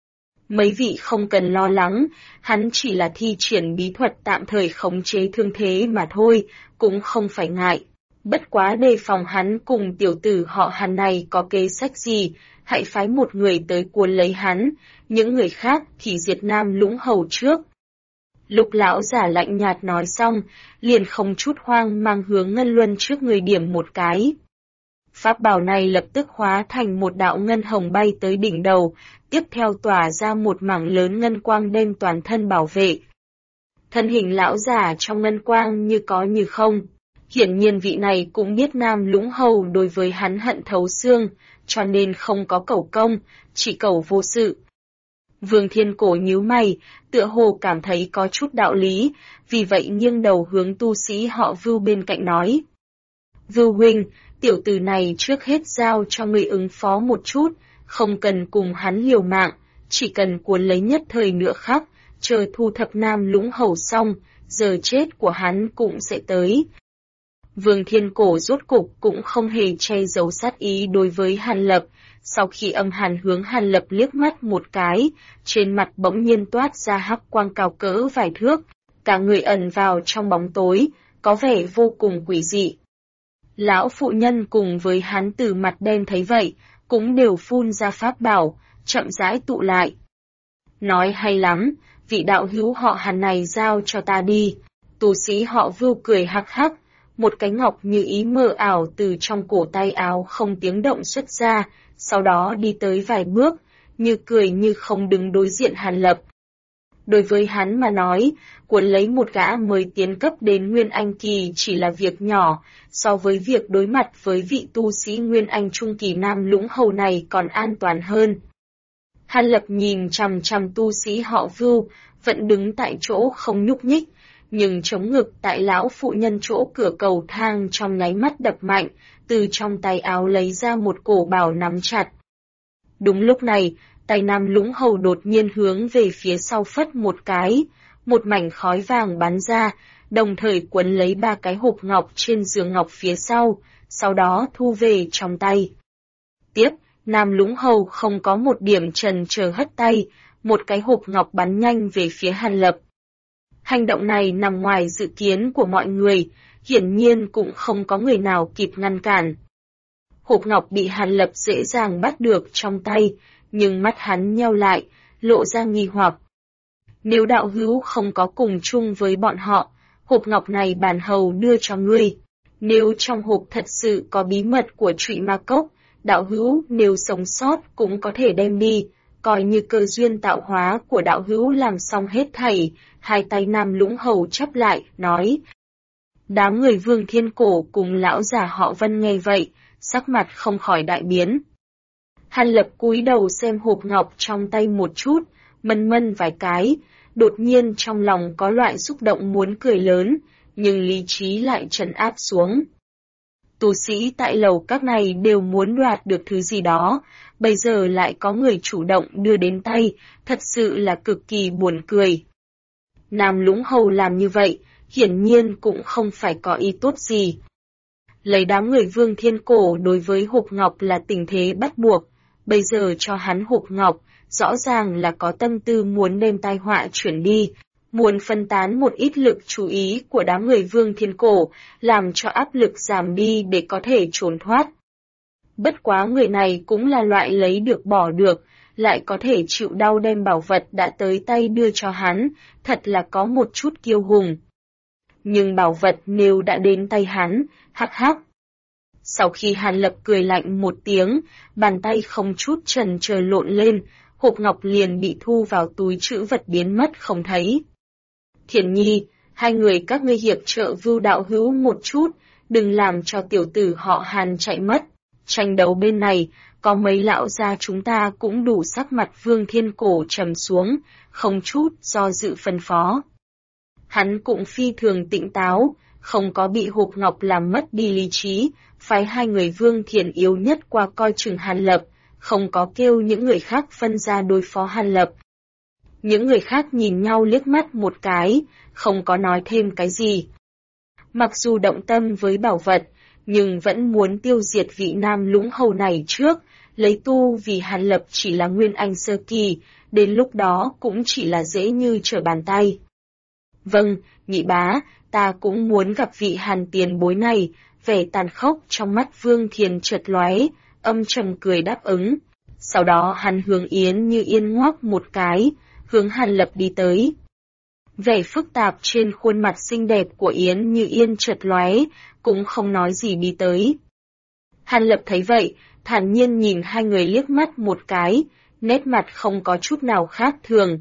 S1: Mấy vị không cần lo lắng, hắn chỉ là thi triển bí thuật tạm thời khống chế thương thế mà thôi, cũng không phải ngại. Bất quá đề phòng hắn cùng tiểu tử họ Hàn này có kế sách gì, hãy phái một người tới cuốn lấy hắn, những người khác thì diệt Nam Lũng Hầu trước. Lục lão giả lạnh nhạt nói xong, liền không chút hoang mang hướng Ngân Luân trước người điểm một cái. Pháp bảo này lập tức hóa thành một đạo ngân hồng bay tới đỉnh đầu, tiếp theo tỏa ra một mảng lớn ngân quang đem toàn thân bảo vệ. Thân hình lão giả trong ngân quang như có như không. Hiển nhiên vị này cũng biết Nam Lũng Hầu đối với hắn hận thấu xương, cho nên không có cầu công, chỉ cầu vô sự. Vương Thiên Cổ nhíu mày, tựa hồ cảm thấy có chút đạo lý, vì vậy nghiêng đầu hướng tu sĩ họ Vưu bên cạnh nói. Vưu huynh, tiểu tử này trước hết giao cho người ứng phó một chút, không cần cùng hắn liều mạng, chỉ cần cuốn lấy nhất thời nữa khắc, chờ thu thập Nam Lũng Hầu xong, giờ chết của hắn cũng sẽ tới. Vương Thiên Cổ rốt cục cũng không hề che giấu sát ý đối với Hàn Lập, sau khi âm hàn hướng Hàn Lập liếc mắt một cái, trên mặt bỗng nhiên toát ra hắc quang cao cỡ vài thước, cả người ẩn vào trong bóng tối, có vẻ vô cùng quỷ dị. Lão phụ nhân cùng với hắn từ mặt đen thấy vậy, cũng đều phun ra pháp bảo, chậm rãi tụ lại. Nói hay lắm, vị đạo hữu họ Hàn này giao cho ta đi. Tu sĩ họ Vưu cười hắc hắc, một cái ngọc như ý mờ ảo từ trong cổ tay áo không tiếng động xuất ra, sau đó đi tới vài bước, như cười như không đứng đối diện Hàn Lập. Đối với hắn mà nói, cuốn lấy một gã mới tiến cấp đến Nguyên Anh Kỳ chỉ là việc nhỏ, so với việc đối mặt với vị tu sĩ Nguyên Anh Trung Kỳ Nam Lũng Hầu này còn an toàn hơn. Hàn Lập nhìn chằm chằm tu sĩ họ Vưu, vẫn đứng tại chỗ không nhúc nhích, nhưng chống ngực tại lão phụ nhân chỗ cửa cầu thang trong nháy mắt đập mạnh, từ trong tay áo lấy ra một cổ bảo nắm chặt. Đúng lúc này, tay Nam Lũng Hầu đột nhiên hướng về phía sau phất một cái, một mảnh khói vàng bắn ra, đồng thời quấn lấy 3 cái hộp ngọc trên giường ngọc phía sau đó thu về trong tay. Tiếp, Nam Lũng Hầu không có một điểm chần chờ hất tay, một cái hộp ngọc bắn nhanh về phía Hàn Lập. Hành động này nằm ngoài dự kiến của mọi người, hiển nhiên cũng không có người nào kịp ngăn cản. Hộp ngọc bị Hàn Lập dễ dàng bắt được trong tay, nhưng mắt hắn nheo lại, lộ ra nghi hoặc. Nếu đạo hữu không có cùng chung với bọn họ, hộp ngọc này bản hầu đưa cho ngươi. Nếu trong hộp thật sự có bí mật của Trụy Ma Cốc, đạo hữu nếu sống sót cũng có thể đem đi, coi như cơ duyên tạo hóa của đạo hữu làm xong hết thảy. Hai tay Nam Lũng Hầu chắp lại, nói. Đám người Vương Thiên Cổ cùng lão già họ Vân nghe vậy, sắc mặt không khỏi đại biến. Hàn Lập cúi đầu xem hộp ngọc trong tay một chút, mân vài cái, đột nhiên trong lòng có loại xúc động muốn cười lớn, nhưng lý trí lại trấn áp xuống. Tu sĩ tại lầu các này đều muốn đoạt được thứ gì đó, bây giờ lại có người chủ động đưa đến tay, thật sự là cực kỳ buồn cười. Nam Lũng Hầu làm như vậy, hiển nhiên cũng không phải có ý tốt gì. Lấy đám người Vương Thiên Cổ đối với hộp ngọc là tình thế bắt buộc, bây giờ cho hắn hộp ngọc, rõ ràng là có tâm tư muốn đem tai họa chuyển đi, muốn phân tán một ít lực chú ý của đám người Vương Thiên Cổ, làm cho áp lực giảm đi để có thể trốn thoát. Bất quá người này cũng là loại lấy được bỏ được, lại có thể chịu đau đem bảo vật đã tới tay đưa cho hắn, thật là có một chút kiêu hùng. Nhưng bảo vật nếu đã đến tay hắn, hắc hắc. Sau khi Hàn Lập cười lạnh một tiếng, bàn tay không chút chần chờ lộn lên, hộp ngọc liền bị thu vào túi trữ vật biến mất không thấy. Thiền Nhi, hai người các ngươi hiệp trợ Vưu đạo hữu một chút, đừng làm cho tiểu tử họ Hàn chạy mất. Tranh đấu bên này, có mấy lão gia chúng ta cũng đủ sắc mặt Vương Thiên Cổ trầm xuống, không chút do dự phân phó. Hắn cũng phi thường tỉnh táo, không có bị hộp ngọc làm mất đi lý trí, phái hai người Vương Thiền yếu nhất qua coi chừng Hàn Lập, không có kêu những người khác phân ra đối phó Hàn Lập. Những người khác nhìn nhau liếc mắt một cái, không có nói thêm cái gì. Mặc dù động tâm với bảo vật, nhưng vẫn muốn tiêu diệt vị Nam Lũng Hầu này trước, lấy tu vì Hàn Lập chỉ là Nguyên Anh sơ kỳ, đến lúc đó cũng chỉ là dễ như trở bàn tay. Vâng, nhị bá, ta cũng muốn gặp vị Hàn tiền bối này, vẻ tàn khốc trong mắt Vương Thiền chợt lóe, âm trầm cười đáp ứng. Sau đó hắn hướng Yến Như Yên ngoắc một cái, hướng Hàn Lập đi tới. Vẻ phức tạp trên khuôn mặt xinh đẹp của Yến Như Yên chợt lóe, cũng không nói gì đi tới. Hàn Lập thấy vậy, thản nhiên nhìn hai người liếc mắt một cái, nét mặt không có chút nào khác thường.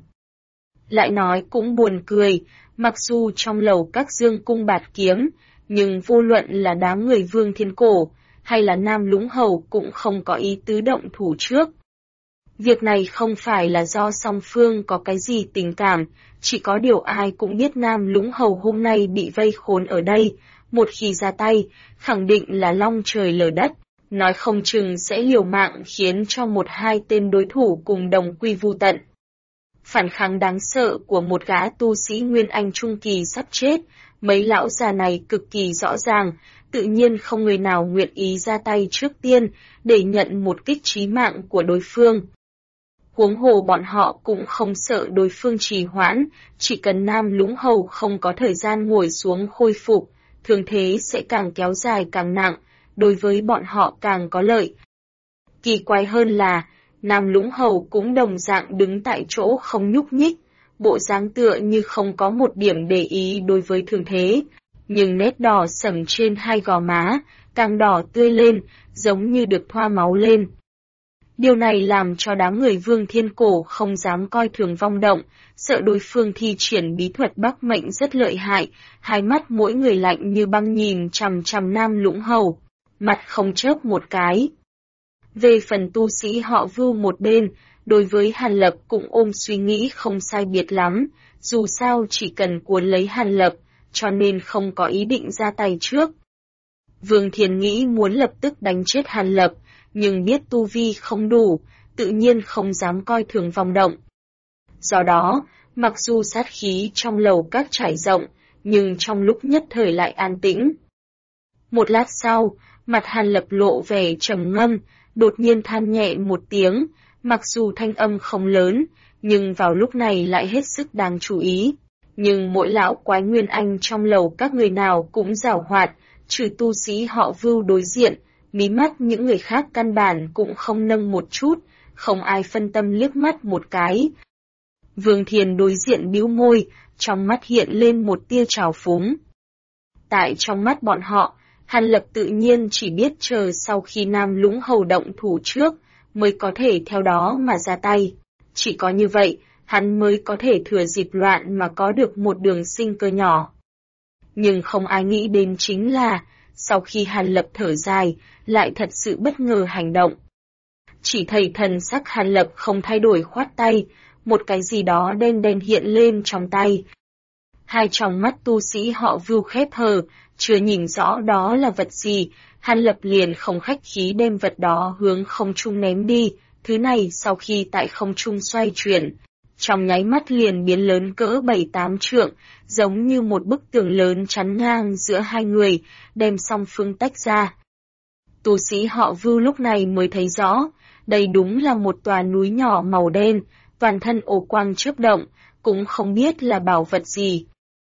S1: Lại nói cũng buồn cười, mặc dù trong lầu các dương cung bạt kiếm, nhưng vô luận là đám người Vương Thiên Cổ, hay là Nam Lũng Hầu cũng không có ý tứ động thủ trước. Việc này không phải là do song phương có cái gì tình cảm, chỉ có điều ai cũng biết Nam Lũng Hầu hôm nay bị vây khốn ở đây, một khi ra tay, khẳng định là long trời lở đất, nói không chừng sẽ liều mạng khiến cho một hai tên đối thủ cùng đồng quy vu tận. Phản kháng đáng sợ của một gã tu sĩ Nguyên Anh Trung Kỳ sắp chết, mấy lão già này cực kỳ rõ ràng, tự nhiên không người nào nguyện ý ra tay trước tiên để nhận một kích chí mạng của đối phương. Huống hồ bọn họ cũng không sợ đối phương trì hoãn, chỉ cần Nam Lũng Hầu không có thời gian ngồi xuống khôi phục, thương thế sẽ càng kéo dài càng nặng, đối với bọn họ càng có lợi. Kỳ quái hơn là, Nam Lũng Hầu cũng đồng dạng đứng tại chỗ không nhúc nhích, bộ dáng tựa như không có một điểm để ý đối với thương thế, nhưng nét đỏ sẫm trên hai gò má, càng đỏ tươi lên, giống như được thoa máu lên. Điều này làm cho đám người Vương Thiên Cổ không dám coi thường vong động, sợ đối phương thi triển bí thuật bắc mệnh rất lợi hại, hai mắt mỗi người lạnh như băng nhìn chằm chằm Nam Lũng Hầu, mặt không chớp một cái. Về phần tu sĩ họ Vưu một bên, đối với Hàn Lập cũng ôm suy nghĩ không sai biệt lắm, dù sao chỉ cần cuốn lấy Hàn Lập, cho nên không có ý định ra tay trước. Vương Thiền nghĩ muốn lập tức đánh chết Hàn Lập, nhưng biết tu vi không đủ, tự nhiên không dám coi thường vong động. Do đó, mặc dù sát khí trong lầu các trải rộng, nhưng trong lúc nhất thời lại an tĩnh. Một lát sau, mặt Hàn Lập lộ vẻ trầm ngâm, đột nhiên than nhẹ một tiếng, mặc dù thanh âm không lớn, nhưng vào lúc này lại hết sức đáng chú ý. Nhưng mỗi lão quái Nguyên Anh trong lầu các người nào cũng giảo hoạt, trừ tu sĩ họ Vưu đối diện, mí mắt những người khác căn bản cũng không nâng một chút, không ai phân tâm liếc mắt một cái. Vương Thiền đối diện bĩu môi, trong mắt hiện lên một tia trào phúng. Tại trong mắt bọn họ, Hàn Lập tự nhiên chỉ biết chờ sau khi Nam Lũng Hầu động thủ trước, mới có thể theo đó mà ra tay. Chỉ có như vậy, hắn mới có thể thừa dịp loạn mà có được một đường sinh cơ nhỏ. Nhưng không ai nghĩ đến chính là, sau khi Hàn Lập thở dài, lại thật sự bất ngờ hành động. Chỉ thấy thần sắc Hàn Lập không thay đổi khoát tay, một cái gì đó đen đen hiện lên trong tay. Hai tròng mắt tu sĩ họ Vưu khép hờ, chưa nhìn rõ đó là vật gì, Hàn Lập liền không khách khí đem vật đó hướng không trung ném đi, thứ này sau khi tại không trung xoay chuyển, trong nháy mắt liền biến lớn cỡ 7-8 trượng, giống như một bức tường lớn chắn ngang giữa hai người, đem song phương tách ra. Tu sĩ họ Vưu lúc này mới thấy rõ, đây đúng là một tòa núi nhỏ màu đen, toàn thân ồ quang chớp động, cũng không biết là bảo vật gì.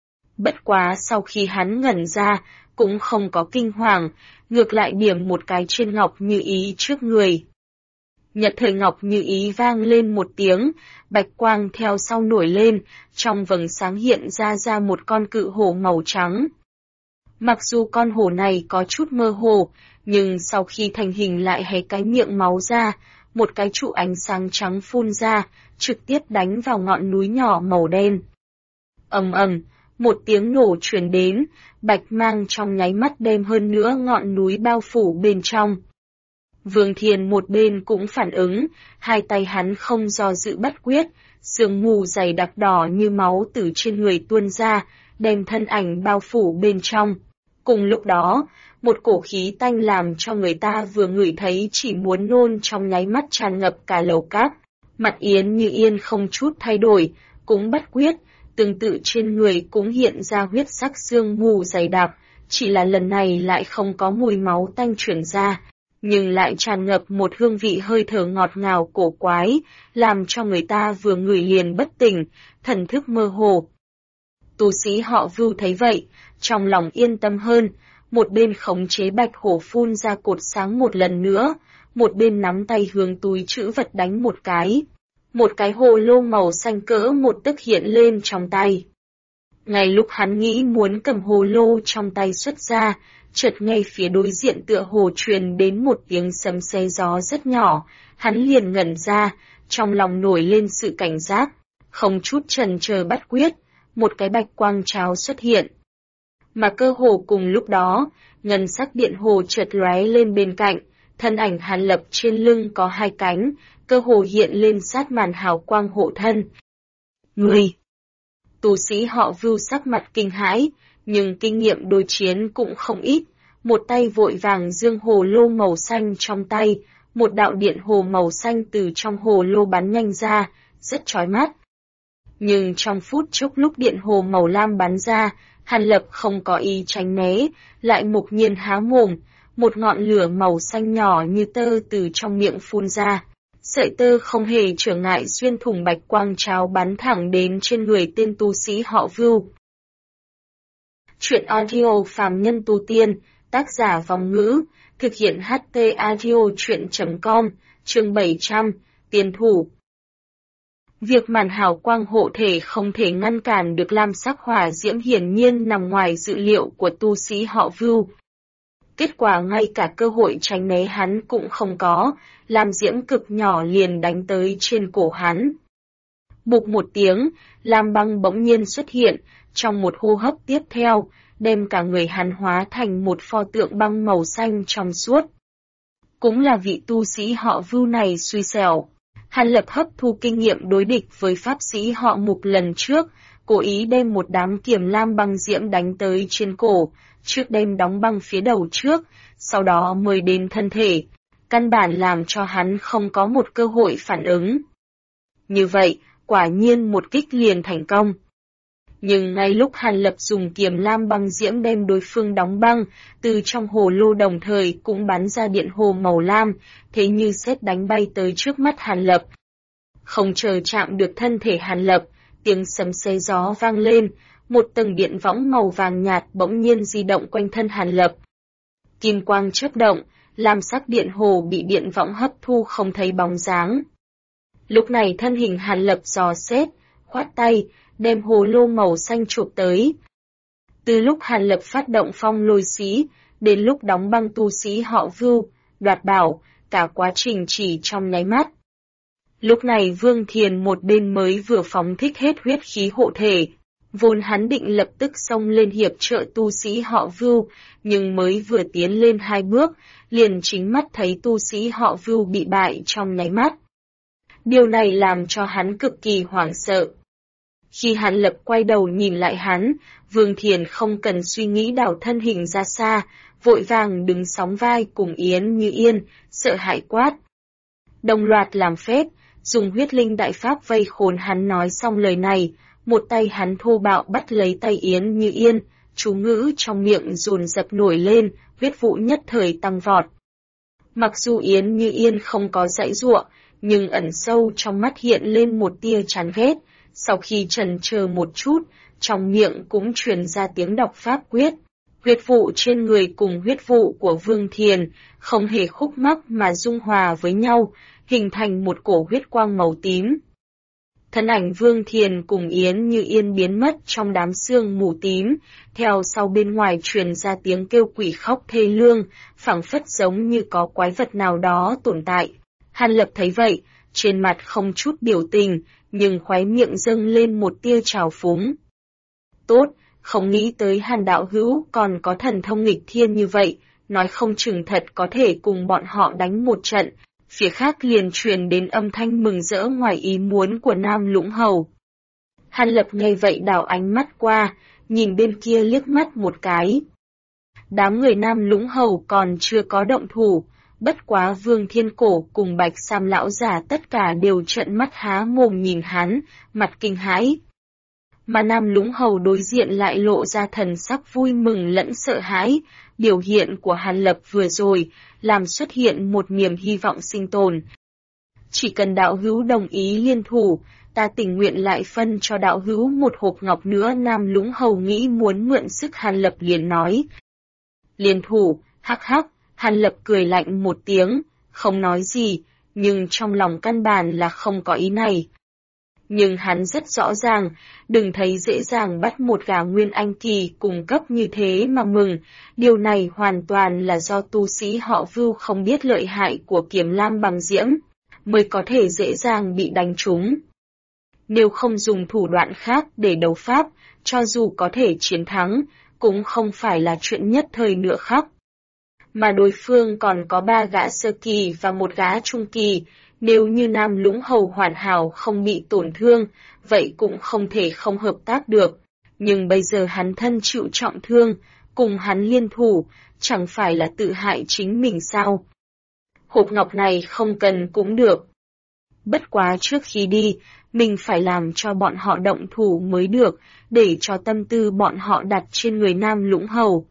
S1: Bất quá sau khi hắn ngẩn ra, cũng không có kinh hoàng, ngược lại điểm một cái trên Ngọc Như Ý trước người. Nhật thời Ngọc Như Ý vang lên một tiếng, bạch quang theo sau nổi lên, trong vầng sáng hiện ra một con cự hổ màu trắng. Mặc dù con hổ này có chút mơ hồ, nhưng sau khi thành hình lại hé cái miệng máu ra, một cái trụ ánh sáng trắng phun ra, trực tiếp đánh vào ngọn núi nhỏ màu đen. Ầm ầm, một tiếng nổ truyền đến, bạch mang trong nháy mắt đem hơn nữa ngọn núi bao phủ bên trong. Vương Thiền một bên cũng phản ứng, hai tay hắn không do dự bắt quyết, sương mù dày đặc đỏ như máu từ trên người tuôn ra, đem thân ảnh bao phủ bên trong. Cùng lúc đó, một cổ khí tanh làm cho người ta vừa ngửi thấy chỉ muốn nôn trong nháy mắt tràn ngập cả lầu cát. Mặt Yến Như Yên không chút thay đổi, cũng bắt quyết, tương tự trên người cũng hiện ra huyết sắc sương mù dày đặc, chỉ là lần này lại không có mùi máu tanh chuyển ra, nhưng lại tràn ngập một hương vị hơi thở ngọt ngào cổ quái, làm cho người ta vừa ngửi liền bất tỉnh, thần thức mơ hồ. Tu sĩ họ Vưu thấy vậy, trong lòng yên tâm hơn, một bên khống chế bạch hổ phun ra cột sáng một lần nữa, một bên nắm tay hướng túi trữ vật đánh một cái. Một cái hồ lô màu xanh cỡ một tấc hiện lên trong tay. Ngay lúc hắn nghĩ muốn cầm hồ lô trong tay xuất ra, chợt ngay phía đối diện tựa hồ truyền đến một tiếng sấm sét gió rất nhỏ, hắn liền ngẩn ra, trong lòng nổi lên sự cảnh giác, không chút chần chờ bắt quyết, một cái bạch quang cháo xuất hiện. Mà cơ hồ cùng lúc đó, ngân sắc điện hồ chợt lóe lên bên cạnh, thân ảnh Hàn Lập trên lưng có hai cánh, cơ hồ hiện lên sát màn hào quang hộ thân. Người! Tu sĩ họ Vưu sắc mặt kinh hãi, nhưng kinh nghiệm đối chiến cũng không ít, một tay vội vàng giương hồ lô màu xanh trong tay, một đạo điện hồ màu xanh từ trong hồ lô bắn nhanh ra, rất chói mắt. Nhưng trong phút chốc lúc điện hồ màu lam bắn ra, Hàn Lập không có ý tránh né, lại mục nhiên há mồm, một ngọn lửa màu xanh nhỏ như tơ từ trong miệng phun ra. Sợi tơ không hề trở ngại xuyên thủng bạch quang cháo bắn thẳng đến trên người tên tu sĩ họ Vưu. Chuyện audio phàm nhân tu tiên, tác giả Vong Ngữ, thực hiện HT audio chuyện.com, chương 700, tiền thủ. Việc màn hào quang hộ thể không thể ngăn cản được lam sắc hỏa diễm hiển nhiên nằm ngoài dự liệu của tu sĩ họ Vưu. Kết quả ngay cả cơ hội tránh né hắn cũng không có, lam diễm cực nhỏ liền đánh tới trên cổ hắn. Bụp một tiếng, lam băng bỗng nhiên xuất hiện, trong một hô hấp tiếp theo, đem cả người hắn hóa thành một pho tượng băng màu xanh trong suốt. Cũng là vị tu sĩ họ Vưu này xui xẻo. Hàn Lập hấp thu kinh nghiệm đối địch với pháp sĩ họ Mục lần trước, cố ý đem một đám kiềm lam băng diễm đánh tới trên cổ, trước đem đóng băng phía đầu trước, sau đó mới đến thân thể, căn bản làm cho hắn không có một cơ hội phản ứng. Như vậy, quả nhiên một kích liền thành công. Nhưng ngay lúc Hàn Lập dùng kiềm lam băng diễm đem đối phương đóng băng, từ trong hồ lô đồng thời cũng bắn ra điện hồ màu lam, thế như sét đánh bay tới trước mắt Hàn Lập. Không chờ chạm được thân thể Hàn Lập, tiếng sấm sét gió vang lên, một tầng điện võng màu vàng nhạt bỗng nhiên di động quanh thân Hàn Lập. Kim quang chớp động, lam sắc điện hồ bị điện võng hấp thu không thấy bóng dáng. Lúc này thân hình Hàn Lập dò xét, khoát tay, đem hồ lô màu xanh chụp tới. Từ lúc Hàn Lập phát động phong lôi sĩ, đến lúc đóng băng tu sĩ họ Vưu, đoạt bảo, cả quá trình chỉ trong nháy mắt. Lúc này Vương Thiền một bên mới vừa phóng thích hết huyết khí hộ thể, vốn hắn định lập tức xông lên hiệp trợ tu sĩ họ Vưu, nhưng mới vừa tiến lên 2 bước, liền chính mắt thấy tu sĩ họ Vưu bị bại trong nháy mắt. Điều này làm cho hắn cực kỳ hoảng sợ. Khi Hàn Lập quay đầu nhìn lại hắn, Vương Thiền không cần suy nghĩ đảo thân hình ra xa, vội vàng đứng sóng vai cùng Yến Như Yên, sợ hãi quát. Đồng loạt làm phép, dùng huyết linh đại pháp vây khốn hắn. Nói xong lời này, một tay hắn thô bạo bắt lấy tay Yến Như Yên, chú ngữ trong miệng dồn dập nổi lên, huyết vụ nhất thời tăng vọt. Mặc dù Yến Như Yên không có giãy giụa, nhưng ẩn sâu trong mắt hiện lên một tia chán ghét. Sau khi chần chờ một chút, trong miệng cũng truyền ra tiếng đọc pháp quyết. Huyết vụ trên người cùng huyết vụ của Vương Thiền không hề khúc mắc mà dung hòa với nhau, hình thành một cổ huyết quang màu tím. Thân ảnh Vương Thiền cùng Yến Như Yên biến mất trong đám sương mù tím, theo sau bên ngoài truyền ra tiếng kêu quỷ khóc thê lương, phảng phất giống như có quái vật nào đó tồn tại. Hàn Lập thấy vậy, trên mặt không chút biểu tình, nhưng khóe miệng dâng lên một tia trào phúng. Tốt, không nghĩ tới Hàn đạo hữu còn có thần thông nghịch thiên như vậy, nói không chừng thật có thể cùng bọn họ đánh một trận. Phía khác liền truyền đến âm thanh mừng rỡ ngoài ý muốn của Nam Lũng Hầu. Hàn Lập nghe vậy đảo ánh mắt qua, nhìn bên kia liếc mắt một cái. Đám người Nam Lũng Hầu còn chưa có động thủ, Bất quá Vương Thiên Cổ cùng Bạch Sam lão giả tất cả đều trợn mắt há mồm nhìn hắn, mặt kinh hãi. Mà Nam Lũng Hầu đối diện lại lộ ra thần sắc vui mừng lẫn sợ hãi, biểu hiện của Hàn Lập vừa rồi, làm xuất hiện một niềm hy vọng sinh tồn. Chỉ cần đạo hữu đồng ý liên thủ, ta tình nguyện lại phân cho đạo hữu một hộp ngọc nữa. Nam Lũng Hầu nghĩ muốn mượn sức Hàn Lập liền nói. Liên thủ, hắc hắc, Hàn Lập cười lạnh một tiếng, không nói gì, nhưng trong lòng căn bản là không có ý này. Nhưng hắn rất rõ ràng, đừng thấy dễ dàng bắt một gã Nguyên Anh Kỳ cùng cấp như thế mà mừng, điều này hoàn toàn là do tu sĩ họ Vưu không biết lợi hại của Kiếm Lam Bằng Diễm, mới có thể dễ dàng bị đánh trúng. Nếu không dùng thủ đoạn khác để đấu pháp, cho dù có thể chiến thắng, cũng không phải là chuyện nhất thời nữa khác. Mà đối phương còn có 3 gã sơ kỳ và 1 gã trung kỳ, nếu như Nam Lũng Hầu hoàn hảo không bị tổn thương, vậy cũng không thể không hợp tác được. Nhưng bây giờ hắn thân chịu trọng thương, cùng hắn liên thủ, chẳng phải là tự hại chính mình sao? Hộp ngọc này không cần cũng được. Bất quá trước khi đi, mình phải làm cho bọn họ động thủ mới được, để cho tâm tư bọn họ đặt trên người Nam Lũng Hầu.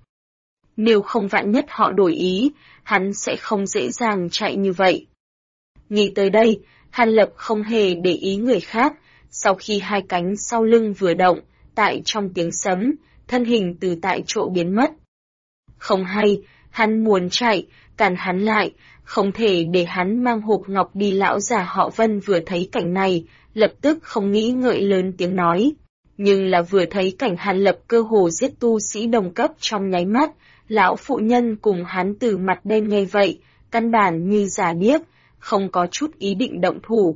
S1: Nếu không vạn nhất họ đổi ý, hắn sẽ không dễ dàng chạy như vậy. Nghĩ tới đây, Hàn Lập không hề để ý người khác, sau khi 2 cánh sau lưng vừa động, tại trong tiếng sấm, thân hình từ tại chỗ biến mất. Không hay, hắn muốn chạy, cản hắn lại, không thể để hắn mang hộp ngọc đi. Lão già họ Vân vừa thấy cảnh này, lập tức không nghĩ ngợi lớn tiếng nói. Nhưng là vừa thấy cảnh Hàn Lập cơ hồ giết tu sĩ đồng cấp trong nháy mắt, lão phụ nhân cùng hắn từ mặt đen nghe vậy, căn bản như giả điếc, không có chút ý định động thủ.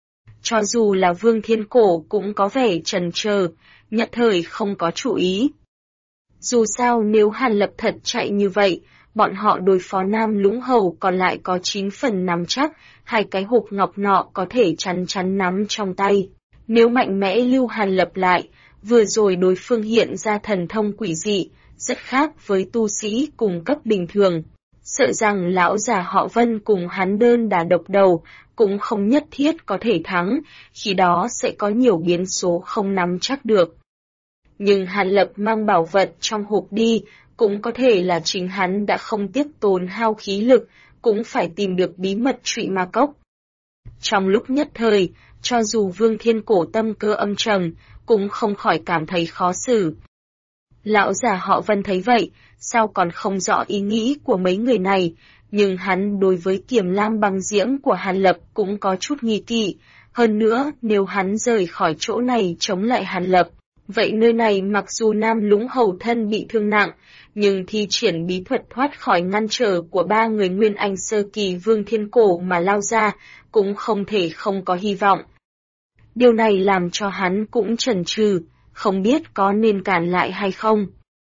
S1: Cho dù là Vương Thiên Cổ cũng có vẻ chần chờ, nhất thời không có chủ ý. Dù sao nếu Hàn Lập thật chạy như vậy, bọn họ đối phó Nam Lũng Hầu còn lại có 9 phần nắm chắc, 2 cái hộp ngọc nọ có thể chắn chắn nắm trong tay. Nếu mạnh mẽ lưu Hàn Lập lại, vừa rồi đối phương hiện ra thần thông quỷ dị, rất khác với tu sĩ cùng cấp bình thường. Sợ rằng lão già họ Vân cùng hắn đơn đả độc đầu, cũng không nhất thiết có thể thắng, khi đó sẽ có nhiều biến số không nắm chắc được. Nhưng Hàn Lập mang bảo vật trong hộp đi, cũng có thể là chính hắn đã không tiếc tốn hao khí lực, cũng phải tìm được bí mật Trụy Ma Cốc. Trong lúc nhất thời, cho dù Vương Thiên Cổ tâm cơ âm trầm, cũng không khỏi cảm thấy khó xử. Lão già họ Vân thấy vậy, sao còn không rõ ý nghĩ của mấy người này, nhưng hắn đối với Kiếm Lam Băng Diễm của Hàn Lập cũng có chút nghi kỵ. Hơn nữa, nếu hắn rời khỏi chỗ này chống lại Hàn Lập, vậy nơi này mặc dù Nam Lũng Hầu thân bị thương nặng, nhưng thi triển bí thuật thoát khỏi ngăn trở của 3 người Nguyên Anh sơ kỳ Vương Thiên Cổ mà lao ra, cũng không thể không có hy vọng. Điều này làm cho hắn cũng chần chừ, không biết có nên cản lại hay không.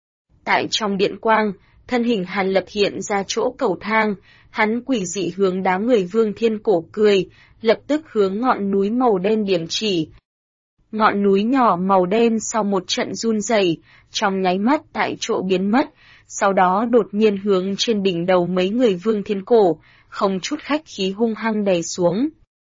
S1: Tại trong điện quang, thân hình Hàn Lập hiện ra chỗ cầu thang, hắn quỷ dị hướng đám người Vương Thiên Cổ cười, lập tức hướng ngọn núi màu đen điểm chỉ. Ngọn núi nhỏ màu đen sau một trận run rẩy, trong nháy mắt tại chỗ biến mất, sau đó đột nhiên hướng trên đỉnh đầu mấy người Vương Thiên Cổ, không chút khách khí hung hăng đè xuống.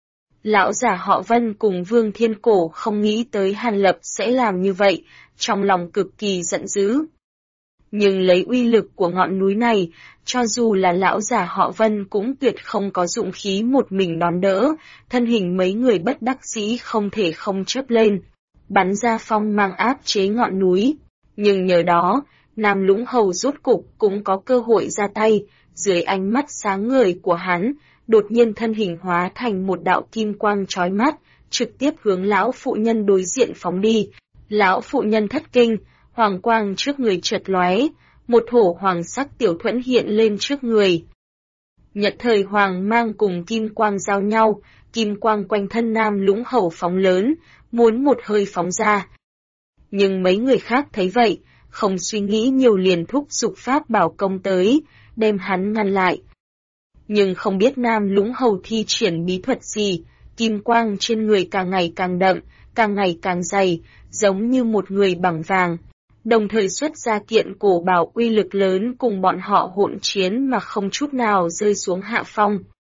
S1: Lão già họ Vân cùng Vương Thiên Cổ không nghĩ tới Hàn Lập sẽ làm như vậy, trong lòng cực kỳ giận dữ. Nhưng lấy uy lực của ngọn núi này, cho dù là lão già họ Vân cũng tuyệt không có dụng khí một mình đón đỡ, thân hình mấy người bất đắc dĩ không thể không chớp lên, bắn ra phong mang áp chế ngọn núi. Nhưng nhờ đó, Nam Lũng Hầu rốt cục cũng có cơ hội ra tay, dưới ánh mắt sáng ngời của hắn, đột nhiên thân hình hóa thành một đạo kim quang chói mắt, trực tiếp hướng lão phụ nhân đối diện phóng đi. Lão phụ nhân thất kinh, hoàng quang trước người chợt lóe, một hổ hoàng sắc tiểu thuẫn hiện lên trước người. Nhất thời hoàng mang cùng kim quang giao nhau, kim quang quanh thân Nam Lũng Hầu phóng lớn, muốn một hơi phóng ra. Nhưng mấy người khác thấy vậy, không suy nghĩ nhiều liền thúc giục pháp bảo công tới, đem hắn ngăn lại. Nhưng không biết Nam Lũng Hầu thi triển bí thuật gì, kim quang trên người càng ngày càng đậm, càng ngày càng dày, giống như một người bằng vàng. đồng thời xuất ra kiện cổ bảo uy lực lớn cùng bọn họ hỗn chiến mà không chút nào rơi xuống hạ phong.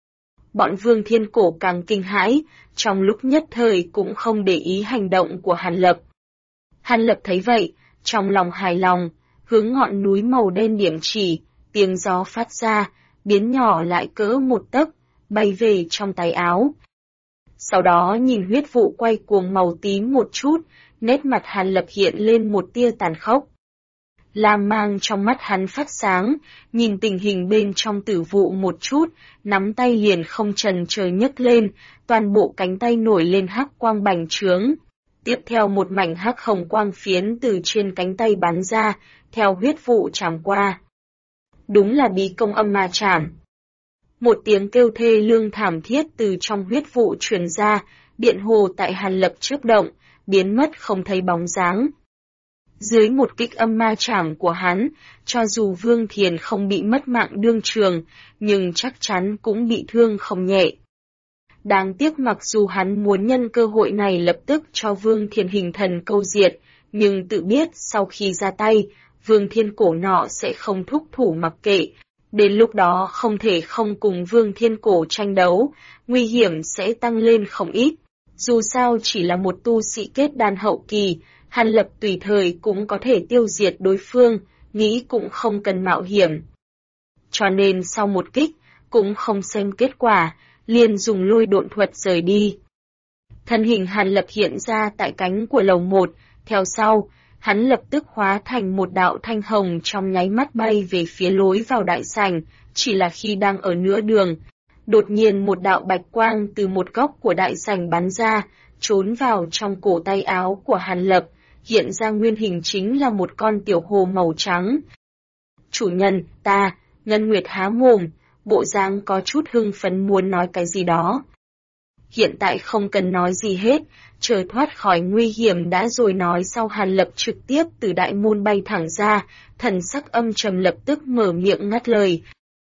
S1: Bọn Vương Thiên Cổ càng kinh hãi, trong lúc nhất thời cũng không để ý hành động của Hàn Lập. Hàn Lập thấy vậy, trong lòng hài lòng, hướng ngọn núi màu đen điểm chỉ, tiếng gió phát ra, biến nhỏ lại cỡ một tấc, bay về trong tay áo. Sau đó nhìn huyết vụ quay cuồng màu tím một chút, nét mặt Hàn Lập hiện lên một tia tàn khốc. Lam mang trong mắt hắn phát sáng, nhìn tình hình bên trong tử vụ một chút, nắm tay liền không chần chờ nhấc lên, toàn bộ cánh tay nổi lên hắc quang bành trướng. Tiếp theo một mảnh hắc hồng quang phiến từ trên cánh tay bắn ra, theo huyết vụ trảm qua. Đúng là bí công âm ma trảm. Một tiếng kêu thê lương thảm thiết từ trong huyết vụ truyền ra, điện hồ tại Hàn Lập chớp động, biến mất không thấy bóng dáng. Dưới một kích âm ma trảm của hắn, cho dù Vương Thiền không bị mất mạng đương trường, nhưng chắc chắn cũng bị thương không nhẹ. Đáng tiếc mặc dù hắn muốn nhân cơ hội này lập tức cho Vương Thiền hình thần câu diệt, nhưng tự biết sau khi ra tay, Vương Thiên Cổ nọ sẽ không thúc thủ mặc kệ. Đến lúc đó không thể không cùng Vương Thiên Cổ tranh đấu, nguy hiểm sẽ tăng lên không ít. Dù sao chỉ là một tu sĩ kết đan hậu kỳ, Hàn Lập tùy thời cũng có thể tiêu diệt đối phương, nghĩ cũng không cần mạo hiểm. Cho nên sau một kích, cũng không xem kết quả, liền dùng lôi độn thuật rời đi. Thân hình Hàn Lập hiện ra tại cánh của lầu 1, theo sau, hắn lập tức hóa thành một đạo thanh hồng trong nháy mắt bay về phía lối vào đại sảnh, chỉ là khi đang ở nửa đường. Đột nhiên một đạo bạch quang từ một góc của đại sảnh bắn ra, trốn vào trong cổ tay áo của Hàn Lập, hiện ra nguyên hình chính là một con tiểu hồ màu trắng. Chủ nhân, ta, Ngân Nguyệt há mồm, bộ dáng có chút hưng phấn muốn nói cái gì đó. Hiện tại không cần nói gì hết, chờ thoát khỏi nguy hiểm đã rồi nói sau. Hàn Lập trực tiếp từ đại môn bay thẳng ra, thần sắc âm trầm lập tức mở miệng ngắt lời.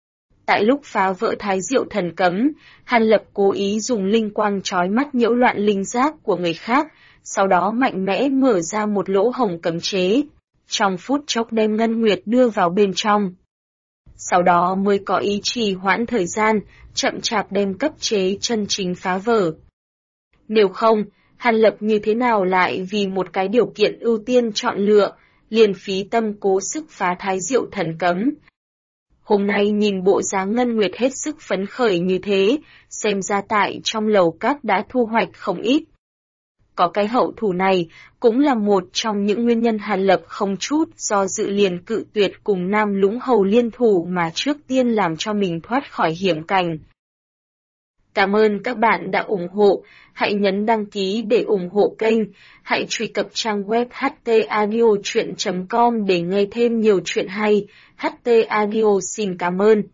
S1: Tại lúc phá vỡ Thái Diệu thần cấm, Hàn Lập cố ý dùng linh quang chói mắt nhiễu loạn linh giác của người khác, sau đó mạnh mẽ mở ra một lỗ hổng cấm chế, trong phút chốc đem Ngân Nguyệt đưa vào bên trong. Sau đó mới có ý trì hoãn thời gian, chậm chạp đem cấp chế chân chính phá vỡ. Nếu không, Hàn Lập như thế nào lại vì một cái điều kiện ưu tiên chọn lựa, liền phí tâm cố sức phá Thái Diệu thần cấm. Hôm nay nhìn bộ dáng Ngân Nguyệt hết sức phấn khởi như thế, xem ra tại trong lầu các đã thu hoạch không ít. Có cái hậu thủ này, cũng là một trong những nguyên nhân Hàn Lập không chút do dự liền cự tuyệt cùng Nam Lũng Hầu liên thủ mà trước tiên làm cho mình thoát khỏi hiểm cảnh. Cảm ơn các bạn đã ủng hộ, hãy nhấn đăng ký để ủng hộ kênh, hãy truy cập trang web htaudio.com để nghe thêm nhiều chuyện hay. HT Audio xin cảm ơn.